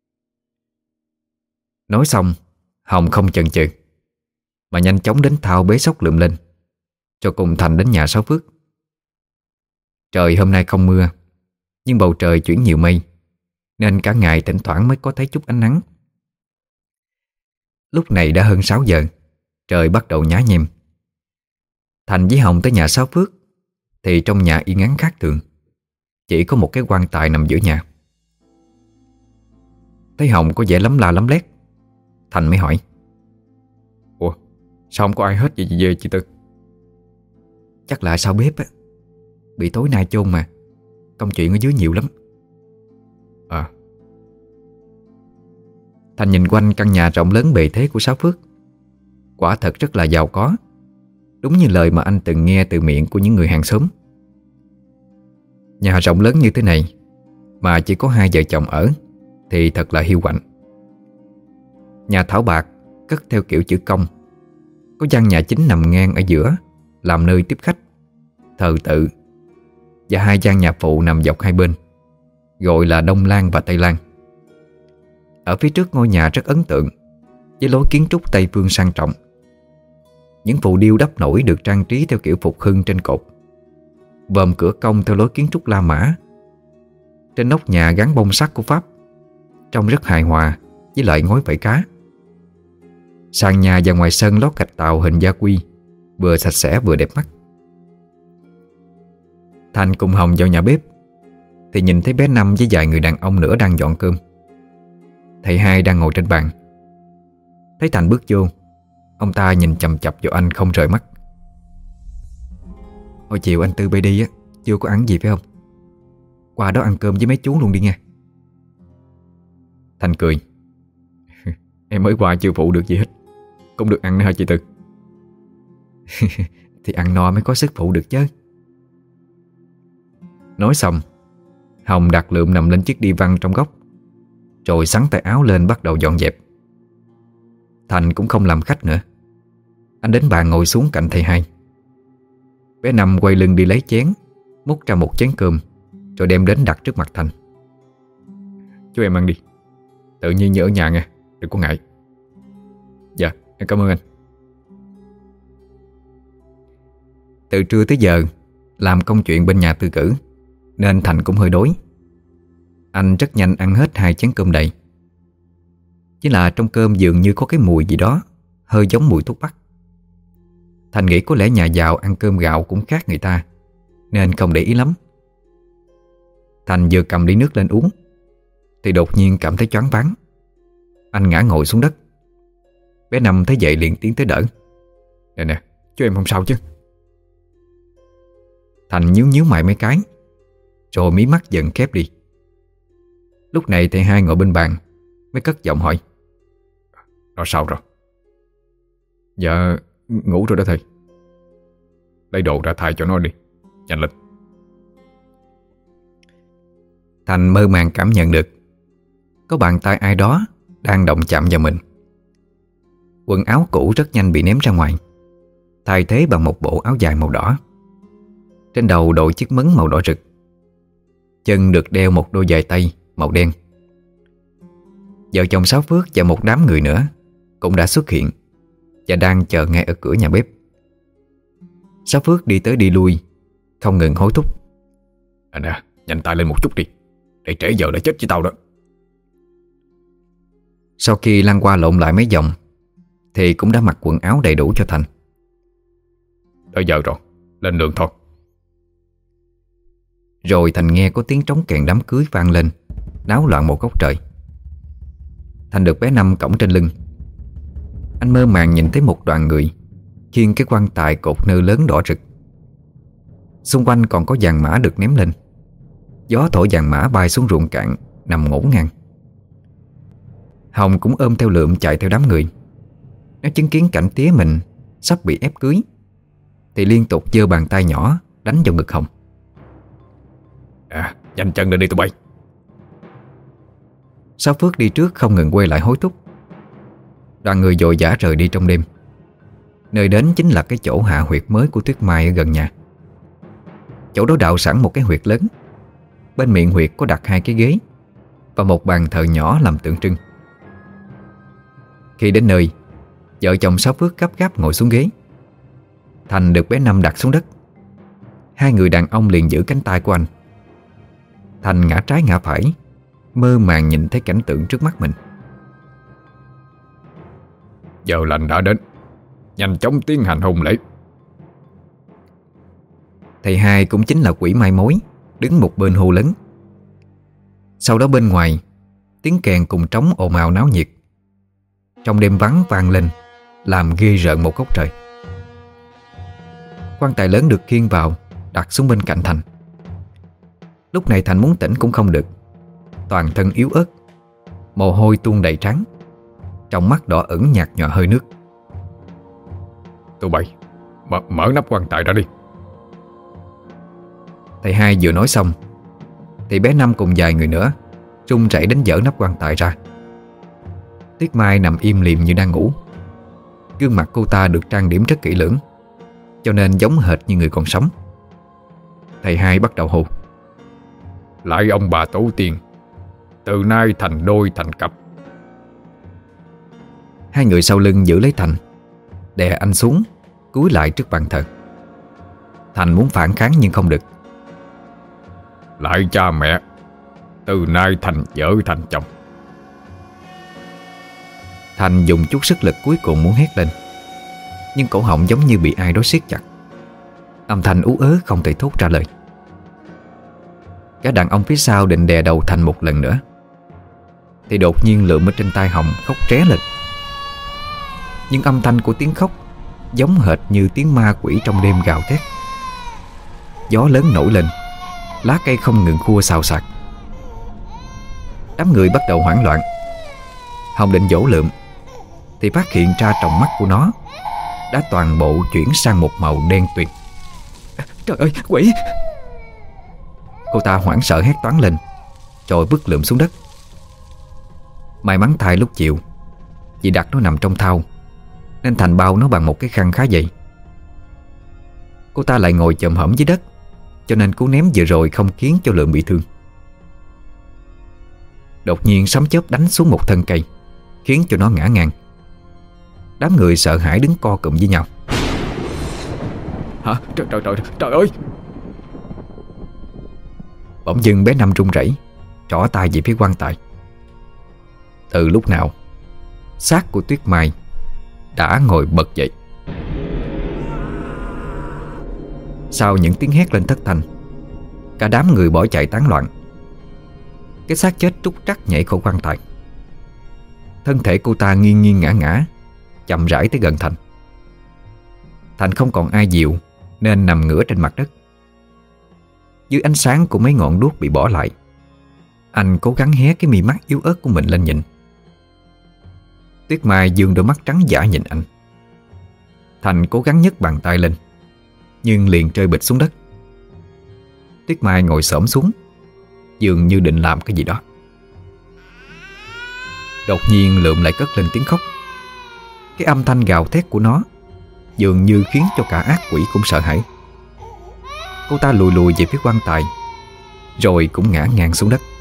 Speaker 1: Nói xong, Hồng không chần chừ mà nhanh chóng đến thao bế xốc Lượm lên, cho cùng Thành đến nhà Sáu Phước. Trời hôm nay không mưa, nhưng bầu trời chuyển nhiều mây, nên cả ngày thỉnh thoảng mới có thấy chút ánh nắng. Lúc này đã hơn sáu giờ, trời bắt đầu nhá nhem. Thành với Hồng tới nhà Sáu Phước thì trong nhà yên ắng khác thường, chỉ có một cái quan tài nằm giữa nhà. Thấy Hồng có vẻ lắm la lắm lét, Thành mới hỏi.
Speaker 2: Ủa, sao không có ai hết vậy về chị Tư?
Speaker 1: Chắc là sau bếp á, bị tối nay chôn mà, công chuyện ở dưới nhiều lắm.
Speaker 2: À.
Speaker 1: Thành nhìn quanh căn nhà rộng lớn bề thế của Sáu Phước, quả thật rất là giàu có, đúng như lời mà anh từng nghe từ miệng của những người hàng xóm. Nhà rộng lớn như thế này mà chỉ có hai vợ chồng ở thì thật là hiu quạnh. Nhà thảo bạc cất theo kiểu chữ công. Có gian nhà chính nằm ngang ở giữa, làm nơi tiếp khách, thờ tự, và hai gian nhà phụ nằm dọc hai bên, gọi là Đông Lan và Tây Lan. Ở phía trước ngôi nhà rất ấn tượng, với lối kiến trúc Tây phương sang trọng. Những phù điêu đắp nổi được trang trí theo kiểu phục hưng trên cột, vòm cửa cong theo lối kiến trúc La Mã. Trên nóc nhà gắn bông sắt của Pháp, trông rất hài hòa với loại ngói vảy cá. Sàn nhà và ngoài sân lót gạch tàu hình gia quy, vừa sạch sẽ vừa đẹp mắt. Thành cùng Hồng vào nhà bếp thì nhìn thấy bé Năm với vài người đàn ông nữa đang dọn cơm. Thầy Hai đang ngồi trên bàn. Thấy Thành bước vô, ông ta nhìn chằm chằm vào anh không rời mắt. Hồi chiều anh Tư bay đi á, chưa có ăn gì phải không? Qua đó ăn cơm với mấy chú luôn đi nha. Thành cười. Em mới qua chưa phụ được gì hết, cũng được ăn nữa hả chị Tư? Thì ăn no mới có sức phụ được chứ. Nói xong, Hồng đặt lượm nằm lên chiếc đi văn trong góc, rồi xắn tay áo lên bắt đầu dọn dẹp. Thành cũng không làm khách nữa. Anh đến bàn ngồi xuống cạnh thầy Hai. Bé Năm quay lưng đi lấy chén, múc ra một chén cơm, rồi đem đến đặt trước mặt Thành. Chú em ăn đi, tự nhiên như ở nhà nghe, đừng có ngại. Dạ, em cảm ơn anh. Từ trưa tới giờ làm công chuyện bên nhà Tư Cử, nên Thành cũng hơi đói. Anh rất nhanh ăn hết hai chén cơm đầy. Chỉ là trong cơm dường như có cái mùi gì đó hơi giống mùi thuốc bắc. Thành nghĩ có lẽ nhà giàu ăn cơm gạo cũng khác người ta, nên không để ý lắm. Thành vừa cầm ly nước lên uống thì đột nhiên cảm thấy choáng váng. Anh ngã ngồi xuống đất. Bé Năm thấy vậy liền tiến tới đỡ. Nè nè, chú em không sao chứ? Thành nhíu nhíu mày mấy cái, rồi mí mắt dần khép đi. Lúc này thầy Hai ngồi bên bàn mới cất giọng hỏi. Nó sao rồi? Dạ, ngủ rồi đó thầy. Lấy đồ ra thay cho nó đi, nhanh lên. Thành mơ màng cảm nhận được có bàn tay ai đó đang động chạm vào mình. Quần áo cũ rất nhanh bị ném ra ngoài, thay thế bằng một bộ áo dài màu đỏ. Trên đầu đội chiếc mấn màu đỏ rực, chân được đeo một đôi giày tây màu đen. Vợ chồng Sáu Phước và một đám người nữa cũng đã xuất hiện và đang chờ ngay ở cửa nhà bếp. Sáu Phước đi tới đi lui, không ngừng hối thúc. À nè, nhanh tay lên một chút đi, để trễ giờ đã chết với tao đó. Sau khi lăn qua lộn lại mấy vòng thì cũng đã mặc quần áo đầy đủ cho Thành. Tới giờ rồi, lên đường thôi. Rồi Thành nghe có tiếng trống kèn đám cưới vang lên, náo loạn một góc trời. Thành được bé Năm cõng trên lưng. Anh mơ màng nhìn thấy một đoàn người khiêng cái quan tài cột nơ lớn đỏ rực. Xung quanh còn có vàng mã được ném lên. Gió thổi vàng mã bay xuống ruộng cạn nằm ngổn ngang. Hồng cũng ôm theo lượm chạy theo đám người. Nó chứng kiến cảnh tía mình sắp bị ép cưới thì liên tục giơ bàn tay nhỏ đánh vào ngực Hồng. À, nhanh chân lên đi tụi bay. Sáu Phước đi trước không ngừng quay lại hối thúc. Đoàn người vội vã rời đi trong đêm. Nơi đến chính là cái chỗ hạ huyệt mới của Tuyết Mai ở gần nhà. Chỗ đó đào sẵn một cái huyệt lớn. Bên miệng huyệt có đặt hai cái ghế và một bàn thờ nhỏ làm tượng trưng. Khi đến nơi, vợ chồng Sáu Phước gấp gáp ngồi xuống ghế. Thành được bé Năm đặt xuống đất. Hai người đàn ông liền giữ cánh tay của anh. Thành ngã trái ngã phải, mơ màng nhìn thấy cảnh tượng trước mắt mình. Giờ lành đã đến, nhanh chóng tiến hành hôn lễ. Thầy Hai cũng chính là quỷ mai mối đứng một bên hô lớn. Sau đó bên ngoài, tiếng kèn cùng trống ồn ào náo nhiệt. Trong đêm vắng vang lên, làm ghê rợn một góc trời. Quan tài lớn được khiêng vào, đặt xuống bên cạnh Thành. Lúc này Thành muốn tỉnh cũng không được. Toàn thân yếu ớt, mồ hôi tuôn đầy trán, trong mắt đỏ ửng nhạt nhòa hơi nước. Tụi bay, mở, mở nắp quan tài ra đi. Thầy Hai vừa nói xong thì bé Năm cùng vài người nữa run rẩy đến dỡ nắp quan tài ra. Tuyết Mai nằm im lìm như đang ngủ, Gương mặt cô ta được trang điểm rất kỹ lưỡng, cho nên giống hệt như người còn sống. Thầy hai bắt đầu hô:
Speaker 2: Lại ông bà tổ tiên, từ nay thành đôi thành cặp.
Speaker 1: Hai người sau lưng giữ lấy Thành, đè anh xuống, cúi lại trước bàn thờ. Thành muốn phản kháng nhưng không được.
Speaker 2: Lại cha mẹ, từ nay thành vợ thành chồng.
Speaker 1: Thành dùng chút sức lực cuối cùng muốn hét lên, nhưng cổ họng giống như bị ai đó siết chặt. Âm thanh ú ớ không thể thốt ra lời. Các đàn ông phía sau định đè đầu Thành một lần nữa, thì đột nhiên Lượm ở trên tai họng khóc ré lên. Nhưng âm thanh của tiếng khóc giống hệt như tiếng ma quỷ trong đêm gào thét. Gió lớn nổi lên, lá cây không ngừng khua xào xạc. Đám người bắt đầu hoảng loạn. Hồng định dỗ Lượm thì phát hiện ra trong mắt của nó đã toàn bộ chuyển sang một màu đen tuyền.
Speaker 3: Trời ơi, quỷ!
Speaker 1: Cô ta hoảng sợ hét toáng lên, rồi vứt Lượm xuống đất. May mắn thay lúc chiều vì đặt nó nằm trong thau, nên Thành bao nó bằng một cái khăn khá dày. Cô ta lại ngồi chồm hổm dưới đất, cho nên cú ném vừa rồi không khiến cho Lượm bị thương. Đột nhiên sấm chớp đánh xuống một thân cây, khiến cho nó ngã ngang. Đám người sợ hãi đứng co cụm với nhau.
Speaker 3: Hả? Trời trời trời, trời ơi!
Speaker 1: Bỗng dưng bé Năm run rẩy, trỏ tay về phía quan tài. Từ lúc nào xác của Tuyết Mai đã ngồi bật dậy. Sau những tiếng hét lên thất thanh, cả đám người bỏ chạy tán loạn. Cái xác chết trúc trắc nhảy khỏi quan tài. Thân thể cô ta nghiêng nghiêng ngã ngã, chậm rãi tới gần Thành. Thành không còn ai dịu nên nằm ngửa trên mặt đất. Dưới ánh sáng của mấy ngọn đuốc bị bỏ lại, anh cố gắng hé cái mi mắt yếu ớt của mình lên nhìn. Tuyết Mai dương đôi mắt trắng dã nhìn anh. Thành cố gắng nhấc bàn tay lên, nhưng liền rơi bịch xuống đất. Tuyết Mai ngồi xổm xuống, dường như định làm cái gì đó. Đột nhiên Lượm lại cất lên tiếng khóc. Cái âm thanh gào thét của nó dường như khiến cho cả ác quỷ cũng sợ hãi. Cô ta lùi lùi về phía quan tài, rồi cũng ngã ngang xuống đất.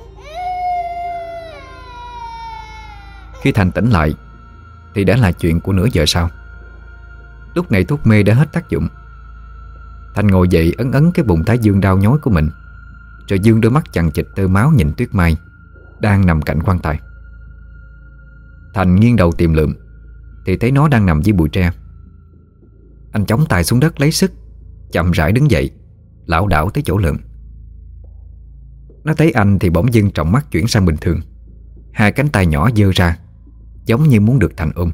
Speaker 1: Khi Thành tỉnh lại thì đã là chuyện của nửa giờ sau. Lúc này thuốc mê đã hết tác dụng. Thành ngồi dậy ấn ấn cái bụng thái dương đau nhói của mình, rồi dương đôi mắt chằng chịt tơ máu nhìn Tuyết Mai đang nằm cạnh quan tài. Thành nghiêng đầu tìm Lượm thì thấy nó đang nằm dưới bụi tre. Anh chống tay xuống đất lấy sức, chậm rãi đứng dậy, lảo đảo tới chỗ Lượm. Nó thấy anh thì bỗng dưng trọng mắt chuyển sang bình thường, hai cánh tay nhỏ giơ ra, giống như muốn được Thành ôm.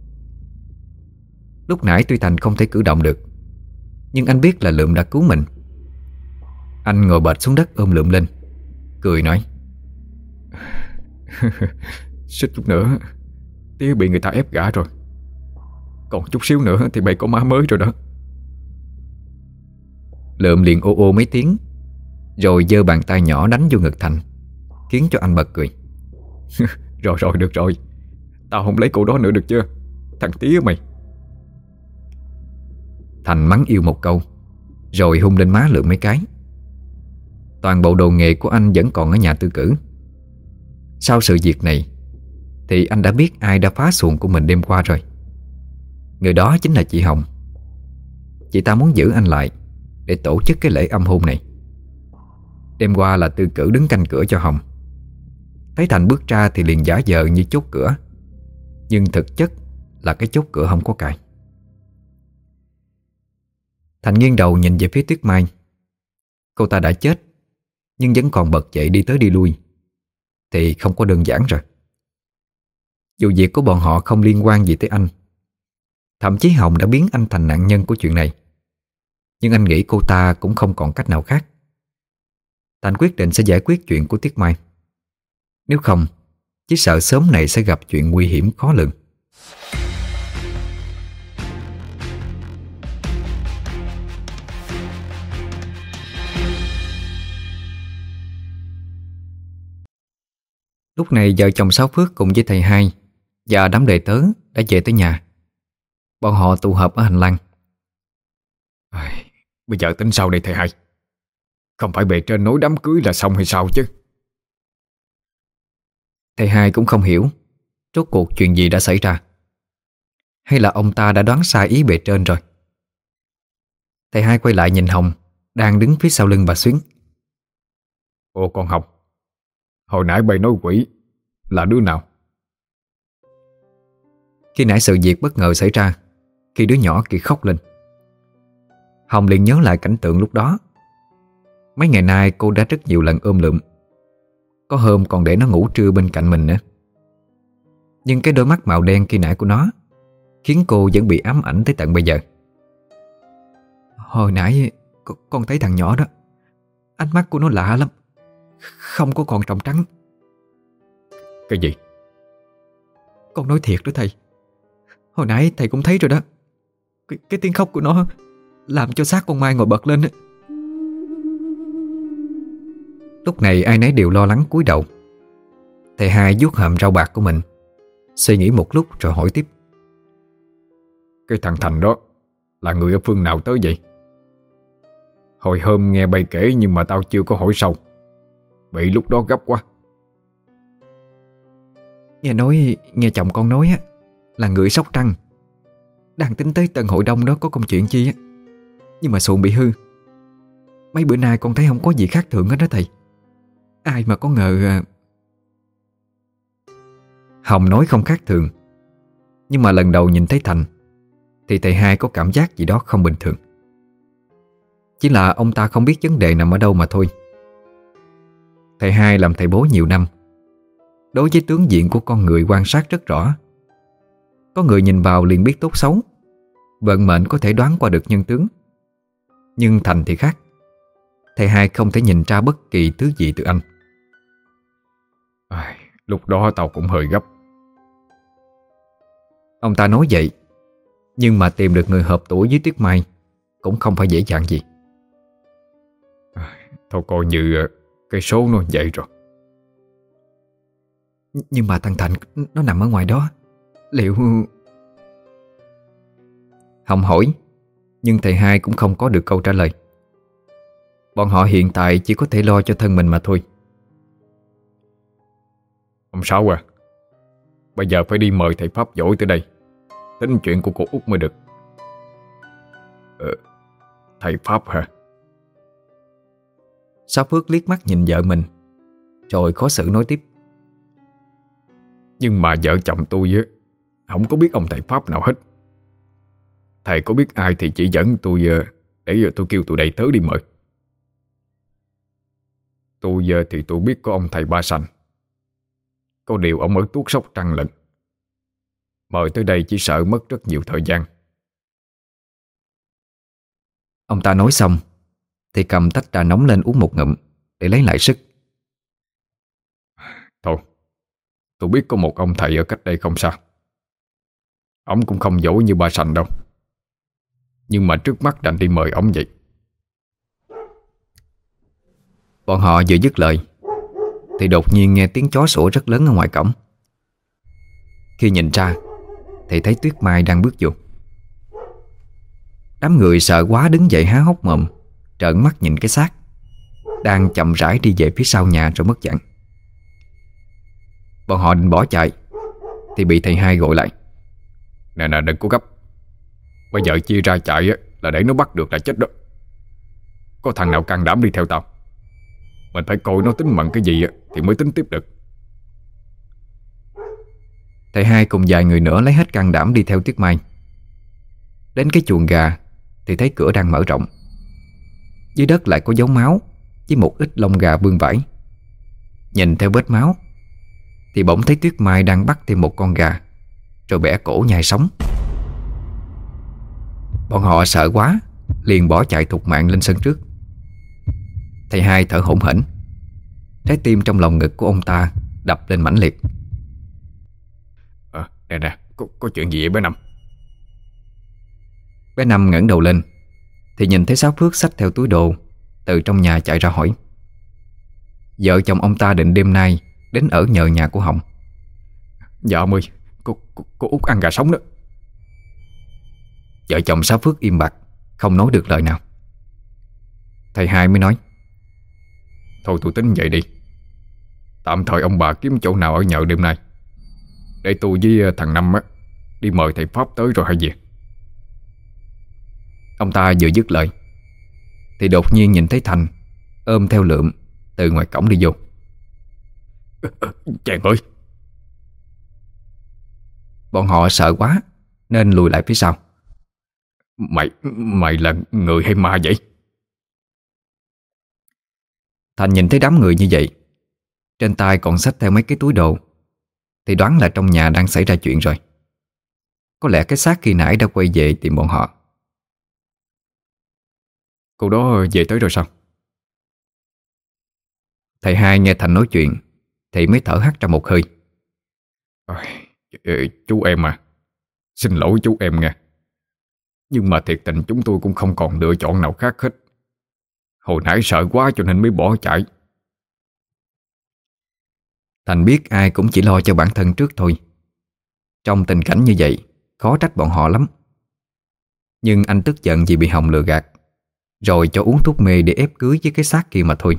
Speaker 1: Lúc nãy tuy Thành không thể cử động được, nhưng anh biết là Lượm đã cứu mình. Anh ngồi bệt xuống đất ôm Lượm lên, cười nói:
Speaker 3: Xích chút nữa Tía bị người ta ép gả rồi, còn chút xíu nữa thì mày có má mới rồi đó.
Speaker 1: Lượm liền ô ô mấy tiếng, rồi giơ bàn tay nhỏ đánh vô ngực Thành, khiến cho anh bật cười.
Speaker 3: Rồi rồi được rồi, tao không lấy cô đó nữa được chưa, thằng tía mày.
Speaker 1: Thành mắng yêu một câu, rồi hung lên má Lượm mấy cái. Toàn bộ đồ nghề của anh vẫn còn ở nhà tư cử. Sau sự việc này thì anh đã biết ai đã phá xuồng của mình đêm qua rồi. Người đó chính là chị Hồng. Chị ta muốn giữ anh lại để tổ chức cái lễ âm hôn này. Đêm qua là tư cử đứng canh cửa cho Hồng. Thấy Thành bước ra thì liền giả vờ như chốt cửa, nhưng thực chất là cái chốt cửa không có cài. Thành nghiêng đầu nhìn về phía Tuyết Mai. Cô ta đã chết, nhưng vẫn còn bật dậy đi tới đi lui, thì không có đơn giản rồi. Dù việc của bọn họ không liên quan gì tới anh, thậm chí Hồng đã biến anh thành nạn nhân của chuyện này, nhưng anh nghĩ cô ta cũng không còn cách nào khác. Thành quyết định sẽ giải quyết chuyện của Tuyết Mai. Nếu không, chỉ sợ sớm này sẽ gặp chuyện nguy hiểm khó lường. Lúc này vợ chồng Sáu Phước cùng với thầy hai và đám đệ tớ đã về tới nhà. Bọn họ tụ họp ở hành lang.
Speaker 2: Ai, bây giờ tính sao đây thầy hai? Không phải bề trên nói đám cưới là xong hay sao chứ?
Speaker 1: Thầy hai cũng không hiểu rốt cuộc chuyện gì đã xảy ra. Hay là ông ta đã đoán sai ý bề trên rồi? Thầy hai quay lại nhìn Hồng đang đứng phía sau lưng bà Xuyến.
Speaker 2: Ồ con Hồng, hồi nãy bay nói quỷ là đứa nào?
Speaker 1: Khi nãy sự việc bất ngờ xảy ra khi đứa nhỏ kia khóc lên, Hồng liền nhớ lại cảnh tượng lúc đó. Mấy ngày nay cô đã rất nhiều lần ôm lượm, có hôm còn để nó ngủ trưa bên cạnh mình nữa. Nhưng cái đôi mắt màu đen khi nãy của nó khiến cô vẫn bị ám ảnh tới tận bây giờ. Hồi nãy con thấy thằng nhỏ đó, ánh mắt của nó lạ lắm, không có còn tròng trắng.
Speaker 2: Cái gì?
Speaker 1: Con nói thiệt đó thầy. Hồi nãy thầy cũng thấy rồi đó. Cái, cái tiếng khóc của nó làm cho xác con Mai ngồi bật lên đó. Lúc này ai nấy đều lo lắng cúi đầu. Thầy hai vuốt hàm rau bạc của mình, suy nghĩ một lúc rồi hỏi tiếp.
Speaker 2: Cái thằng Thành đó là người ở phương nào tới vậy? Hồi hôm nghe bay kể nhưng mà tao chưa có hỏi sâu, bị lúc đó gấp quá.
Speaker 1: Nghe nói, nghe chồng con nói á, là người Sóc Trăng, đang tính tới Tân Hội Đông đó có công chuyện chi á. Nhưng mà xuồng bị hư. Mấy bữa nay con thấy không có gì khác thường hết đó thầy. Ai mà có ngờ à... Hồng nói không khác thường, nhưng mà lần đầu nhìn thấy Thành thì thầy hai có cảm giác gì đó không bình thường. Chỉ là ông ta không biết vấn đề nằm ở đâu mà thôi. Thầy hai làm thầy bố nhiều năm, đối với tướng diện của con người quan sát rất rõ. Có người nhìn vào liền biết tốt xấu, vận mệnh có thể đoán qua được nhân tướng. Nhưng Thành thì khác. Thầy hai không thể nhìn ra bất kỳ thứ gì từ anh.
Speaker 2: À, lúc đó tao cũng hơi gấp.
Speaker 1: Ông ta nói vậy, nhưng mà tìm được người hợp tuổi với Tuyết Mai cũng không phải dễ dàng gì.
Speaker 2: À, thôi coi như cái số nó vậy rồi.
Speaker 1: Nhưng mà thằng Thành nó nằm ở ngoài đó, liệu... Hồng hỏi, nhưng thầy hai cũng không có được câu trả lời. Bọn họ hiện tại chỉ có thể lo cho thân mình mà thôi.
Speaker 2: Ông Sáu à, bây giờ phải đi mời thầy Pháp giỏi tới đây tính chuyện của cô Út mới được. Ờ, thầy Pháp hả?
Speaker 1: Sáu Phước liếc mắt nhìn vợ mình, rồi khó xử nói tiếp.
Speaker 2: Nhưng mà vợ chồng tôi á, không có biết ông thầy Pháp nào hết. Thầy có biết ai thì chỉ dẫn tôi, để tôi kêu tụi đây tới đi mời. Tôi thì tôi biết có ông thầy Ba Sành. Có điều ông ở tuốt Sóc Trăng lận. Mời tới đây chỉ sợ mất rất nhiều thời gian.
Speaker 1: Ông ta nói xong thì cầm tách trà nóng lên uống một ngụm để lấy lại sức.
Speaker 2: Thôi, tôi biết có một ông thầy ở cách đây không xa. Ông cũng không giỏi như Ba Sành đâu, nhưng mà trước mắt đành đi mời ông vậy.
Speaker 1: Bọn họ vừa dứt lời thì đột nhiên nghe tiếng chó sủa rất lớn ở ngoài cổng. Khi nhìn ra thì thấy Tuyết Mai đang bước vô. Đám người sợ quá đứng dậy há hốc mồm, trợn mắt nhìn cái xác đang chậm rãi đi về phía sau nhà rồi mất dạng. Bọn họ định bỏ chạy thì bị thầy hai gọi lại.
Speaker 2: Nè nè, đừng có gấp. Bây giờ chia ra chạy là để nó bắt được là chết đó. Có thằng nào can đảm đi theo tao, mình phải coi nó tính mận cái gì thì mới tính tiếp được.
Speaker 1: Thầy hai cùng vài người nữa lấy hết can đảm đi theo Tuyết Mai. Đến cái chuồng gà thì thấy cửa đang mở rộng. Dưới đất lại có dấu máu với một ít lông gà vương vãi. Nhìn theo vết máu thì bỗng thấy Tuyết Mai đang bắt thêm một con gà rồi bẻ cổ nhai sống. Bọn họ sợ quá liền bỏ chạy thục mạng lên sân trước. Thầy hai thở hổn hển, trái tim trong lòng ngực của ông ta đập lên mãnh liệt.
Speaker 2: À, nè nè, có, có chuyện gì vậy bé Năm?
Speaker 1: Bé Năm ngẩng đầu lên thì nhìn thấy Sáu Phước xách theo túi đồ từ trong nhà chạy ra hỏi. Vợ chồng ông ta định đêm nay đến ở nhờ nhà của Hồng.
Speaker 2: Dạ ông ơi, cô, cô, cô Út ăn gà sống đó.
Speaker 1: Vợ chồng Sáu Phước im bặt, không nói được lời nào. Thầy hai mới nói:
Speaker 2: Thôi tôi tính vậy đi. Tạm thời ông bà kiếm chỗ nào ở nhờ đêm nay, để tôi với thằng Năm á đi mời thầy Pháp tới rồi hay về.
Speaker 1: Ông ta vừa dứt lời thì đột nhiên nhìn thấy Thành ôm theo Lượm từ ngoài cổng đi vô.
Speaker 2: Chàng ơi!
Speaker 1: Bọn họ sợ quá nên lùi lại phía sau.
Speaker 2: Mày Mày là người hay ma vậy?
Speaker 1: Thành nhìn thấy đám người như vậy, trên tay còn xách theo mấy cái túi đồ, thì đoán là trong nhà đang xảy ra chuyện rồi. Có lẽ cái xác khi nãy đã quay về tìm bọn họ.
Speaker 2: Cô đó về tới rồi sao?
Speaker 1: Thầy hai nghe Thành nói chuyện thì mới thở hắt ra một hơi.
Speaker 2: À, chú em à, xin lỗi chú em nha. Nhưng mà thiệt tình chúng tôi cũng không còn lựa chọn nào khác hết. Hồi nãy sợ quá cho nên mới bỏ chạy.
Speaker 1: Thành biết ai cũng chỉ lo cho bản thân trước thôi. Trong tình cảnh như vậy, khó trách bọn họ lắm. Nhưng anh tức giận vì bị Hồng lừa gạt, rồi cho uống thuốc mê để ép cưới với cái xác kia mà thôi.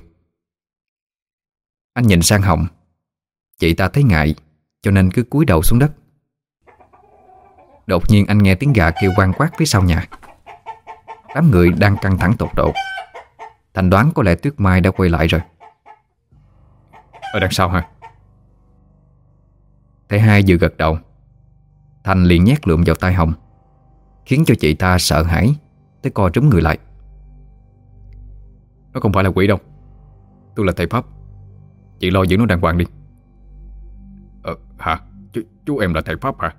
Speaker 1: Anh nhìn sang Hồng. Chị ta thấy ngại cho nên cứ cúi đầu xuống đất. Đột nhiên anh nghe tiếng gà kêu quang quát phía sau nhà. Đám người đang căng thẳng tột độ. Thành đoán có lẽ Tuyết Mai đã quay lại rồi.
Speaker 2: Ở đằng sau hả?
Speaker 1: Thầy hai vừa gật đầu, Thành liền nhét Lượm vào tay Hồng, khiến cho chị ta sợ hãi tới co trúm người lại.
Speaker 2: Nó không phải là quỷ đâu. Tôi là thầy Pháp. Chị lo giữ nó đàng hoàng đi. Ờ hả? Chú, chú em là thầy Pháp hả?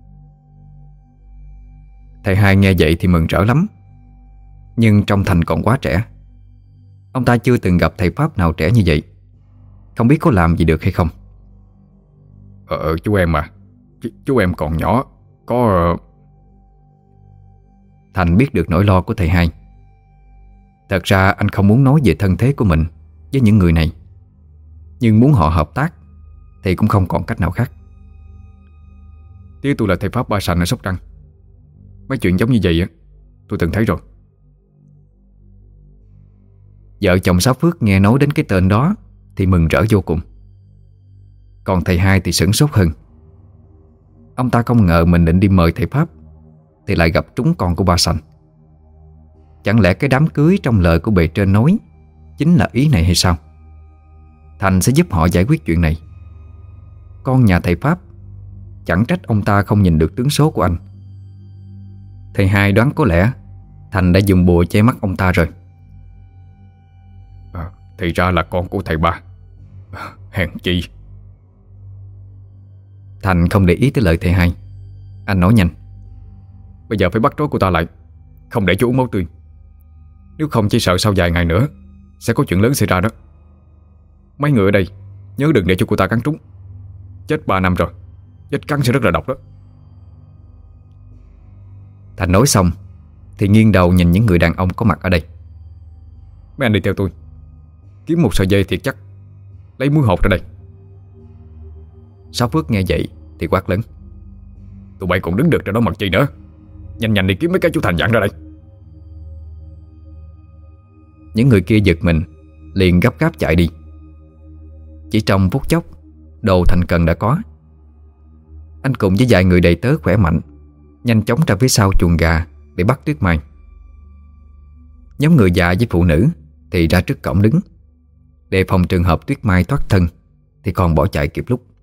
Speaker 1: Thầy hai nghe vậy thì mừng rỡ lắm. Nhưng trong Thành còn quá trẻ. Ông ta chưa từng gặp thầy Pháp nào trẻ như vậy, không biết có làm gì được hay không.
Speaker 2: Ờ chú em à, Ch chú em còn nhỏ. Có...
Speaker 1: Thành biết được nỗi lo của thầy hai. Thật ra anh không muốn nói về thân thế của mình với những người này, nhưng muốn họ hợp tác thì cũng không còn cách nào khác.
Speaker 2: Tía tôi là thầy Pháp Ba Sành ở Sóc Trăng. Mấy chuyện giống như vậy á tôi từng thấy rồi.
Speaker 1: Vợ chồng Sáu Phước nghe nói đến cái tên đó thì mừng rỡ vô cùng. Còn thầy hai thì sửng sốt hơn. Ông ta không ngờ mình định đi mời thầy Pháp thì lại gặp trúng con của Ba Sành. Chẳng lẽ cái đám cưới trong lời của bề trên nói chính là ý này hay sao? Thành sẽ giúp họ giải quyết chuyện này. Con nhà thầy Pháp, chẳng trách ông ta không nhìn được tướng số của anh. Thầy hai đoán có lẽ Thành đã dùng bùa che mắt ông ta rồi.
Speaker 2: À, thì ra là con của thầy Ba. Hèn chi.
Speaker 1: Thành không để ý tới lời thầy hai. Anh nói nhanh:
Speaker 2: Bây giờ phải bắt trói cô ta lại, không để chú uống máu tươi. Nếu không chỉ sợ sau vài ngày nữa sẽ có chuyện lớn xảy ra đó. Mấy người ở đây nhớ đừng để cho cô ta cắn trúng. Chết ba năm rồi, vết cắn sẽ rất là độc đó.
Speaker 1: Thành nói xong thì nghiêng đầu nhìn những người đàn ông có mặt ở đây.
Speaker 2: Mấy anh đi theo tôi, kiếm một sợi dây thiệt chắc, lấy muối hột ra đây.
Speaker 1: Sáu Phước nghe vậy thì quát lớn:
Speaker 2: Tụi bay còn đứng được ra đó mặt chi nữa. Nhanh nhanh đi kiếm mấy cái chú Thành dặn ra đây.
Speaker 1: Những người kia giật mình, liền gấp gáp chạy đi. Chỉ trong phút chốc, đồ Thành cần đã có. Anh cùng với vài người đầy tớ khỏe mạnh nhanh chóng ra phía sau chuồng gà để bắt Tuyết Mai. Nhóm người già với phụ nữ thì ra trước cổng đứng, đề phòng trường hợp Tuyết Mai thoát thân thì còn bỏ chạy kịp lúc.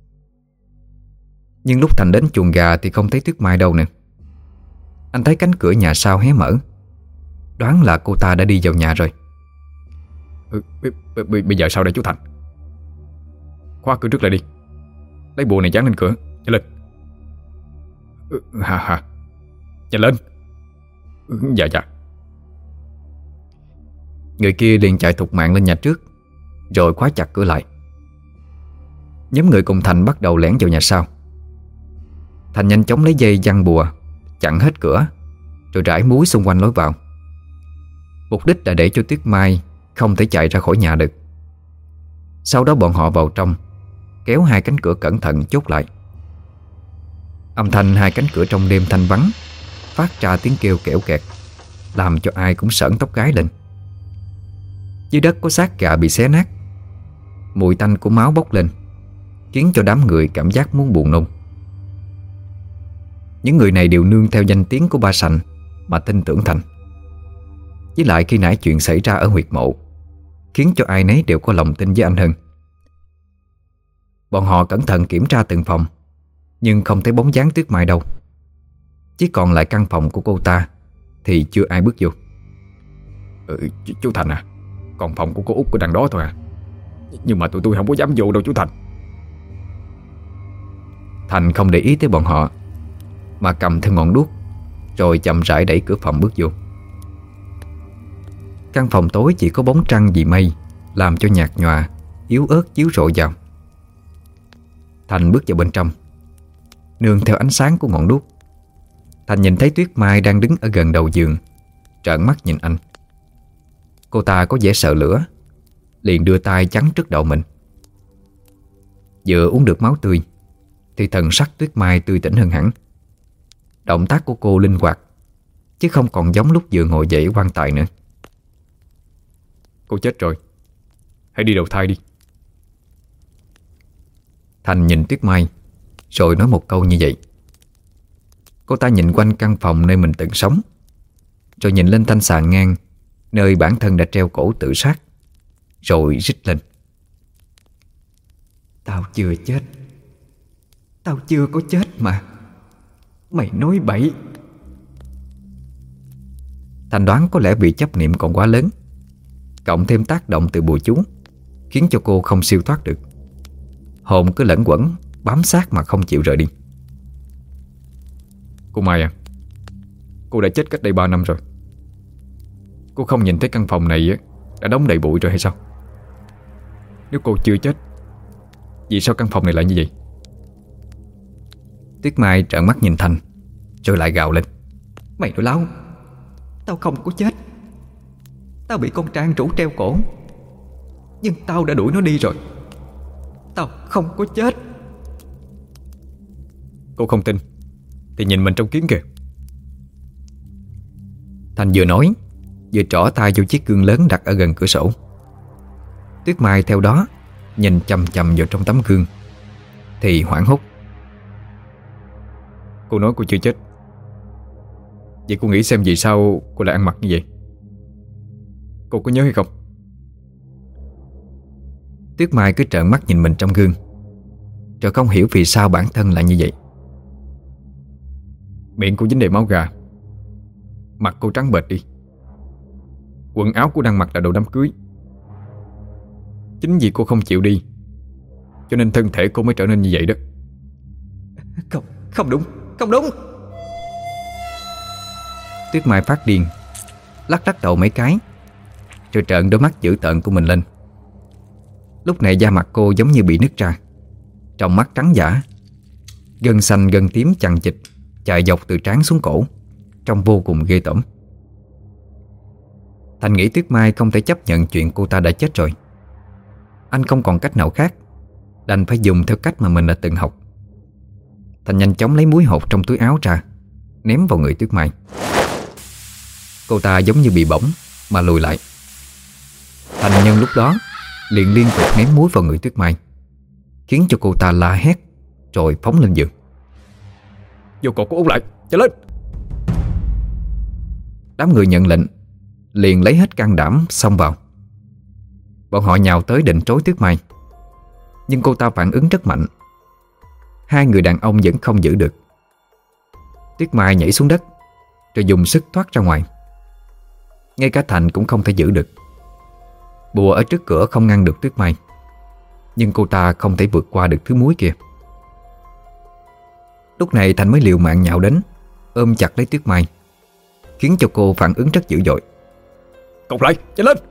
Speaker 1: Nhưng lúc Thành đến chuồng gà thì không thấy Tuyết Mai đâu nữa. Anh thấy cánh cửa nhà sau hé mở, đoán là cô ta đã đi vào nhà rồi.
Speaker 2: ừ, Bây giờ sao đây chú Thành? Khóa cửa trước lại đi, lấy bùa này dán lên cửa. Nhanh lên. ừ, Hà hà Nhanh lên. ừ, Dạ dạ.
Speaker 1: Người kia liền chạy thục mạng lên nhà trước, rồi khóa chặt cửa lại. Nhóm người cùng Thành bắt đầu lẻn vào nhà sau. Thành nhanh chóng lấy dây giăng bùa chặn hết cửa, rồi rải muối xung quanh lối vào. Mục đích là để cho Tuyết Mai không thể chạy ra khỏi nhà được. Sau đó bọn họ vào trong, kéo hai cánh cửa cẩn thận chốt lại. Âm thanh hai cánh cửa trong đêm thanh vắng phát ra tiếng kêu kẽo kẹt, làm cho ai cũng sởn tóc gáy lên. Dưới đất có xác gà bị xé nát, mùi tanh của máu bốc lên, khiến cho đám người cảm giác muốn buồn nôn. Những người này đều nương theo danh tiếng của ba Sành mà tin tưởng Thành. Với lại khi nãy chuyện xảy ra ở huyệt mộ khiến cho ai nấy đều có lòng tin với anh hơn. Bọn họ cẩn thận kiểm tra từng phòng, nhưng không thấy bóng dáng Tuyết Mai đâu. Chỉ còn lại căn phòng của cô ta thì chưa ai bước vô.
Speaker 2: ừ, ch Chú Thành à, còn phòng của cô Út ở đằng đó thôi à. Nhưng mà tụi tôi không có dám vô đâu chú Thành.
Speaker 1: Thành không để ý tới bọn họ, mà cầm theo ngọn đuốc, rồi chậm rãi đẩy cửa phòng bước vô. Căn phòng tối chỉ có bóng trăng vì mây làm cho nhạt nhòa, yếu ớt chiếu rọi vào. Thành bước vào bên trong. Nương theo ánh sáng của ngọn đuốc, Thành nhìn thấy Tuyết Mai đang đứng ở gần đầu giường, trợn mắt nhìn anh. Cô ta có vẻ sợ lửa, liền đưa tay chắn trước đầu mình. Vừa uống được máu tươi thì thần sắc Tuyết Mai tươi tỉnh hơn hẳn. Động tác của cô linh hoạt, chứ không còn giống lúc vừa ngồi dậy quan tài nữa.
Speaker 2: Cô chết rồi, hãy đi đầu thai đi.
Speaker 1: Thành nhìn Tuyết Mai rồi nói một câu như vậy. Cô ta nhìn quanh căn phòng nơi mình từng sống, rồi nhìn lên thanh sàn ngang nơi bản thân đã treo cổ tự sát, rồi rít lên: "Tao chưa chết. Tao chưa có chết mà. Mày nói bậy." Thành đoán có lẽ vì chấp niệm còn quá lớn, cộng thêm tác động từ bùa chú, khiến cho cô không siêu thoát được. Hồn cứ lẫn quẩn bám sát mà không chịu rời đi.
Speaker 2: Cô Mai à, cô đã chết cách đây ba năm rồi. Cô không nhìn thấy căn phòng này đã đóng đầy bụi rồi hay sao? Nếu cô chưa chết, vì sao căn phòng này lại như vậy?
Speaker 1: Tuyết Mai trợn mắt nhìn Thành, rồi lại gào lên: "Mày nói láo. Tao không có chết. Tao bị con Trang Trũ treo cổ, nhưng tao đã đuổi nó đi rồi. Tao không có chết."
Speaker 2: Cô không tin thì nhìn mình trong kiến kìa.
Speaker 1: Thành vừa nói vừa trỏ tay vô chiếc gương lớn đặt ở gần cửa sổ. Tuyết Mai theo đó nhìn chằm chằm vào trong tấm gương thì hoảng hốt:
Speaker 2: Cô nói cô chưa chết, vậy cô nghĩ xem vì sao cô lại ăn mặc như vậy? Cô có nhớ hay không?
Speaker 1: Tuyết Mai cứ trợn mắt nhìn mình trong gương, rồi không hiểu vì sao bản thân lại như vậy.
Speaker 2: Miệng cô dính đầy máu gà, mặt cô trắng bệch đi. Quần áo cô đang mặc là đồ đám cưới. Chính vì cô không chịu đi, cho nên thân thể cô mới trở nên như vậy đó.
Speaker 1: Không, không đúng, không đúng. Tuyết Mai phát điên, lắc lắc đầu mấy cái, rồi trợn đôi mắt dữ tợn của mình lên. Lúc này da mặt cô giống như bị nứt ra, trong mắt trắng dã, gân xanh gân tím chằng chịt chạy dọc từ trán xuống cổ, trông vô cùng ghê tởm. Thành nghĩ Tuyết Mai không thể chấp nhận chuyện cô ta đã chết rồi. Anh không còn cách nào khác, đành phải dùng theo cách mà mình đã từng học. Thành nhanh chóng lấy muối hột trong túi áo ra, ném vào người Tuyết Mai. Cô ta giống như bị bỏng mà lùi lại. Thành nhân lúc đó liền liên tục ném muối vào người Tuyết Mai, khiến cho cô ta la hét rồi phóng lên giường.
Speaker 2: Vô cột cô Út lại, chạy lên!
Speaker 1: Đám người nhận lệnh liền lấy hết can đảm xông vào. Bọn họ nhào tới định trối Tuyết Mai, nhưng cô ta phản ứng rất mạnh. Hai người đàn ông vẫn không giữ được. Tuyết Mai nhảy xuống đất, rồi dùng sức thoát ra ngoài. Ngay cả Thành cũng không thể giữ được. Bùa ở trước cửa không ngăn được Tuyết Mai, nhưng cô ta không thể vượt qua được thứ muối kia. Lúc này Thành mới liều mạng nhào đến, ôm chặt lấy Tuyết Mai, khiến cho cô phản ứng rất dữ dội.
Speaker 2: Cột lại, chạy lên!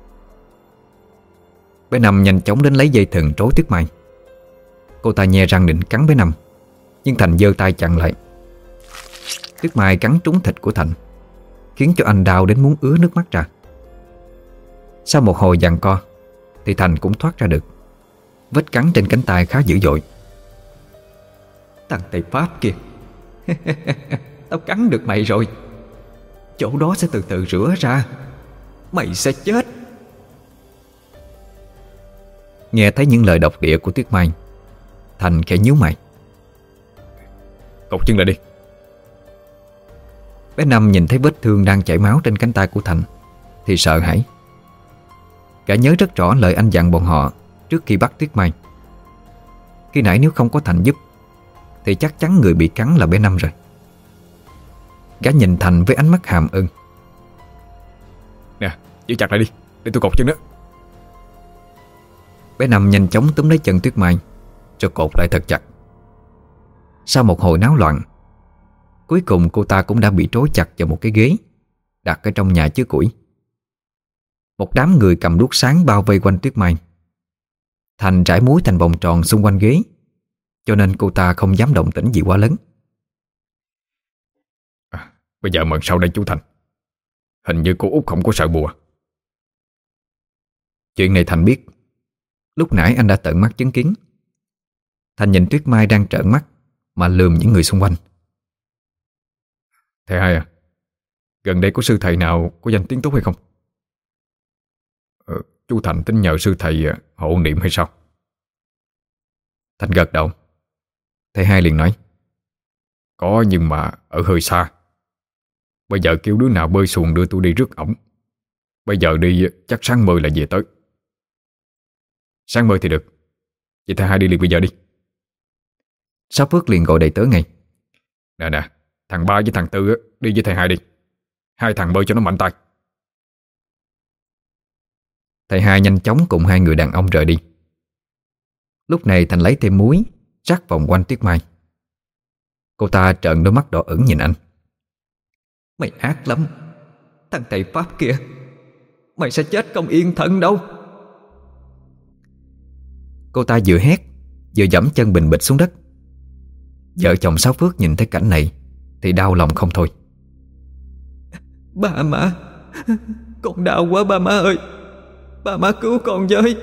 Speaker 1: Bé Năm nhanh chóng đến lấy dây thừng trối Tuyết Mai. Cô ta nhe răng định cắn bé Năm, nhưng Thành giơ tay chặn lại. Tuyết Mai cắn trúng thịt của Thành, khiến cho anh đau đến muốn ứa nước mắt ra. Sau một hồi giằng co thì Thành cũng thoát ra được. Vết cắn trên cánh tay khá dữ dội. Thằng Tây Pháp kia
Speaker 3: Tao cắn được mày rồi. Chỗ đó sẽ từ từ rửa ra. Mày sẽ chết.
Speaker 1: Nghe thấy những lời độc địa của Tuyết Mai, Thành khẽ nhíu mày.
Speaker 2: Cột chân lại đi.
Speaker 1: Bé Năm nhìn thấy vết thương đang chảy máu trên cánh tay của Thành thì sợ hãi. Gã nhớ rất rõ lời anh dặn bọn họ trước khi bắt Tuyết Mai. Khi nãy nếu không có Thành giúp thì chắc chắn người bị cắn là bé Năm rồi. Gã nhìn Thành với ánh mắt hàm ơn.
Speaker 2: Nè, giữ chặt lại đi, để tôi cột chân đó.
Speaker 1: Bé Năm nhanh chóng túm lấy chân Tuyết Mai rồi cột lại thật chặt. Sau một hồi náo loạn, cuối cùng cô ta cũng đã bị trói chặt vào một cái ghế đặt ở trong nhà chứa củi. Một đám người cầm đuốc sáng bao vây quanh Tuyết Mai. Thành trải muối thành vòng tròn xung quanh ghế, cho nên cô ta không dám động tĩnh gì quá lớn.
Speaker 2: à, Bây giờ mần sau đây chú Thành. Hình như cô Út không có sợ bùa.
Speaker 1: Chuyện này Thành biết. Lúc nãy anh đã tận mắt chứng kiến. Thành nhìn Tuyết Mai đang trợn mắt mà lườm những người xung quanh.
Speaker 2: Thầy hai à, gần đây có sư thầy nào có danh tiếng tốt hay không? ờ, Chú Thành tính nhờ sư thầy hộ niệm hay sao?
Speaker 1: Thành gật đầu. Thầy hai liền nói.
Speaker 2: Có, nhưng mà ở hơi xa. Bây giờ kêu đứa nào bơi xuồng đưa tôi đi rước ổng. Bây giờ đi chắc sáng mơ là về tới. Sáng mơ thì được. Vậy thầy hai đi liền bây giờ đi.
Speaker 1: Sáu Phước liền gọi đầy tớ ngay.
Speaker 2: Nè nè, thằng Ba với thằng Tư á, đi với thầy hai đi. Hai thằng bơi cho nó mạnh tay.
Speaker 1: Thầy hai nhanh chóng cùng hai người đàn ông rời đi. Lúc này Thành lấy thêm muối rắc vòng quanh Tuyết Mai. Cô ta trợn đôi mắt đỏ ửng nhìn anh.
Speaker 3: Mày ác lắm. Thằng thầy Pháp kia, mày sẽ chết không yên thân đâu.
Speaker 1: Cô ta vừa hét vừa giẫm chân bình bịch xuống đất. Vợ chồng Sáu Phước nhìn thấy cảnh này thì đau lòng không thôi.
Speaker 3: Ba má, con đau quá ba má ơi. Ba má cứu con với.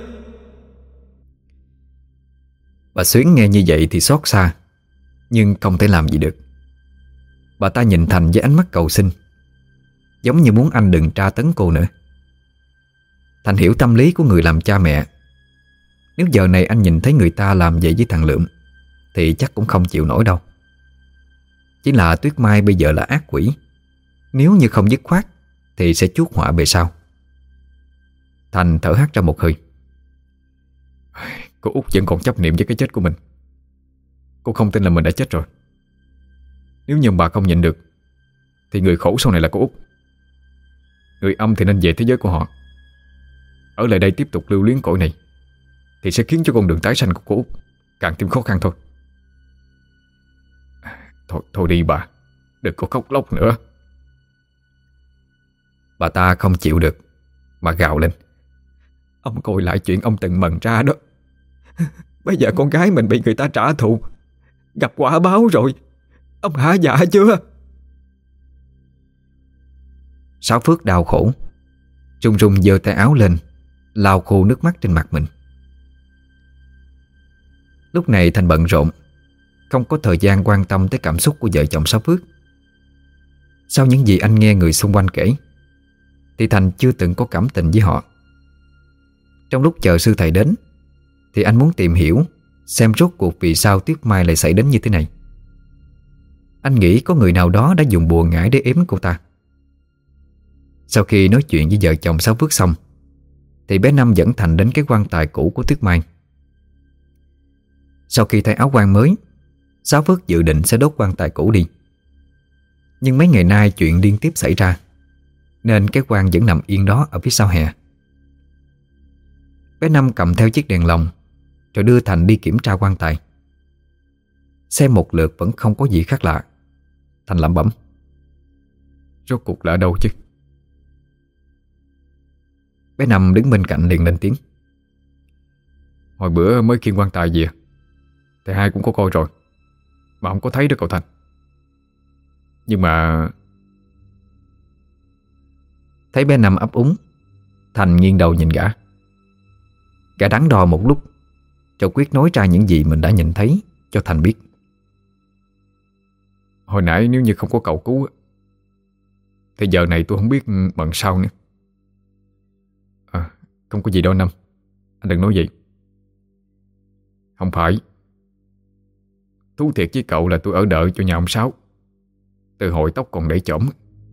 Speaker 1: Bà Xuyến nghe như vậy thì xót xa, nhưng không thể làm gì được. Bà ta nhìn Thành với ánh mắt cầu xin, giống như muốn anh đừng tra tấn cô nữa. Thành hiểu tâm lý của người làm cha mẹ. Nếu giờ này anh nhìn thấy người ta làm vậy với thằng Lượm thì chắc cũng không chịu nổi đâu. Chỉ là Tuyết Mai bây giờ là ác quỷ, nếu như không dứt khoát thì sẽ chuốc họa về sau. Thành thở hắt ra một hơi.
Speaker 2: Cô Út vẫn còn chấp niệm với cái chết của mình. Cô không tin là mình đã chết rồi. Nếu như bà không nhịn được thì người khổ sau này là cô Út. Người âm thì nên về thế giới của họ. Ở lại đây tiếp tục lưu luyến cõi này thì sẽ khiến cho con đường tái sanh của cô Út càng thêm khó khăn thôi. Thôi, thôi đi bà, đừng có khóc lóc nữa.
Speaker 1: Bà ta không chịu được mà gào lên.
Speaker 3: Ông coi lại chuyện ông từng mần ra đó. Bây giờ con gái mình bị người ta trả thù, gặp quả báo rồi. Ông hả dạ chưa?
Speaker 1: Sáu Phước đau khổ, run run giơ tay áo lên lau khô nước mắt trên mặt mình. Lúc này Thành bận rộn, không có thời gian quan tâm tới cảm xúc của vợ chồng Sáu Phước. Sau những gì anh nghe người xung quanh kể thì Thành chưa từng có cảm tình với họ. Trong lúc chờ sư thầy đến thì anh muốn tìm hiểu xem rốt cuộc vì sao Tuyết Mai lại xảy đến như thế này. Anh nghĩ có người nào đó đã dùng bùa ngải để ếm cô ta. Sau khi nói chuyện với vợ chồng Sáu Phước xong thì bé Năm dẫn Thành đến cái quan tài cũ của Tuyết Mai. Sau khi thay áo quan mới, Sáu Phước dự định sẽ đốt quan tài cũ đi. Nhưng mấy ngày nay chuyện liên tiếp xảy ra nên cái quan vẫn nằm yên đó ở phía sau hè. Bé Năm cầm theo chiếc đèn lồng rồi đưa Thành đi kiểm tra quan tài. Xem một lượt vẫn không có gì khác lạ. Thành lẩm bẩm.
Speaker 2: Rốt cuộc là ở đâu chứ?
Speaker 1: Bé Năm đứng bên cạnh liền lên tiếng.
Speaker 2: Hồi bữa mới khiêng quan tài về, thầy hai cũng có coi rồi, mà không có thấy đó cậu Thành. Nhưng mà...
Speaker 1: Thấy bé Năm ấp úng, Thành nghiêng đầu nhìn gã. Gã đắn đo một lúc rồi quyết nói ra những gì mình đã nhìn thấy cho Thành biết.
Speaker 2: Hồi nãy nếu như không có cậu cứu thì giờ này tôi không biết bận sao nữa. À, không có gì đâu Năm, anh đừng nói gì. Không phải. Thú thiệt với cậu là tôi ở đợi cho nhà ông Sáu từ hồi tóc còn để chỏm.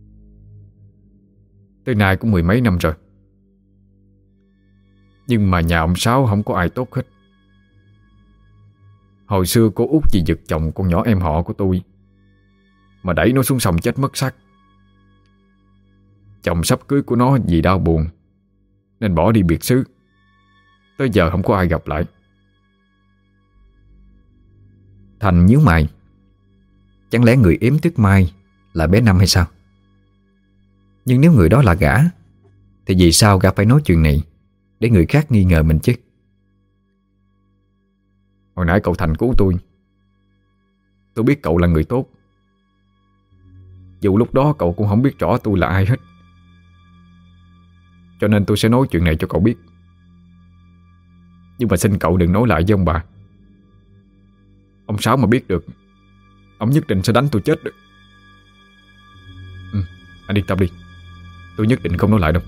Speaker 2: Tới nay cũng mười mấy năm rồi. Nhưng mà nhà ông Sáu không có ai tốt hết. Hồi xưa cô út vì giật chồng con nhỏ em họ của tôi mà đẩy nó xuống sông chết mất xác. Chồng sắp cưới của nó vì đau buồn nên bỏ đi biệt xứ. Tới giờ không có ai gặp lại.
Speaker 1: Thành nhíu mày. Chẳng lẽ người ếm Tuyết Mai là bé Năm hay sao? Nhưng nếu người đó là gã thì vì sao gã phải nói chuyện này để người khác nghi ngờ mình chứ?
Speaker 2: Hồi nãy cậu Thành cứu tôi. Tôi biết cậu là người tốt. Dù lúc đó cậu cũng không biết rõ tôi là ai hết, cho nên tôi sẽ nói chuyện này cho cậu biết. Nhưng mà xin cậu đừng nói lại với ông bà. Ông Sáu mà biết được, ông nhất định sẽ đánh tôi chết được. Ừ, anh yên tâm đi, tôi nhất định không nói lại đâu.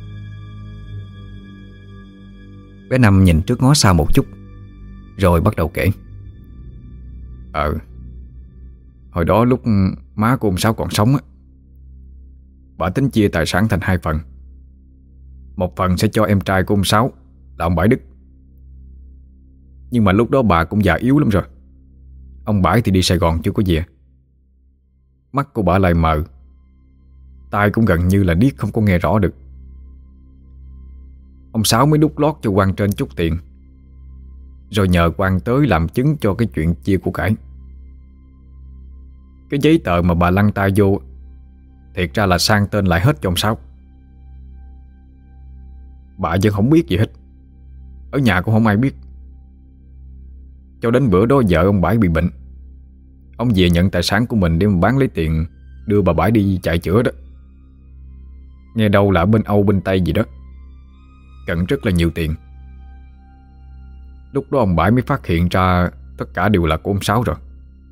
Speaker 1: Bé Năm nhìn trước ngó sau một chút rồi bắt đầu kể.
Speaker 2: Ờ Hồi đó lúc má của ông Sáu còn sống á, bà tính chia tài sản thành hai phần. Một phần sẽ cho em trai của ông Sáu là ông Bãi Đức. Nhưng mà lúc đó bà cũng già yếu lắm rồi. Ông Bãi thì đi Sài Gòn chưa có về. Mắt của bà lại mờ, tai cũng gần như là điếc, không có nghe rõ được. Ông Sáu mới đút lót cho quan trên chút tiền, rồi nhờ quan tới làm chứng cho cái chuyện chia của cải. Cái giấy tờ mà bà lăn tay vô thiệt ra là sang tên lại hết cho ông Sáu. Bà vẫn không biết gì hết, ở nhà cũng không ai biết. Cho đến bữa đó vợ ông Bãi bị bệnh, ông về nhận tài sản của mình để mà bán lấy tiền đưa bà Bãi đi chạy chữa đó. Nghe đâu là ở bên Âu bên Tây gì đó, cần rất là nhiều tiền. Lúc đó ông Bãi mới phát hiện ra tất cả đều là của ông Sáu rồi.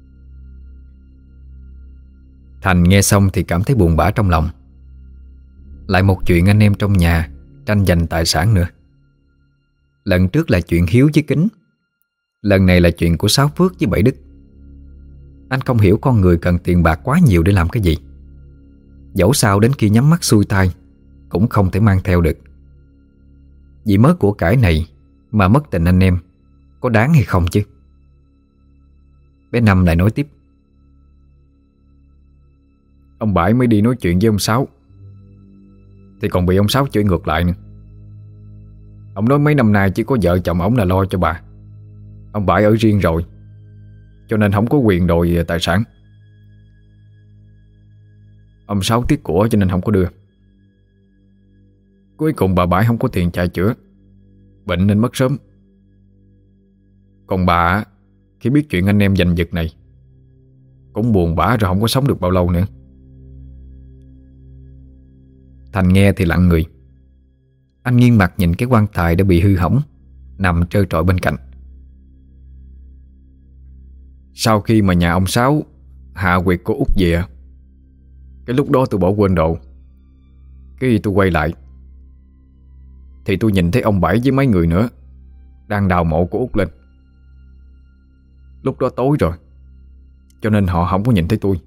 Speaker 1: Thành nghe xong thì cảm thấy buồn bã trong lòng. Lại một chuyện anh em trong nhà tranh giành tài sản nữa. Lần trước là chuyện Hiếu với Kính, lần này là chuyện của Sáu Phước với Bảy Đức. Anh không hiểu con người cần tiền bạc quá nhiều để làm cái gì. Dẫu sao đến khi nhắm mắt xuôi tai cũng không thể mang theo được. Vì mớ của cải này mà mất tình anh em, có đáng hay không chứ? Bé Năm lại nói tiếp.
Speaker 2: Ông Bãi mới đi nói chuyện với ông Sáu thì còn bị ông Sáu chửi ngược lại nữa. Ông nói mấy năm nay chỉ có vợ chồng ông là lo cho bà. Ông Bãi ở riêng rồi, cho nên không có quyền đòi tài sản. Ông Sáu tiếc của cho nên không có đưa. Cuối cùng bà Bãi không có tiền chạy chữa, bệnh nên mất sớm. Còn bà khi biết chuyện anh em giành giật này cũng buồn bã rồi không có sống được bao lâu nữa.
Speaker 1: Thành nghe thì lặng người. Anh nghiêng mặt nhìn cái quan tài đã bị hư hỏng nằm trơ trọi bên cạnh.
Speaker 2: Sau khi mà nhà ông Sáu hạ quyệt cô út về, cái lúc đó tôi bỏ quên đồ. Cái tôi quay lại thì tôi nhìn thấy ông Bảy với mấy người nữa đang đào mộ của út lên. Lúc đó tối rồi, cho nên họ không có nhìn thấy tôi.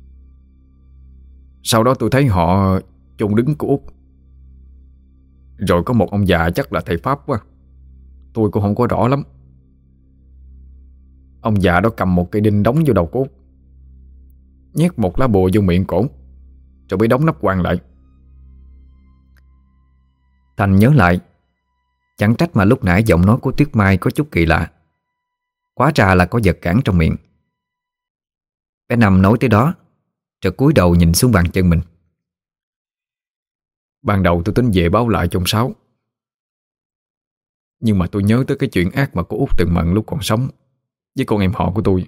Speaker 2: Sau đó tôi thấy họ chôn đứng của út. Rồi có một ông già chắc là thầy Pháp quá, tôi cũng không có rõ lắm. Ông già đó cầm một cây đinh đóng vô đầu của út, nhét một lá bùa vô miệng cổ, rồi mới đóng nắp quan lại.
Speaker 1: Thành nhớ lại. Chẳng trách mà lúc nãy giọng nói của Tuyết Mai có chút kỳ lạ. Hóa ra là có vật cản trong miệng. Bé Năm nói tới đó rồi cúi đầu nhìn xuống bàn chân mình.
Speaker 2: Ban đầu tôi tính về báo lại cho ông Sáu, nhưng mà tôi nhớ tới cái chuyện ác mà cô út từng mận lúc còn sống với con em họ của tôi.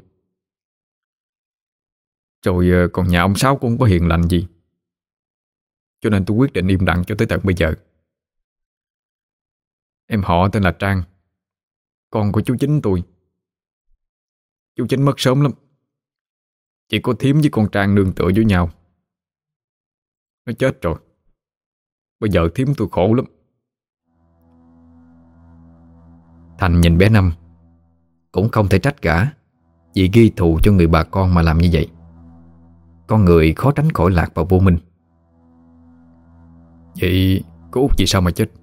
Speaker 2: Rồi còn nhà ông Sáu cũng không có hiền lành gì, cho nên tôi quyết định im lặng cho tới tận bây giờ. Em họ tên là Trang, con của chú Chính tôi. Chú Chính mất sớm lắm, chỉ có Thiếm với con Trang nương tựa với nhau. Nó chết rồi, bây giờ Thiếm tôi khổ lắm.
Speaker 1: Thành nhìn bé Năm, cũng không thể trách gã vì ghi thù cho người bà con mà làm như vậy. Con người khó tránh khỏi lạc vào vô minh.
Speaker 2: Vậy cô Út vì sao mà chết?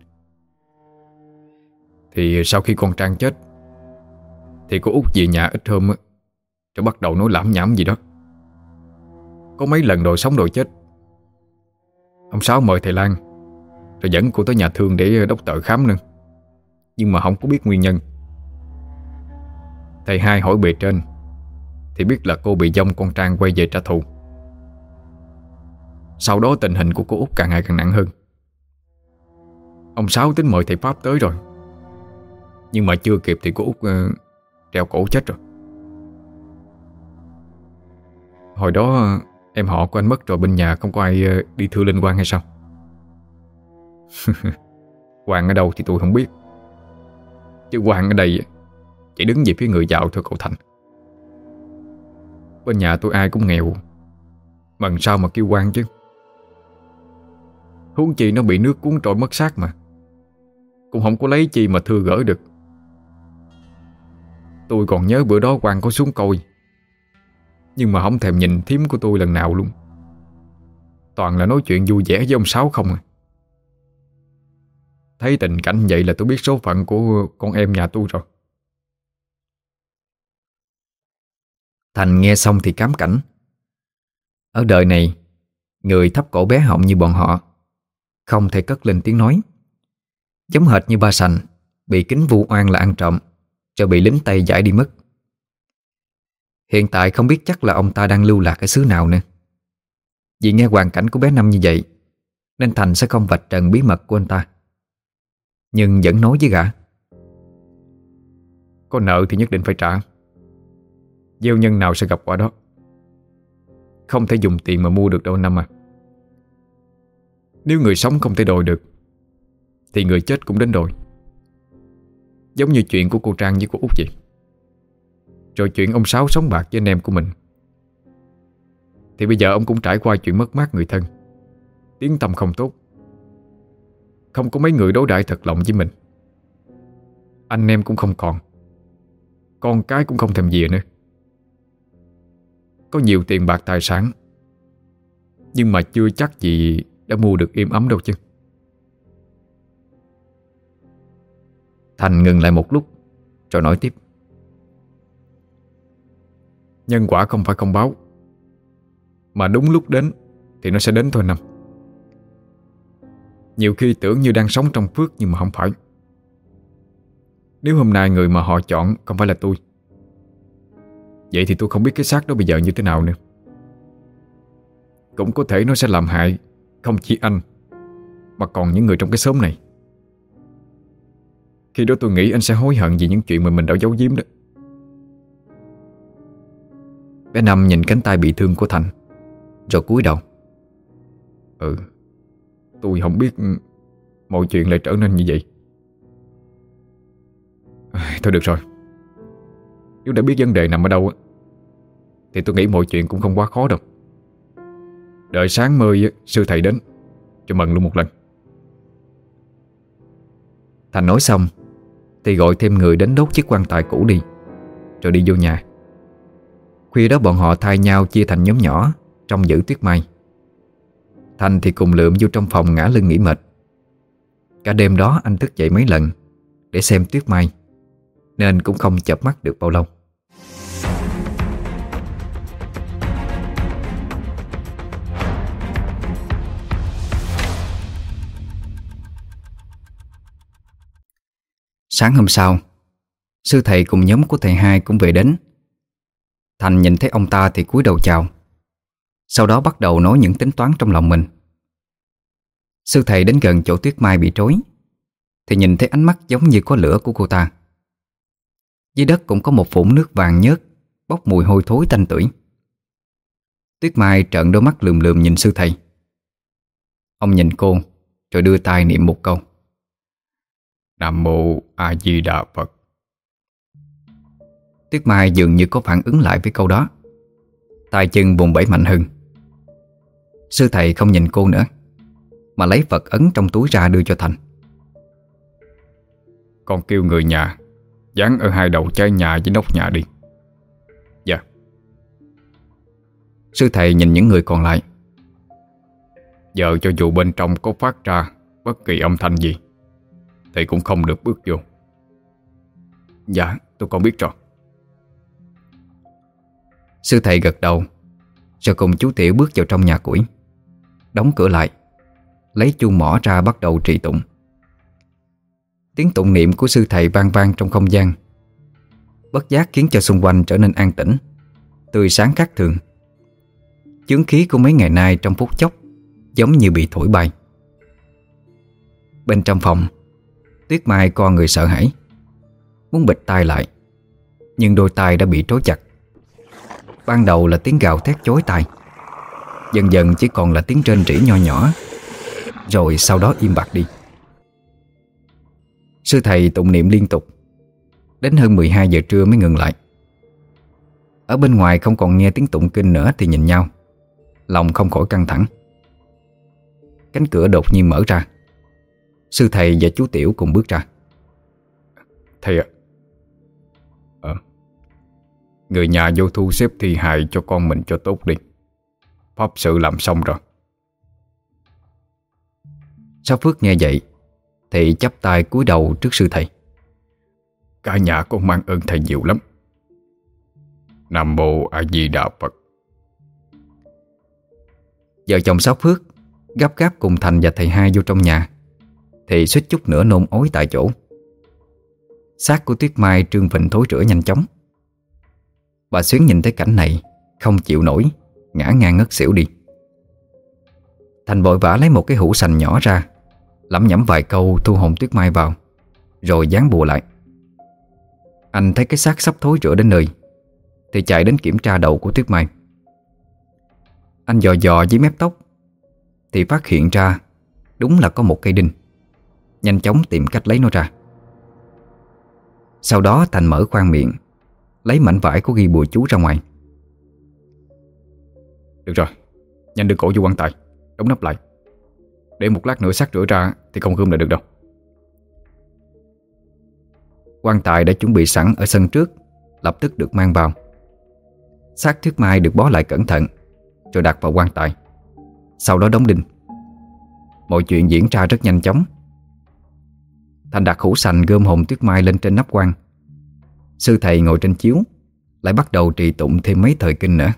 Speaker 2: Thì sau khi con Trang chết thì cô Út về nhà ít hôm á, rồi bắt đầu nói lảm nhảm gì đó. Có mấy lần đòi sống đòi chết. Ông Sáu mời thầy Lan, rồi dẫn cô tới nhà thương để đốc tờ khám nữa, nhưng mà không có biết nguyên nhân. Thầy Hai hỏi bề trên thì biết là cô bị dông con Trang quay về trả thù. Sau đó tình hình của cô Út càng ngày càng nặng hơn. Ông Sáu tính mời thầy Pháp tới rồi, nhưng mà chưa kịp thì cô Út uh, treo cổ chết rồi. Hồi đó em họ của anh mất rồi, bên nhà không có ai uh, đi thưa linh quan hay sao? Quan ở đâu thì tôi không biết, chứ quan ở đây chỉ đứng về phía người giàu thôi cậu Thành. Bên nhà tôi ai cũng nghèo, bằng sao mà kêu quan chứ. Huống chi nó bị nước cuốn trôi mất xác mà, cũng không có lấy chi mà thưa gỡ được. Tôi còn nhớ bữa đó quan có xuống coi, nhưng mà không thèm nhìn thím của tôi lần nào luôn. Toàn là nói chuyện vui vẻ với ông Sáu không à. Thấy tình cảnh vậy là tôi biết số phận của con em nhà tôi rồi.
Speaker 1: Thành nghe xong thì cám cảnh. Ở đời này, người thấp cổ bé họng như bọn họ không thể cất lên tiếng nói. Giống hệt như ba Sành bị Kính vu oan là ăn trộm, rồi bị lính Tây giải đi mất. Hiện tại không biết chắc là ông ta đang lưu lạc ở xứ nào nữa. Vì nghe hoàn cảnh của bé Năm như vậy nên Thành sẽ không vạch trần bí mật của anh ta, nhưng vẫn nói với gã:
Speaker 2: có nợ thì nhất định phải trả. Gieo nhân nào sẽ gặp quả đó. Không thể dùng tiền mà mua được đâu Năm à. Nếu người sống không thể đòi được thì người chết cũng đến đòi. Giống như chuyện của cô Trang với cô Út vậy. Rồi chuyện ông Sáu sống bạc với anh em của mình, thì bây giờ ông cũng trải qua chuyện mất mát người thân, tiếng tăm không tốt. Không có mấy người đối đãi thật lòng với mình. Anh em cũng không còn, con cái cũng không thèm gì nữa. Có nhiều tiền bạc tài sản, nhưng mà chưa chắc gì đã mua được yên ấm đâu chứ.
Speaker 1: Thành ngừng lại một lúc rồi nói tiếp:
Speaker 2: nhân quả không phải không báo, mà đúng lúc đến thì nó sẽ đến thôi Năm. Nhiều khi tưởng như đang sống trong phước, nhưng mà không phải. Nếu hôm nay người mà họ chọn không phải là tôi, vậy thì tôi không biết cái xác đó bây giờ như thế nào nữa. Cũng có thể nó sẽ làm hại không chỉ anh, mà còn những người trong cái xóm này. Khi đó tôi nghĩ anh sẽ hối hận vì những chuyện mà mình đã giấu giếm đó.
Speaker 1: Bé Năm nhìn cánh tay bị thương của Thành rồi cúi đầu:
Speaker 2: Ừ, tôi không biết mọi chuyện lại trở nên như vậy. À, thôi được rồi. Nếu đã biết vấn đề nằm ở đâu thì tôi nghĩ mọi chuyện cũng không quá khó đâu. Đợi sáng mơi sư thầy đến cho mừng luôn một lần.
Speaker 1: Thành nói xong thì gọi thêm người đến đốt chiếc quan tài cũ đi, rồi đi vô nhà. Khuya đó bọn họ thay nhau chia thành nhóm nhỏ trong giữ tuyết mai. Thành thì cùng lượm vô trong phòng ngã lưng nghỉ mệt. Cả đêm đó anh thức dậy mấy lần để xem tuyết mai, nên cũng không chợp mắt được bao lâu. Sáng hôm sau, sư thầy cùng nhóm của thầy Hai cũng về đến. Thành nhìn thấy ông ta thì cúi đầu chào, sau đó bắt đầu nói những tính toán trong lòng mình. Sư thầy đến gần chỗ tuyết mai bị trói thì nhìn thấy ánh mắt giống như có lửa của cô ta. Dưới đất cũng có một vũng nước vàng nhớt bốc mùi hôi thối tanh tưởi. Tuyết mai trợn đôi mắt lườm lườm nhìn sư thầy. Ông nhìn cô rồi đưa tay niệm một câu:
Speaker 2: Nam mô A Di Đà Phật.
Speaker 1: Tuyết mai dường như có phản ứng lại với câu đó. tay chân vùng vẫy mạnh hơn. Sư thầy không nhìn cô nữa, mà lấy vật ấn trong túi ra đưa cho Thành.
Speaker 2: Con kêu người nhà dán ở hai đầu trái nhà với nóc nhà đi. Dạ.
Speaker 1: Sư thầy nhìn những người còn lại.
Speaker 2: Giờ cho dù bên trong có phát ra bất kỳ âm thanh gì thì cũng không được bước vô.
Speaker 3: Dạ, tôi con biết rồi.
Speaker 1: Sư thầy gật đầu, rồi cùng chú Tiểu bước vào trong nhà củi, đóng cửa lại, lấy chuông mỏ ra bắt đầu trì tụng. Tiếng tụng niệm của sư thầy vang vang trong không gian, bất giác khiến cho xung quanh trở nên an tĩnh, tươi sáng khác thường. Chướng khí của mấy ngày nay trong phút chốc giống như bị thổi bay. Bên trong phòng, Tuyết Mai con người sợ hãi, muốn bịt tai lại, nhưng đôi tai đã bị trói chặt. Ban đầu là tiếng gào thét chói tai, dần dần chỉ còn là tiếng rên rỉ nho nhỏ, rồi sau đó im bặt đi. Sư thầy tụng niệm liên tục, đến hơn mười hai giờ trưa mới ngừng lại. Ở bên ngoài không còn nghe tiếng tụng kinh nữa thì nhìn nhau, lòng không khỏi căng thẳng. Cánh cửa đột nhiên mở ra. Sư thầy và chú Tiểu cùng bước ra.
Speaker 2: Thầy ạ. Ờ Người nhà vô thu xếp thi hài cho con mình cho tốt đi. Pháp sự làm xong rồi.
Speaker 1: Sáu Phước nghe vậy thì chắp tay cúi đầu trước sư thầy.
Speaker 2: Cả nhà con mang ơn thầy nhiều lắm. Nam Mô A Di Đà Phật.
Speaker 1: Vợ chồng Sáu Phước gấp gáp cùng Thành và thầy hai vô trong nhà thì suýt chút nữa nôn ói tại chỗ. Xác của Tuyết Mai trương phình thối rữa nhanh chóng. Bà Xuyến nhìn thấy cảnh này không chịu nổi, ngã ngang ngất xỉu đi. Thành vội vã lấy một cái hũ sành nhỏ ra, lẩm nhẩm vài câu thu hồn Tuyết Mai vào, rồi dán bùa lại. Anh thấy cái xác sắp thối rữa đến nơi thì chạy đến kiểm tra đầu của Tuyết Mai. Anh dò dò dưới mép tóc thì phát hiện ra đúng là có một cây đinh. Nhanh chóng tìm cách lấy nó ra. Sau đó Thành mở khoang miệng, lấy mảnh vải có ghi bùa chú ra ngoài.
Speaker 2: Được rồi, nhanh đưa cổ vô quan tài, đóng nắp lại. Để một lát nữa xác rửa ra thì không gom lại được đâu.
Speaker 1: Quan tài đã chuẩn bị sẵn ở sân trước lập tức được mang vào. Xác Tuyết Mai được bó lại cẩn thận rồi đặt vào quan tài, sau đó đóng đinh. Mọi chuyện diễn ra rất nhanh chóng. Thành đặt hũ sành gom hồn Tuyết Mai lên trên nắp quan. Sư thầy ngồi trên chiếu, lại bắt đầu trì tụng thêm mấy thời kinh nữa.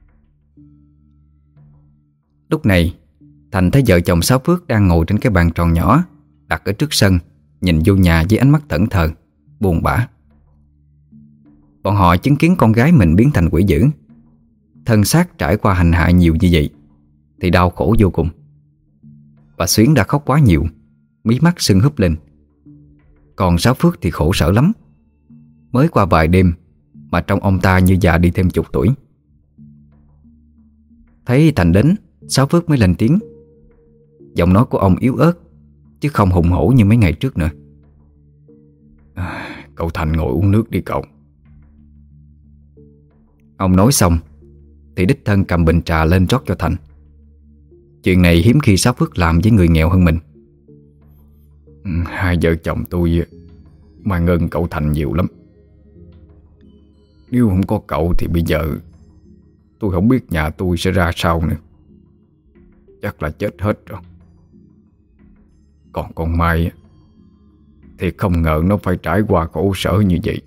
Speaker 1: Lúc này Thành thấy vợ chồng Sáu Phước đang ngồi trên cái bàn tròn nhỏ đặt ở trước sân, nhìn vô nhà với ánh mắt thẫn thờ, buồn bã. Bọn họ chứng kiến con gái mình biến thành quỷ dữ, thân xác trải qua hành hạ nhiều như vậy thì đau khổ vô cùng. Bà Xuyến đã khóc quá nhiều, mí mắt sưng húp lên. Còn Sáu Phước thì khổ sở lắm. Mới qua vài đêm mà trông ông ta như già đi thêm chục tuổi. Thấy Thành đến, Sáu Phước mới lên tiếng. Giọng nói của ông yếu ớt, chứ không hùng hổ như mấy ngày trước nữa.
Speaker 2: à, Cậu Thành ngồi uống nước đi cậu.
Speaker 1: Ông nói xong thì đích thân cầm bình trà lên rót cho Thành. Chuyện này hiếm khi Sáu Phước làm với người nghèo hơn mình.
Speaker 2: Hai vợ chồng tôi mang ơn cậu Thành nhiều lắm. Nếu không có cậu thì bây giờ tôi không biết nhà tôi sẽ ra sao nữa. Chắc là chết hết rồi. Còn con Mai thì không ngờ nó phải trải qua khổ sở như vậy.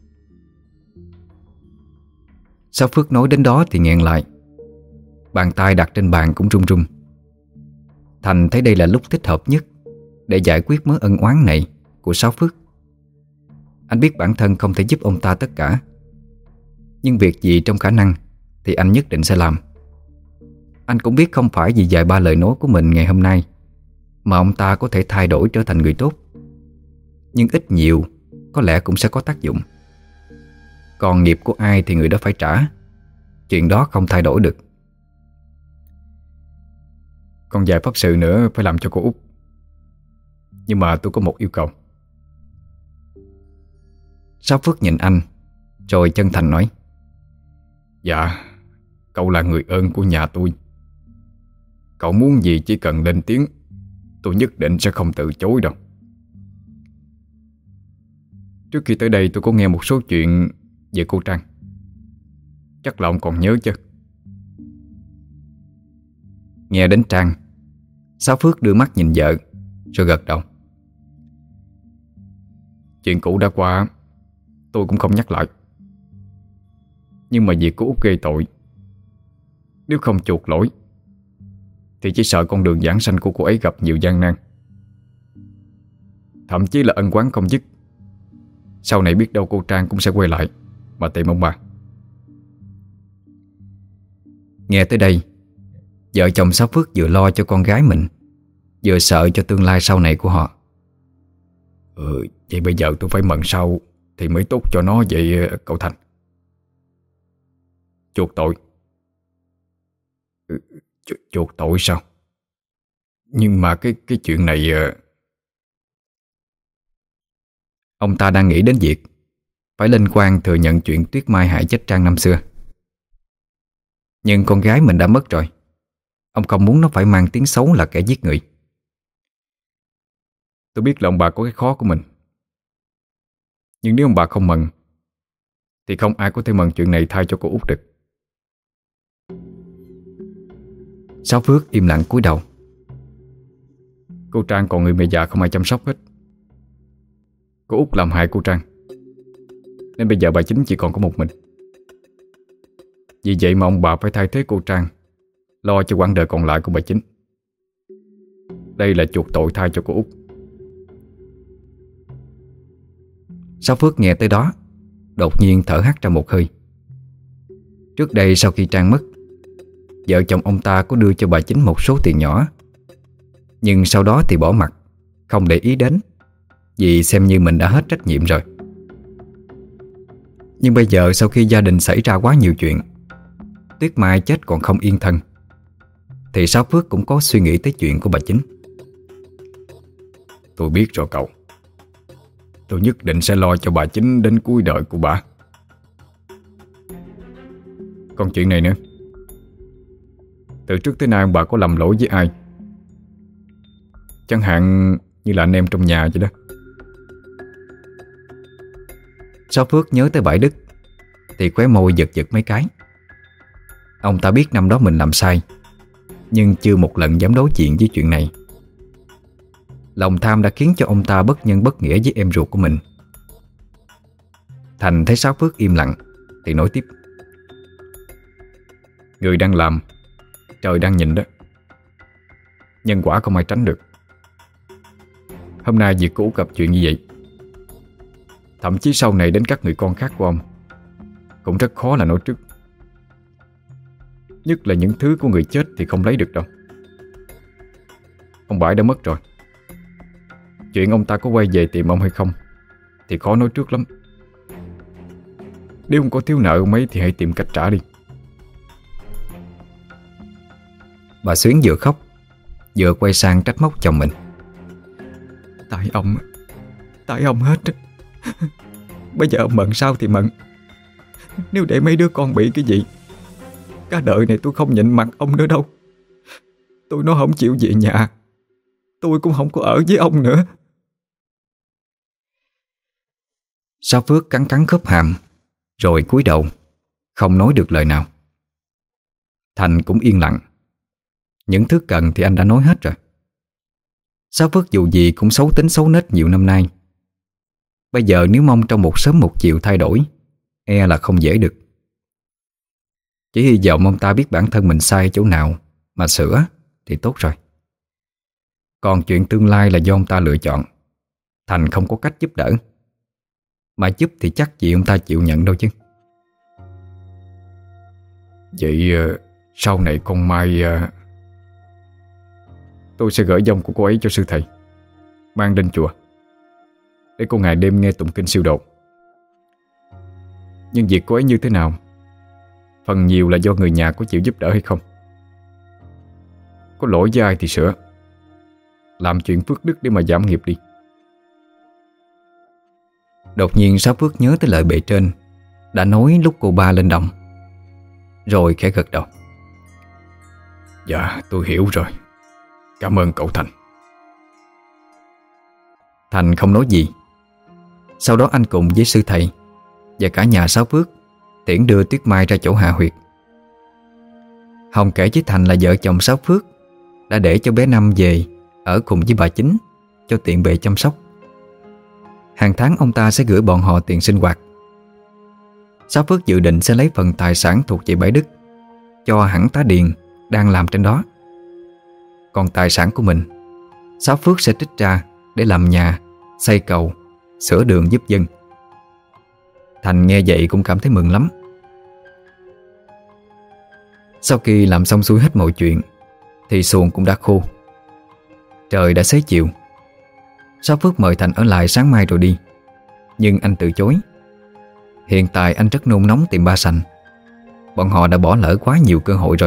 Speaker 1: Sáu Phước nói đến đó thì nghẹn lại. Bàn tay đặt trên bàn cũng run run. Thành thấy đây là lúc thích hợp nhất để giải quyết mớ ân oán này của Sáu Phước. Anh biết bản thân không thể giúp ông ta tất cả, nhưng việc gì trong khả năng thì anh nhất định sẽ làm. Anh cũng biết không phải vì vài ba lời nói của mình ngày hôm nay mà ông ta có thể thay đổi trở thành người tốt, nhưng ít nhiều có lẽ cũng sẽ có tác dụng. Còn nghiệp của ai thì người đó phải trả. Chuyện đó không thay đổi được.
Speaker 2: Còn vài pháp sự nữa phải làm cho cô Út. Nhưng mà tôi có một yêu cầu.
Speaker 1: Sáu Phước nhìn anh rồi chân thành nói.
Speaker 2: Dạ, Cậu là người ơn của nhà tôi. Cậu muốn gì chỉ cần lên tiếng, tôi nhất định sẽ không từ chối đâu. Trước khi tới đây tôi có nghe một số chuyện về cô Trang. Chắc là ông còn nhớ chứ?
Speaker 1: Nghe đến Trang, Sáu Phước đưa mắt nhìn vợ rồi gật đầu.
Speaker 2: Chuyện cũ đã qua, tôi cũng không nhắc lại. Nhưng mà việc của Út gây tội, nếu không chuộc lỗi thì chỉ sợ con đường giảng sanh của cô ấy gặp nhiều gian nan, thậm chí là ân oán không dứt. Sau này biết đâu cô Trang cũng sẽ quay lại mà tìm ông bà.
Speaker 1: Nghe tới đây, vợ chồng Sáu Phước vừa lo cho con gái mình, vừa sợ cho tương lai sau này của họ.
Speaker 2: Ừ, vậy bây giờ tôi phải mần sau thì mới tốt cho nó vậy cậu Thành. Chuộc tội. Ừ, ch chuộc tội sao? Nhưng mà cái cái chuyện này...
Speaker 1: Ông ta đang nghĩ đến việc phải lên quan thừa nhận chuyện Tuyết Mai hại chết Trang năm xưa. Nhưng con gái mình đã mất rồi, ông không muốn nó phải mang tiếng xấu là kẻ giết người.
Speaker 2: Tôi biết là ông bà có cái khó của mình, nhưng nếu ông bà không mần thì không ai có thể mần chuyện này thay cho cô Út được.
Speaker 1: Sáu Phước im lặng cúi đầu.
Speaker 2: Cô Trang còn người mẹ già không ai chăm sóc hết. Cô Út làm hại cô Trang, nên bây giờ bà Chính chỉ còn có một mình. Vì vậy mà ông bà phải thay thế cô Trang, lo cho quãng đời còn lại của bà Chính. Đây là chuộc tội thay cho cô Út.
Speaker 1: Sáu Phước nghe tới đó, đột nhiên thở hắt ra một hơi. Trước đây sau khi Trang mất, vợ chồng ông ta có đưa cho bà Chính một số tiền nhỏ, nhưng sau đó thì bỏ mặc, không để ý đến, vì xem như mình đã hết trách nhiệm rồi. Nhưng bây giờ sau khi gia đình xảy ra quá nhiều chuyện, Tuyết Mai chết còn không yên thân, thì Sáu Phước cũng có suy nghĩ tới chuyện của bà Chính.
Speaker 2: Tôi biết rồi cậu. Tôi nhất định sẽ lo cho bà Chính đến cuối đời của bà. Còn chuyện này nữa, từ trước tới nay ông bà có lầm lỗi với ai, chẳng hạn như là anh em trong nhà vậy đó?
Speaker 1: Sáu Phước nhớ tới Bãi Đức thì khóe môi giật giật mấy cái. Ông ta biết năm đó mình làm sai, nhưng chưa một lần dám đối diện với chuyện này. Lòng tham đã khiến cho ông ta bất nhân bất nghĩa với em ruột của mình. Thành thấy Sáu Phước im lặng thì nói tiếp.
Speaker 2: Người đang làm, trời đang nhìn đó. Nhân quả không ai tránh được. Hôm nay việc của Út gặp chuyện như vậy, thậm chí sau này đến các người con khác của ông cũng rất khó là nói trước. Nhất là những thứ của người chết thì không lấy được đâu. Ông Bãi đã mất rồi. Chuyện ông ta có quay về tìm ông hay không thì khó nói trước lắm. Nếu không có thiếu nợ ông ấy thì hãy tìm cách trả đi.
Speaker 1: Bà Xuyến vừa khóc vừa quay sang trách móc chồng mình.
Speaker 3: Tại ông, tại ông hết. Bây giờ ông mận sao thì mận. Nếu để mấy đứa con bị cái gì, cả đời này tôi không nhịn mặt ông nữa đâu. Tôi nó không chịu về nhà, tôi cũng không có ở với ông nữa.
Speaker 1: Sáu Phước cắn cắn khớp hàm rồi cúi đầu, không nói được lời nào. Thành cũng yên lặng. Những thứ cần thì anh đã nói hết rồi. Sáu Phước dù gì cũng xấu tính xấu nết nhiều năm nay. Bây giờ nếu mong trong một sớm một chiều thay đổi, e là không dễ được. Chỉ hy vọng ông ta biết bản thân mình sai chỗ nào mà sửa thì tốt rồi. Còn chuyện tương lai là do ông ta lựa chọn, Thành không có cách giúp đỡ. Mà giúp thì chắc gì ông ta chịu nhận đâu chứ.
Speaker 2: Vậy sau này con Mai, tôi sẽ gửi dông của cô ấy cho sư thầy, mang đến chùa để cô ngày đêm nghe tụng kinh siêu độ. Nhưng việc cô ấy như thế nào, phần nhiều là do người nhà có chịu giúp đỡ hay không. Có lỗi với ai thì sửa, làm chuyện phước đức để mà giảm nghiệp đi.
Speaker 1: Đột nhiên Sáu Phước nhớ tới lời bề trên đã nói lúc cô ba lên đồng. rồi khẽ gật đầu.
Speaker 2: Dạ tôi hiểu rồi. Cảm ơn cậu Thành.
Speaker 1: Thành không nói gì. Sau đó anh cùng với sư thầy và cả nhà Sáu Phước tiễn đưa Tuyết Mai ra chỗ hạ huyệt. Hồng kể với Thành là vợ chồng Sáu Phước đã để cho bé Năm về ở cùng với bà Chính cho tiện bề chăm sóc. Hàng tháng ông ta sẽ gửi bọn họ tiền sinh hoạt. Sáu Phước dự định sẽ lấy phần tài sản thuộc về bãi đất cho hãng tá điền đang làm trên đó. Còn tài sản của mình, Sáu Phước sẽ trích ra để làm nhà, xây cầu, sửa đường giúp dân. Thành nghe vậy cũng cảm thấy mừng lắm. Sau khi làm xong xuôi hết mọi chuyện thì xuồng cũng đã khô. Trời đã xế chiều. Sáu Phước mời Thành ở lại sáng mai rồi đi, nhưng anh từ chối. Hiện tại anh rất nôn nóng tìm ba Sành. Bọn họ đã bỏ lỡ quá nhiều cơ hội rồi.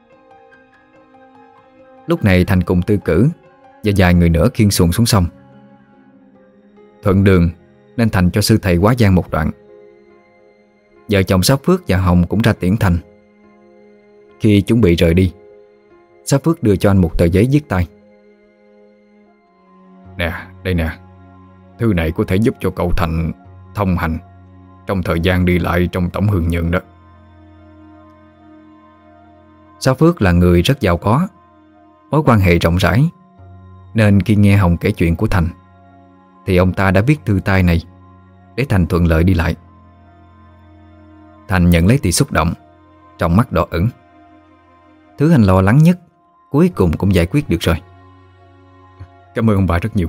Speaker 1: Lúc này Thành cùng Tư Cử và vài người nữa khiêng xuồng xuống sông. Thuận đường nên Thành cho sư thầy quá giang một đoạn. Vợ chồng Sáu Phước và Hồng cũng ra tiễn Thành. Khi chuẩn bị rời đi, Sáu Phước đưa cho anh một tờ giấy viết tay.
Speaker 2: Nè, đây nè. Thư này có thể giúp cho cậu Thành thông hành trong thời gian đi lại trong tổng hương nhận đó.
Speaker 1: Sáu Phước là người rất giàu có, mối quan hệ rộng rãi, nên khi nghe Hồng kể chuyện của Thành thì ông ta đã viết thư tay này để Thành thuận lợi đi lại. Thành nhận lấy thì xúc động, trong mắt đỏ ửng. Thứ anh lo lắng nhất cuối cùng cũng giải quyết được rồi.
Speaker 2: Cảm ơn ông bà rất nhiều.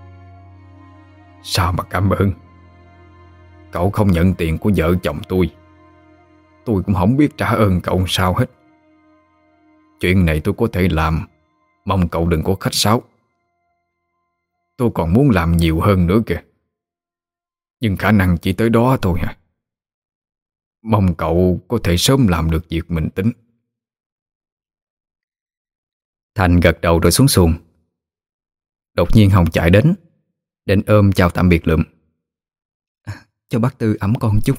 Speaker 2: Sao mà cảm ơn? Cậu không nhận tiền của vợ chồng tôi, tôi cũng không biết trả ơn cậu sao hết. Chuyện này tôi có thể làm, mong cậu đừng có khách sáo. Tôi còn muốn làm nhiều hơn nữa kìa, nhưng khả năng chỉ tới đó thôi hả. Mong cậu có thể sớm làm được việc mình tính.
Speaker 1: Thành gật đầu rồi xuống xuồng. Đột nhiên Hồng chạy đến, định ôm chào tạm biệt Lượm. À, cho bác Tư ẵm con chút.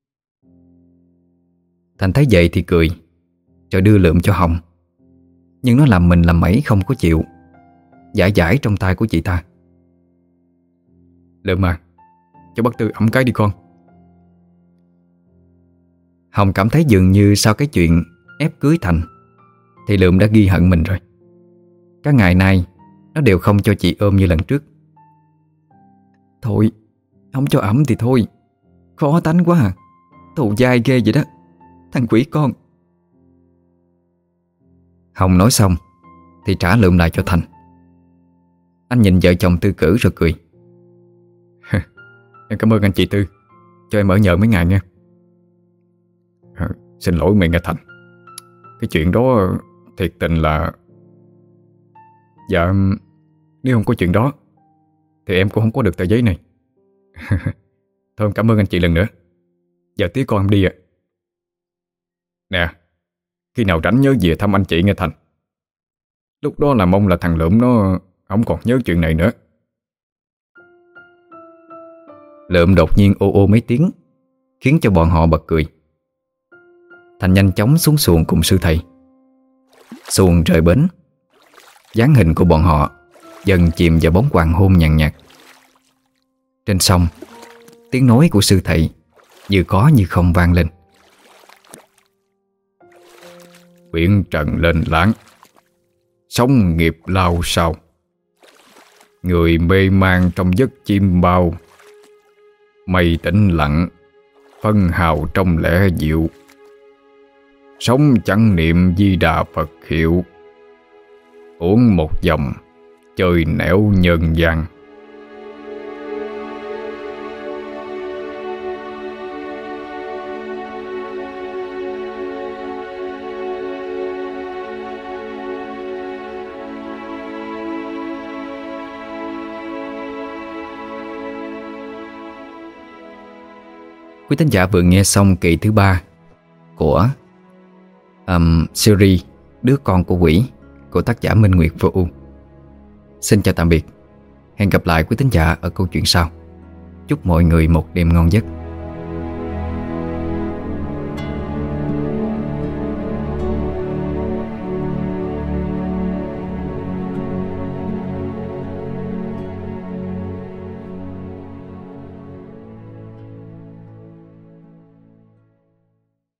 Speaker 1: Thành thấy vậy thì cười, rồi đưa Lượm cho Hồng. Nhưng nó làm mình làm mẩy không có chịu, giải giải trong tay của chị ta.
Speaker 2: Lượm à, cho bác Tư ẵm cái đi con.
Speaker 1: Hồng cảm thấy dường như sau cái chuyện ép cưới Thành thì Lượm đã ghi hận mình rồi. Các ngày nay nó đều không cho chị ôm như lần trước.
Speaker 3: Thôi, không cho ẩm thì thôi, khó tánh quá à. Thù dai ghê vậy đó, thằng quỷ con.
Speaker 1: Hồng nói xong thì trả Lượm lại cho Thành. Anh nhìn vợ chồng Tư Cử rồi cười.
Speaker 2: Em cảm ơn anh chị Tư, cho em ở nhờ mấy ngày nha. À, xin lỗi mày nghe Thành, cái chuyện đó thiệt tình là... Dạ, nếu không có chuyện đó thì em cũng không có được tờ giấy này. Thôi cảm ơn anh chị lần nữa. Giờ tí con em đi ạ. Nè, khi nào rảnh nhớ về thăm anh chị nghe Thành. Lúc đó là mong là thằng Lượm nó không còn nhớ chuyện này nữa.
Speaker 1: Lượm đột nhiên ô ô mấy tiếng, khiến cho bọn họ bật cười. Thành nhanh chóng xuống xuồng cùng sư thầy. Xuồng rời bến, dáng hình của bọn họ dần chìm vào bóng hoàng hôn nhàn nhạt. Trên sông, tiếng nói của sư thầy như có như không vang lên.
Speaker 2: Biển trần lên lãng, sóng nghiệp lao sao, người mê man trong giấc chim bao. Mây tĩnh lặng, phân hào trong lẽ diệu, sống chẳng niệm Di Đà Phật hiệu. Uống một dòng, chơi nẻo nhân gian.
Speaker 1: Quý thính giả vừa nghe xong kỳ thứ ba của um, series Đứa Con Của Quỷ của tác giả Minh Nguyệt Vô U. Xin chào tạm biệt. Hẹn gặp lại quý thính giả ở câu chuyện sau. Chúc mọi người một đêm ngon giấc.